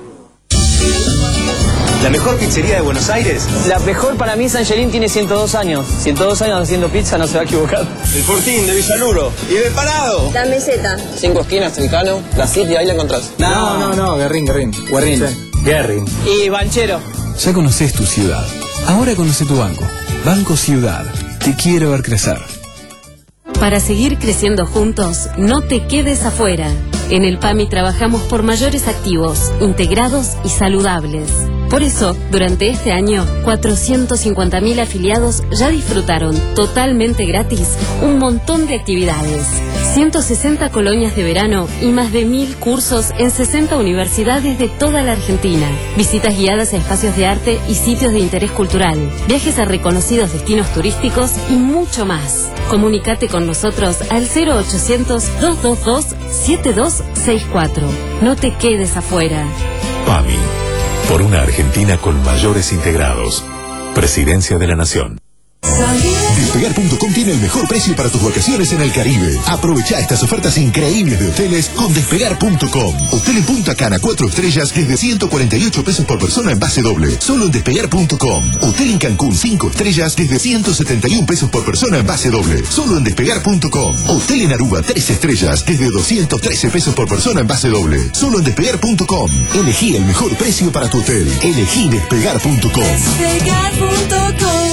¿La mejor pizzería de Buenos Aires? La mejor para mí, Sangelín tiene ciento dos años. ciento dos años haciendo pizza, no se va a equivocar. El Fortín de Villaluro. ¿Y del Parado? La Meseta. Cinco esquinas, Tricano, la City, ahí la encontrás. No, no, no, Guerrín, Guerrín. Guerrín. Sí. Guerrín. Y Banchero. Ya conocés tu ciudad. Ahora conoce tu banco. Banco Ciudad. Te quiero ver crecer. Para seguir creciendo juntos, no te quedes afuera. En el PAMI trabajamos por mayores activos, integrados y saludables. Por eso, durante este año, cuatrocientos cincuenta mil afiliados ya disfrutaron totalmente gratis un montón de actividades. ciento sesenta colonias de verano y más de mil cursos en sesenta universidades de toda la Argentina. Visitas guiadas a espacios de arte y sitios de interés cultural. Viajes a reconocidos destinos turísticos y mucho más. Comunicate con nosotros al cero ochocientos, dos dos dos, siete dos seis cuatro. No te quedes afuera. PAMI. Por una Argentina con mayores integrados. Presidencia de la Nación. Despegar punto com tiene el mejor precio para tus vacaciones en el Caribe. Aprovecha estas ofertas increíbles de hoteles con Despegar punto com. Hotel en Punta Cana, cuatro estrellas desde ciento cuarenta y ocho pesos por persona en base doble. Solo en Despegar punto com. Hotel en Cancún, cinco estrellas desde ciento setenta y un pesos por persona en base doble. Solo en Despegar punto com. Hotel en Aruba, tres estrellas desde doscientos trece pesos por persona en base doble. Solo en Despegar punto com. Elegí el mejor precio para tu hotel. Elegí Despegar punto com. Despegar punto com.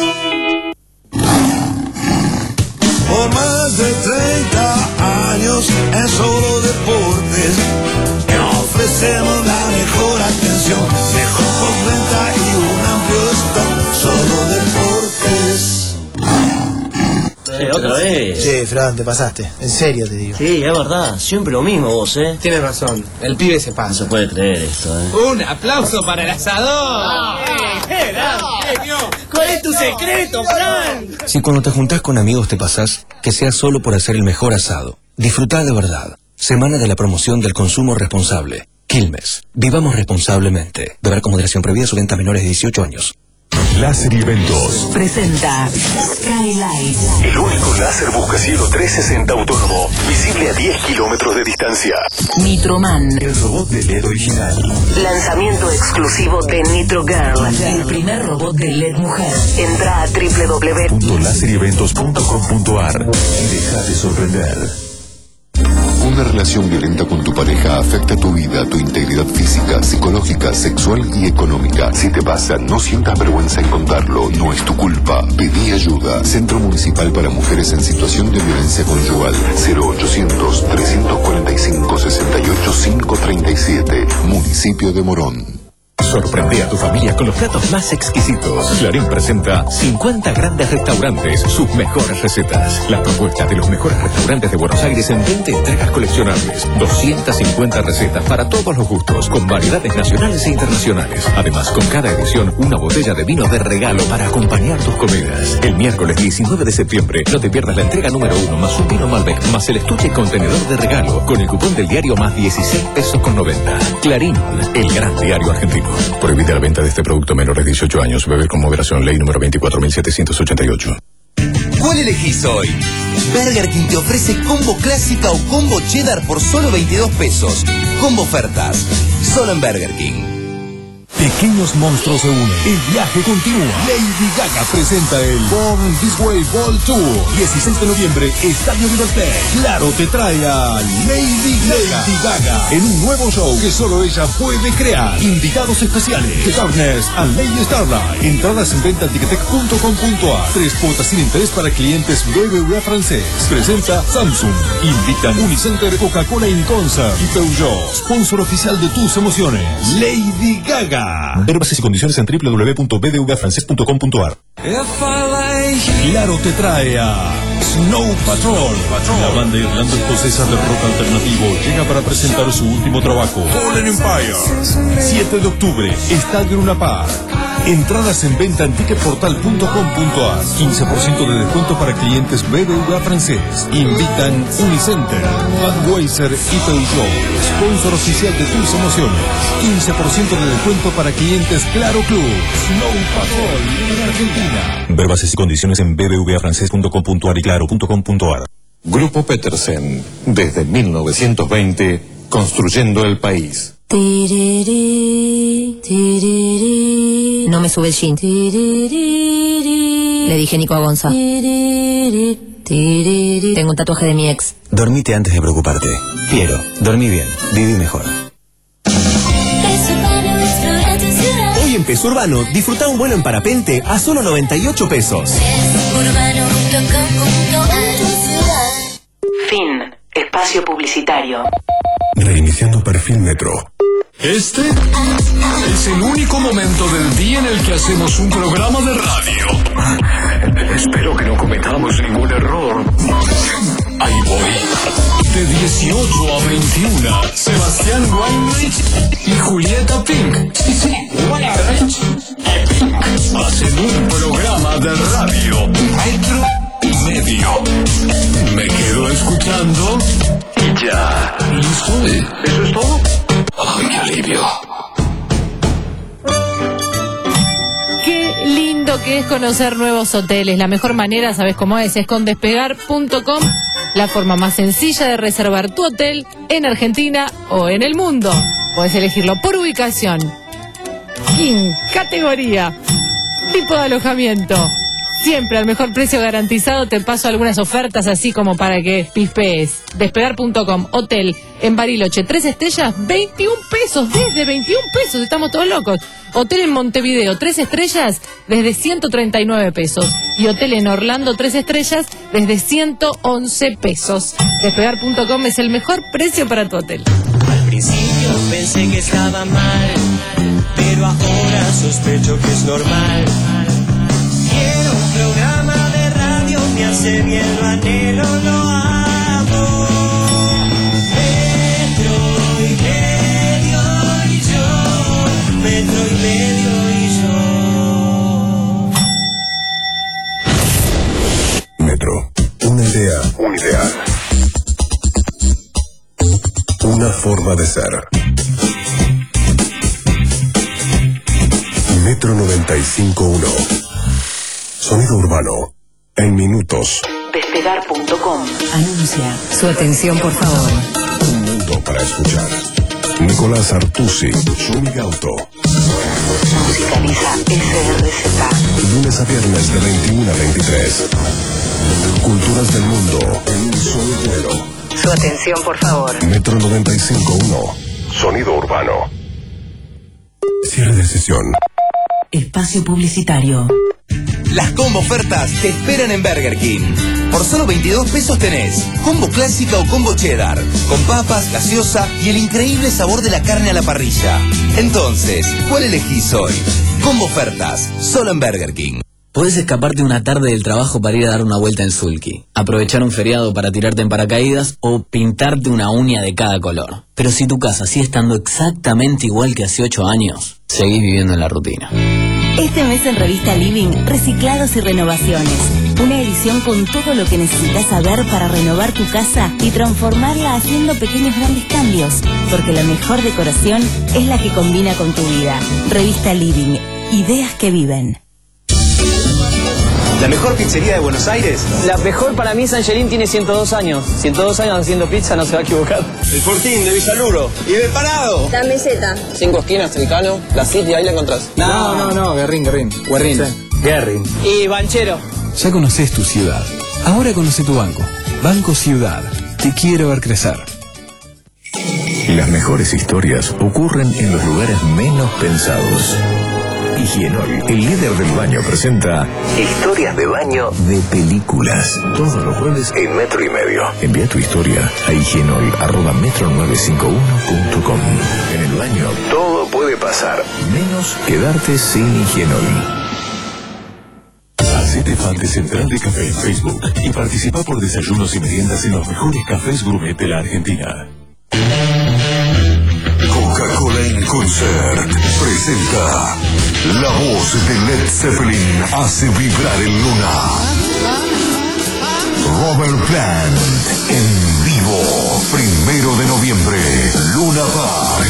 Por más de treinta años en Solo Deportes te ofrecemos la mejor atención, mejor postventa y un amplio stock. Solo Deportes. Eh, otra vez. Che, Fran, te pasaste. En serio te digo. Sí, es verdad. Siempre lo mismo vos, ¿eh? Tienes razón. El pibe se pasa. No se puede creer esto, ¿eh? Un aplauso para el asador. ¡Qué gran genio! ¿Cuál es tu secreto, Fran? Si cuando te juntás con amigos te pasás, que sea solo por hacer el mejor asado. Disfrutá de verdad. Semana de la promoción del consumo responsable. Quilmes. Vivamos responsablemente. Beber con moderación, prohibida su venta a menores de dieciocho años. Láser y Eventos Presenta Skylight. El único láser buscacielo trescientos sesenta autónomo, visible a diez kilómetros de distancia. Nitroman. El robot de L E D original. Lanzamiento exclusivo de Nitro Girl, el primer robot de L E D mujer. Entra a doble u doble u doble u punto láser y eventos punto com punto a r y déjate sorprender. Una relación violenta con tu pareja afecta tu vida, tu integridad física, psicológica, sexual y económica. Si te pasa, no sientas vergüenza en contarlo, no es tu culpa. Pedí ayuda. Centro Municipal para Mujeres en Situación de Violencia Conyugal. cero ochocientos, trescientos cuarenta y cinco, sesenta y ocho, quinientos treinta y siete. Municipio de Morón. Sorprende a tu familia con los platos más exquisitos. Clarín presenta cincuenta grandes restaurantes, sus mejores recetas. Las propuestas de los mejores restaurantes de Buenos Aires en veinte entregas coleccionables. doscientas cincuenta recetas para todos los gustos, con variedades nacionales e internacionales. Además, con cada edición, una botella de vino de regalo para acompañar tus comidas. El miércoles diecinueve de septiembre, no te pierdas la entrega número uno, más un vino Malbec, más el estuche contenedor de regalo, con el cupón del diario más dieciséis pesos con noventa. Clarín, el gran diario argentino. Prohibida la venta de este producto a menores de dieciocho años. Beber con moderación. Ley número veinticuatro mil setecientos ochenta y ocho. ¿Cuál elegís hoy? Burger King te ofrece combo clásica o combo cheddar por solo veintidós pesos. Combo ofertas. Solo en Burger King. Pequeños monstruos se unen. El viaje continúa. Lady Gaga presenta el Born This Way World Tour. dieciséis de noviembre, Estadio Libertad. Claro te trae a Lady Gaga. Lady Gaga en un nuevo show que solo ella puede crear. Invitados especiales: The Darkness and Lady Starlight. Entradas en venta en ticketek punto com punto a. Tres cuotas sin interés para clientes B B V A francés. Presenta Samsung. Invitan Unicenter, Coca-Cola in Concert y Peugeot. Sponsor oficial de tus emociones. Lady Gaga. Ver bases y condiciones en doble u doble u doble u punto b b v a francés punto com punto a r. Claro te trae a Snow Patrol. La banda irlando-escocesa de rock alternativo llega para presentar su último trabajo, Fallen Empire. siete de octubre, Estadio Luna Park. Entradas en venta en ticketportal punto com punto a r. quince por ciento de descuento para clientes B B V A francés. Invitan Unicenter, Budweiser y Peugeot. Sponsor oficial de tus emociones. quince por ciento de descuento para clientes Claro Club. Snow Patrol en Argentina. Ver bases y condiciones en b b v a francés punto com punto a r y claro punto com punto a r. Grupo Petersen. Desde mil novecientos veinte, construyendo el país. Tiriri, tiriri. No me sube el jean. Tiriri, le dije Nico a Gonza. Tiriri, tiriri. Tengo un tatuaje de mi ex. Dormite antes de preocuparte. Piero, dormí bien, viví mejor. Hoy en Peso Urbano, disfruta un vuelo en parapente a solo noventa y ocho pesos. Fin. Espacio publicitario. Reiniciando perfil Metro. Este es el único momento del día en el que hacemos un programa de radio. Espero que no cometamos ningún error. Ahí voy. De dieciocho a veintiuno, Sebastián Weinreich y Julieta Pink. Sí, sí, Weinreich y Pink hacen un programa de radio. Metro y medio. Me quedo escuchando y ya. ¿Listo? ¿Eso es todo? ¡Ay, qué alivio! Qué lindo que es conocer nuevos hoteles. La mejor manera, ¿sabes cómo es? Es con despegar punto com, la forma más sencilla de reservar tu hotel en Argentina o en el mundo. Puedes elegirlo por ubicación, King, categoría, tipo de alojamiento. Siempre al mejor precio garantizado. Te paso algunas ofertas así como para que pispees. Despegar punto com, hotel en Bariloche, tres estrellas, veintiún pesos, desde veintiún pesos, estamos todos locos. Hotel en Montevideo, tres estrellas, desde ciento treinta y nueve pesos. Y hotel en Orlando, tres estrellas, desde ciento once pesos. Despegar punto com es el mejor precio para tu hotel. Al principio pensé que estaba mal, pero ahora sospecho que es normal. Quiero un programa de radio, me hace bien, lo anhelo, lo amo. Metro y medio y yo, metro y medio y yo. Metro. Una idea. Un ideal. Una forma de ser. Metro noventa y cinco punto uno. Sonido urbano. En minutos. Despegar punto com. Anuncia. Su atención, por favor. Un mundo para escuchar. Nicolás Artusi, Schumi Auto. Musicaliza S R Z. Lunes a viernes de veintiuno a veintitrés. Culturas del mundo en un solo vuelo. Su atención, por favor. Metro noventa y cinco punto uno. Sonido urbano. Cierre de sesión. Espacio publicitario. Las combo ofertas te esperan en Burger King. Por solo veintidós pesos tenés combo clásica o combo cheddar, con papas, gaseosa y el increíble sabor de la carne a la parrilla. Entonces, ¿cuál elegís hoy? Combo ofertas, solo en Burger King. Podés escaparte una tarde del trabajo para ir a dar una vuelta en Sulky, aprovechar un feriado para tirarte en paracaídas o pintarte una uña de cada color. Pero si tu casa sigue estando exactamente igual que hace ocho años, seguís viviendo en la rutina. Este mes en Revista Living, reciclados y renovaciones. Una edición con todo lo que necesitas saber para renovar tu casa y transformarla haciendo pequeños grandes cambios. Porque la mejor decoración es la que combina con tu vida. Revista Living, ideas que viven. ¿La mejor pizzería de Buenos Aires? La mejor para mí, Sangelín tiene ciento dos años. ciento dos años haciendo pizza, no se va a equivocar. El Fortín de Villaluro. ¿Y del Parado? La Meseta. Cinco esquinas, Tricano, la City, ahí la encontrás. No, no, no, Guerrín, Guerrín. Guerrín. Sí. Guerrín. Y Banchero. Ya conoces tu ciudad. Ahora conoce tu banco. Banco Ciudad. Te quiero ver crecer. Las mejores historias ocurren en los lugares menos pensados. Higienol, el líder del baño, presenta Historias de baño de películas. Todos los jueves en Metro y Medio. Envía tu historia a higienol arroba metro nueve cinco uno punto com. En el baño todo puede pasar, menos quedarte sin Higienol. Hacete fan de Central de Café en Facebook y participa por desayunos y meriendas en los mejores cafés gourmet de la Argentina. Coca-Cola en Concert presenta La voz de Led Zeppelin hace vibrar el Luna. Robert Plant en vivo, primero de noviembre, Luna Park.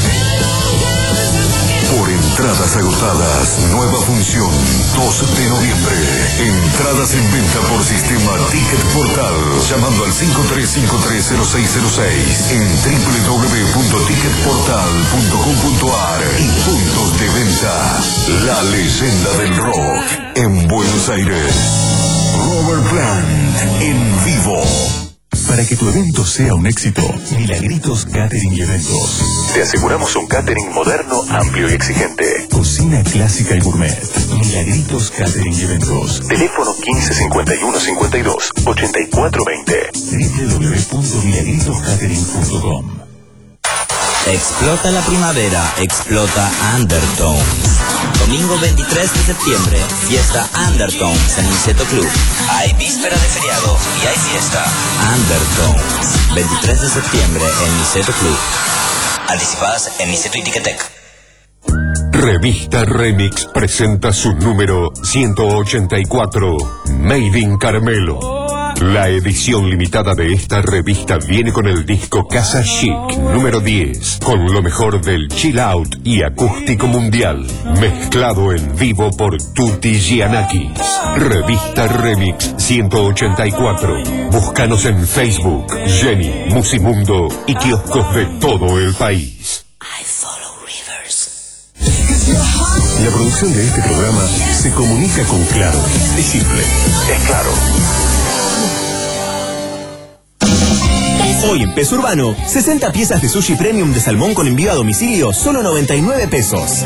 Por entradas agotadas, nueva función, dos de noviembre. Entradas en venta por sistema Ticket Portal, llamando al cinco tres cinco tres cero seis cero seis en doble u doble u doble u punto ticket portal punto com punto a r y puntos de venta. La leyenda del rock en Buenos Aires. Robert Plant en vivo. Para que tu evento sea un éxito, Milagritos Catering y Eventos. Te aseguramos un catering moderno, amplio y exigente. Cocina clásica y gourmet. Milagritos Catering y Eventos. Teléfono quince cincuenta y uno cincuenta y dos ochenta y cuatro veinte. doble u doble u doble u punto milagritos catering punto com. Explota la primavera, explota Undertones. Domingo veintitrés de septiembre, fiesta Undertones en Niceto Club. Hay víspera de feriado y hay fiesta Undertones. veintitrés de septiembre en Niceto Club. Anticipadas en Niceto y Ticketek. Revista Remix presenta su número ciento ochenta y cuatro, Made in Caramelo. La edición limitada de esta revista viene con el disco Casa Chic número diez, con lo mejor del chill out y acústico mundial, mezclado en vivo por Tutti Giannakis. Revista Remix ciento ochenta y cuatro. Búscanos en Facebook, Jenny, Musimundo y kioscos de todo el país. La producción de este programa se comunica con Claro. Es simple, es claro. Hoy en Peso Urbano, sesenta piezas de sushi premium de salmón con envío a domicilio, solo noventa y nueve pesos.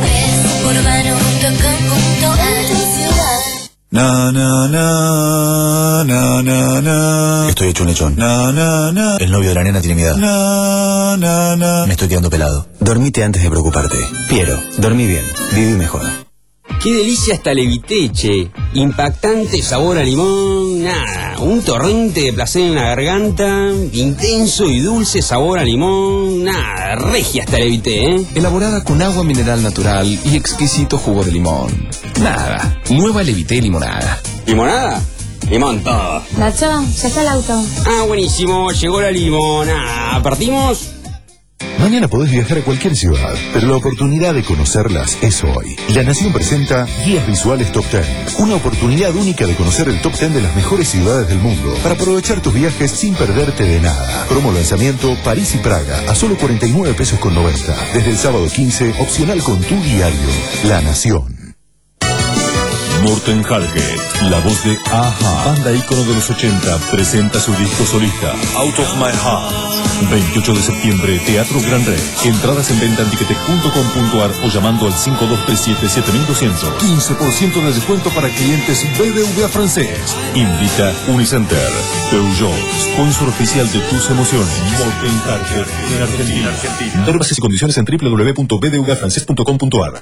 Na, na, na, na, na, na. Estoy hecho un lechón. Na, na, na. El novio de la nena tiene mi edad. Na, na, na. Me estoy quedando pelado. Dormite antes de preocuparte. Piero, dormí bien, viví mejor. Qué delicia esta Levité, che. Impactante sabor a limón, nada. Un torrente de placer en la garganta. Intenso y dulce sabor a limón, nada. Regia esta Levité, ¿eh? Elaborada con agua mineral natural y exquisito jugo de limón. Nada. Nueva Levité limonada. ¿Limonada? Limón todo. Nacho, ya está el auto. Ah, buenísimo. Llegó la limonada. ¿Partimos? Mañana podés viajar a cualquier ciudad, pero la oportunidad de conocerlas es hoy. La Nación presenta Guías Visuales Top diez, una oportunidad única de conocer el Top diez de las mejores ciudades del mundo, para aprovechar tus viajes sin perderte de nada. Promo lanzamiento París y Praga, a solo cuarenta y nueve pesos con noventa. Desde el sábado quince, opcional con tu diario. La Nación. Morten Harket, la voz de Aja, banda ícono de los ochenta, presenta su disco solista, Out of My Heart. veintiocho de septiembre, Teatro Gran Rex. Entradas en venta en ticketek punto com punto a r o llamando al cinco dos tres siete siete mil doscientos. quince por ciento de descuento para clientes B B V A francés. Invita Unicenter. Peugeot, sponsor oficial de tus emociones. Morten Harket, en Argentina. Argentina. Ver bases y condiciones en doble u doble u doble u punto b d v a francés punto com punto a r.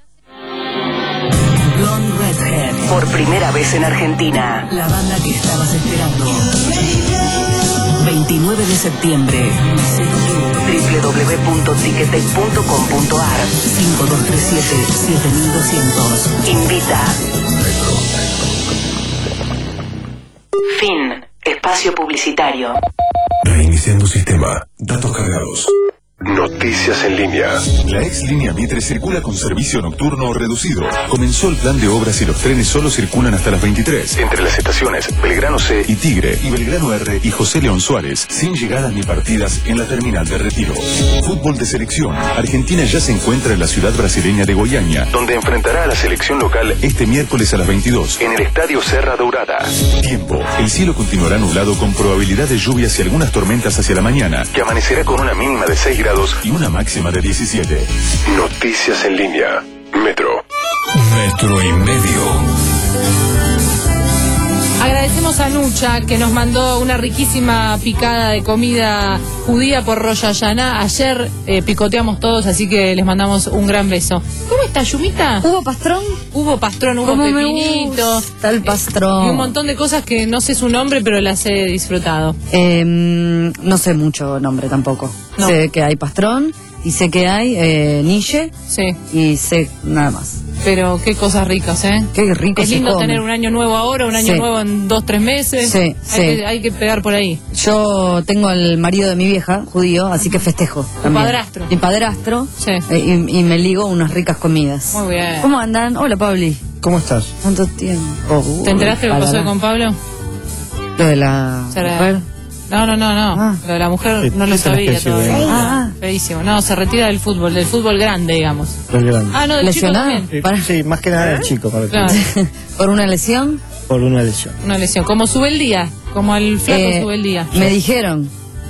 Por primera vez en Argentina. La banda que estabas esperando. veintinueve de septiembre. doble u doble u doble u punto ticketek punto com punto a r cinco dos tres siete siete mil doscientos. Invita. Fin. Espacio publicitario. Reiniciando sistema. Datos cargados. Noticias en línea. La ex línea Mitre circula con servicio nocturno reducido. Comenzó el plan de obras y los trenes solo circulan hasta las veintitrés. Entre las estaciones Belgrano C y Tigre y Belgrano R y José León Suárez, sin llegadas ni partidas en la terminal de Retiro. Fútbol de selección. Argentina ya se encuentra en la ciudad brasileña de Goiânia, donde enfrentará a la selección local este miércoles a las veintidós en el Estadio Serra Dourada. Tiempo. El cielo continuará nublado con probabilidad de lluvias y algunas tormentas hacia la mañana, que amanecerá con una mínima de seis grados y una máxima de diecisiete. Noticias en línea. Metro. Metro y medio. Agradecemos a Nucha, que nos mandó una riquísima picada de comida judía por Rosh Hashanah. Ayer eh, picoteamos todos, así que les mandamos un gran beso. ¿Cómo está, Yumita? ¿Hubo pastrón? Hubo pastrón, hubo pepinito. Está el pastrón. Y un montón de cosas que no sé su nombre, pero las he disfrutado. Eh, no sé mucho nombre tampoco. No. Sé que hay pastrón y sé que hay eh, niche. Sí. Y sé nada más. Pero qué cosas ricas, ¿eh? Qué rico. Es lindo tener un año nuevo ahora, un año sí. nuevo en dos, tres meses. Sí, hay, sí. Que, hay que pegar por ahí. Yo tengo al marido de mi vieja, judío, así que festejo. Tu padrastro. Mi padrastro. Sí. Eh, y, y me ligo unas ricas comidas. Muy bien. ¿Cómo andan? Hola, Pabli. ¿Cómo estás? ¿Cuánto tiempo? Oh, ¿Te enteraste lo que pasó con Pablo? Lo de la mujer. No, no, no, no. Ah. Lo de la mujer no lo sabía todavía. Ah, feísimo. No, se retira del fútbol, del fútbol grande, digamos. El grande. Ah, no, del ¿lesionado? chico también. Para... Sí, más que nada del chico. Para claro. ¿Por una lesión? Por una lesión. Una lesión. Como sube el día. Como el flaco eh, sube el día. Me dijeron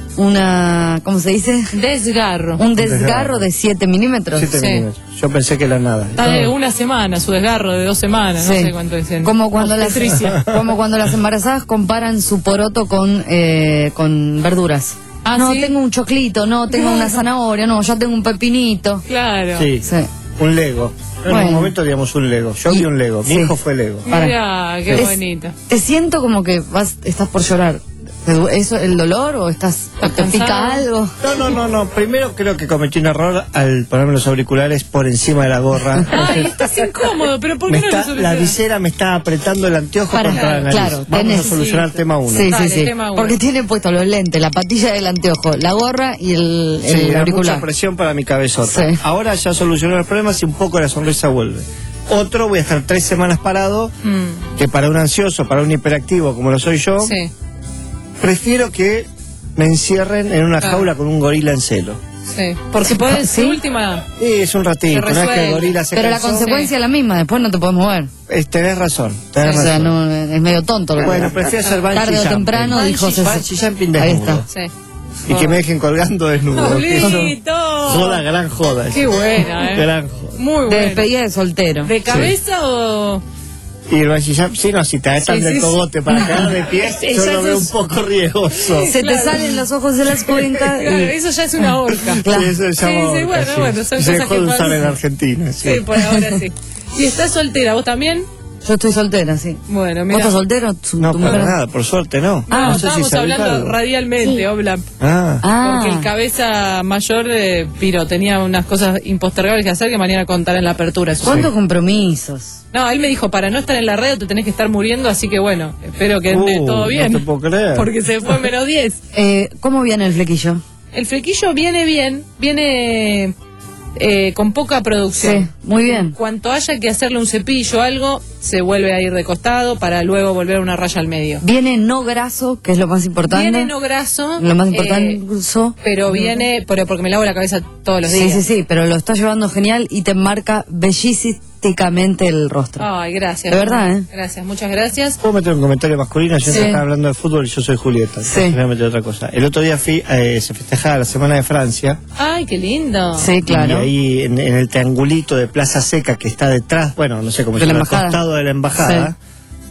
una... ¿Cómo se dice? Desgarro. Un desgarro de siete milímetros. siete sí. milímetros. Yo pensé que era nada. Está de una semana, su desgarro de dos semanas, sí. No sé cuánto dicen. Como cuando, las, como cuando las embarazadas comparan su poroto con, eh, con verduras. Ah, no, ¿sí? tengo un choclito, no, tengo una zanahoria, no, ya tengo un pepinito. Claro. Sí, sí. Un Lego. En bueno. un momento digamos un Lego. Yo y, vi un Lego. Mi sí. hijo fue Lego. Mira, qué es, bonito. Te siento como que vas, estás por llorar. ¿Eso el dolor o estás, te pica algo? No, no, no, no. Primero creo que cometí un error al ponerme los auriculares por encima de la gorra. Ay, estás incómodo, pero ¿por qué me no está, La visera me está apretando el anteojo Para, contra la nariz. Claro, vamos tenés, a solucionar sí. tema uno. Sí, Dale, sí, sí. tema uno. Porque tiene puesto los lentes, la patilla del anteojo, la gorra y el, el sí, auricular. Mucha presión para mi cabezota. Sí. Ahora ya solucionó el problema y un poco la sonrisa vuelve. Otro, voy a estar tres semanas parado, mm. que para un ansioso, para un hiperactivo como lo soy yo, sí. prefiero que me encierren en una jaula ah. con un gorila en celo. Sí, porque podés, ¿sí? Última. Sí, es un ratito, no es que el gorila se Pero cansó. la consecuencia sí. es la misma, después no te podés mover. Es, tenés razón, tenés o sea, razón. No, es medio tonto. Lo bueno, que prefiero hacer bungee tarde o temprano jumping. dijo Bungee jumping desnudo. Ahí está. Sí. Y que me dejen colgando desnudo. ¡Pablito! Joda, gran joda. Qué buena, ¿eh? Gran joda. Muy buena. De despedida de soltero. ¿De cabeza sí. o...? Y el bungee jump, sí, no, si te atan sí, del sí, cogote sí. para caer de pie, sí, yo lo veo es... un poco riesgoso. Se claro. te salen los ojos de las cuencas. Claro, eso ya es una horca. Claro. Sí, eso se llama sí, sí, horca, bueno, sí. bueno, son se cosas dejó que de usar pasan. en Argentina. Sí. sí, por ahora sí. ¿Y estás soltera, vos también? Yo estoy soltera, sí. Bueno, mira. ¿Vos estás soltero? ¿Tu, no, tu para mujer? nada, por suerte no. Ah, no sé estábamos si hablando algo. radialmente, sí. Obla. Ah. ah. Porque el cabeza mayor de Piro tenía unas cosas impostergables que hacer que mañana contar en la apertura. ¿Cuántos sí. compromisos? No, él me dijo, para no estar en la red te tenés que estar muriendo, así que bueno, espero que ande uh, todo bien. No te puedo creer. Porque se fue menos diez. Eh, ¿Cómo viene el flequillo? El flequillo viene bien, viene... Eh, con poca producción. Sí, muy bien. En cuanto haya que hacerle un cepillo o algo, se vuelve a ir de costado para luego volver a una raya al medio. Viene no graso, que es lo más importante. Viene no graso. Lo más importante. Eh, pero viene, pero porque me lavo la cabeza todos los días. Sí, sí, sí, pero lo está llevando genial y te marca bellísticamente el rostro. Ay, gracias. De verdad, ¿eh? Gracias, muchas gracias. ¿Puedo meter un comentario masculino? Yo sí. estaba hablando de fútbol y yo soy Julieta. Sí. Voy a meter otra cosa. El otro día fui, eh, se festejaba la Semana de Francia. Ay, qué lindo. Sí, claro. Y ahí en, en el triangulito de Plaza Seca que está detrás, bueno, no sé cómo se llama, al costado de la embajada. Sí.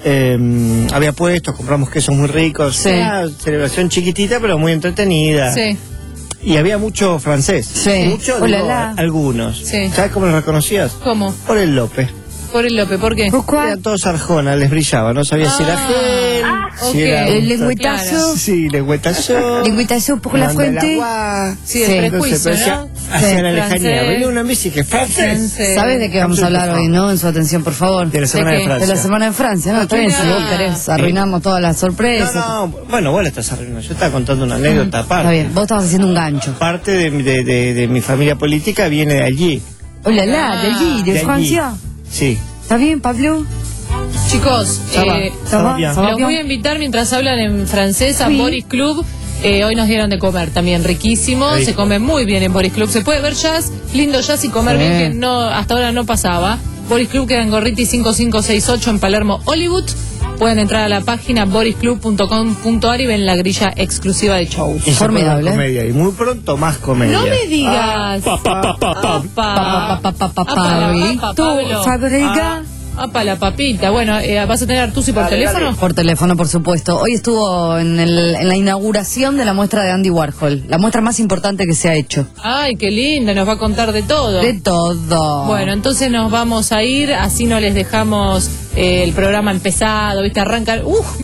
Eh, había puestos, compramos quesos muy ricos. Sí. Una celebración chiquitita pero muy entretenida. Sí. Y había mucho francés. Sí. Mucho, digo, algunos. Sí. ¿Sabes cómo los reconocías? ¿Cómo? Por el López. por el López, ¿por qué? Eran todos Arjona, les brillaba, no sabía si era gel, Ah, si ok. era... El lengüetazo. Claro. Sí, lengüetazo. Lengüetazo por la Manda el fuente. agua. Sí, el prejuicio, Entonces, ¿no? hacia la Francés. lejanía. Venía una bici que francés. Francés. ¿Sabes de qué vamos a hablar hoy, no? En su atención, por favor. De la semana ¿De de, qué? Francia. De la semana en Francia, ¿no? Está bien, si vos querés, arruinamos todas las sorpresas. No, no, bueno, vos la estás arruinando. Yo estaba contando una anécdota aparte. Está bien, vos estabas haciendo un gancho. Parte de, de, de, de mi familia política viene de allí. Hola, la, de allí, de, De allí. Francia. Sí. ¿Está bien, Pablo? Chicos, Ça va, eh, ça va bien. ça va los bien. voy a invitar mientras hablan en francés a Sí. Boris Club. Eh, hoy nos dieron de comer también riquísimo. Rico. Se come muy bien en Boris Club. Se puede ver jazz, lindo jazz y comer Sí. bien, que no, hasta ahora no pasaba. Boris Club queda en Gorriti cinco cinco seis ocho en Palermo, Hollywood. Pueden entrar a la página boris club punto com punto ar y ven la grilla exclusiva de shows. Y se Formidable. pone comedia. Y muy pronto más comedia. No me digas. Pa, pa, pa, pa, pa. Apa. Pa, pa, pa, pa, pa, Apa la Pablo. papa, Tú, Pablo. Fabrica. Apa la papita. Bueno, eh, ¿vas a tener Artusi por teléfono? Por teléfono, por supuesto. Hoy estuvo en, el, en la inauguración de la muestra de Andy Warhol, la muestra más importante que se ha hecho. Ay, qué linda, nos va a contar de todo. De todo. Bueno, entonces nos vamos a ir, así no les dejamos eh, el programa empezado, ¿viste? Arrancan. ¡Uf!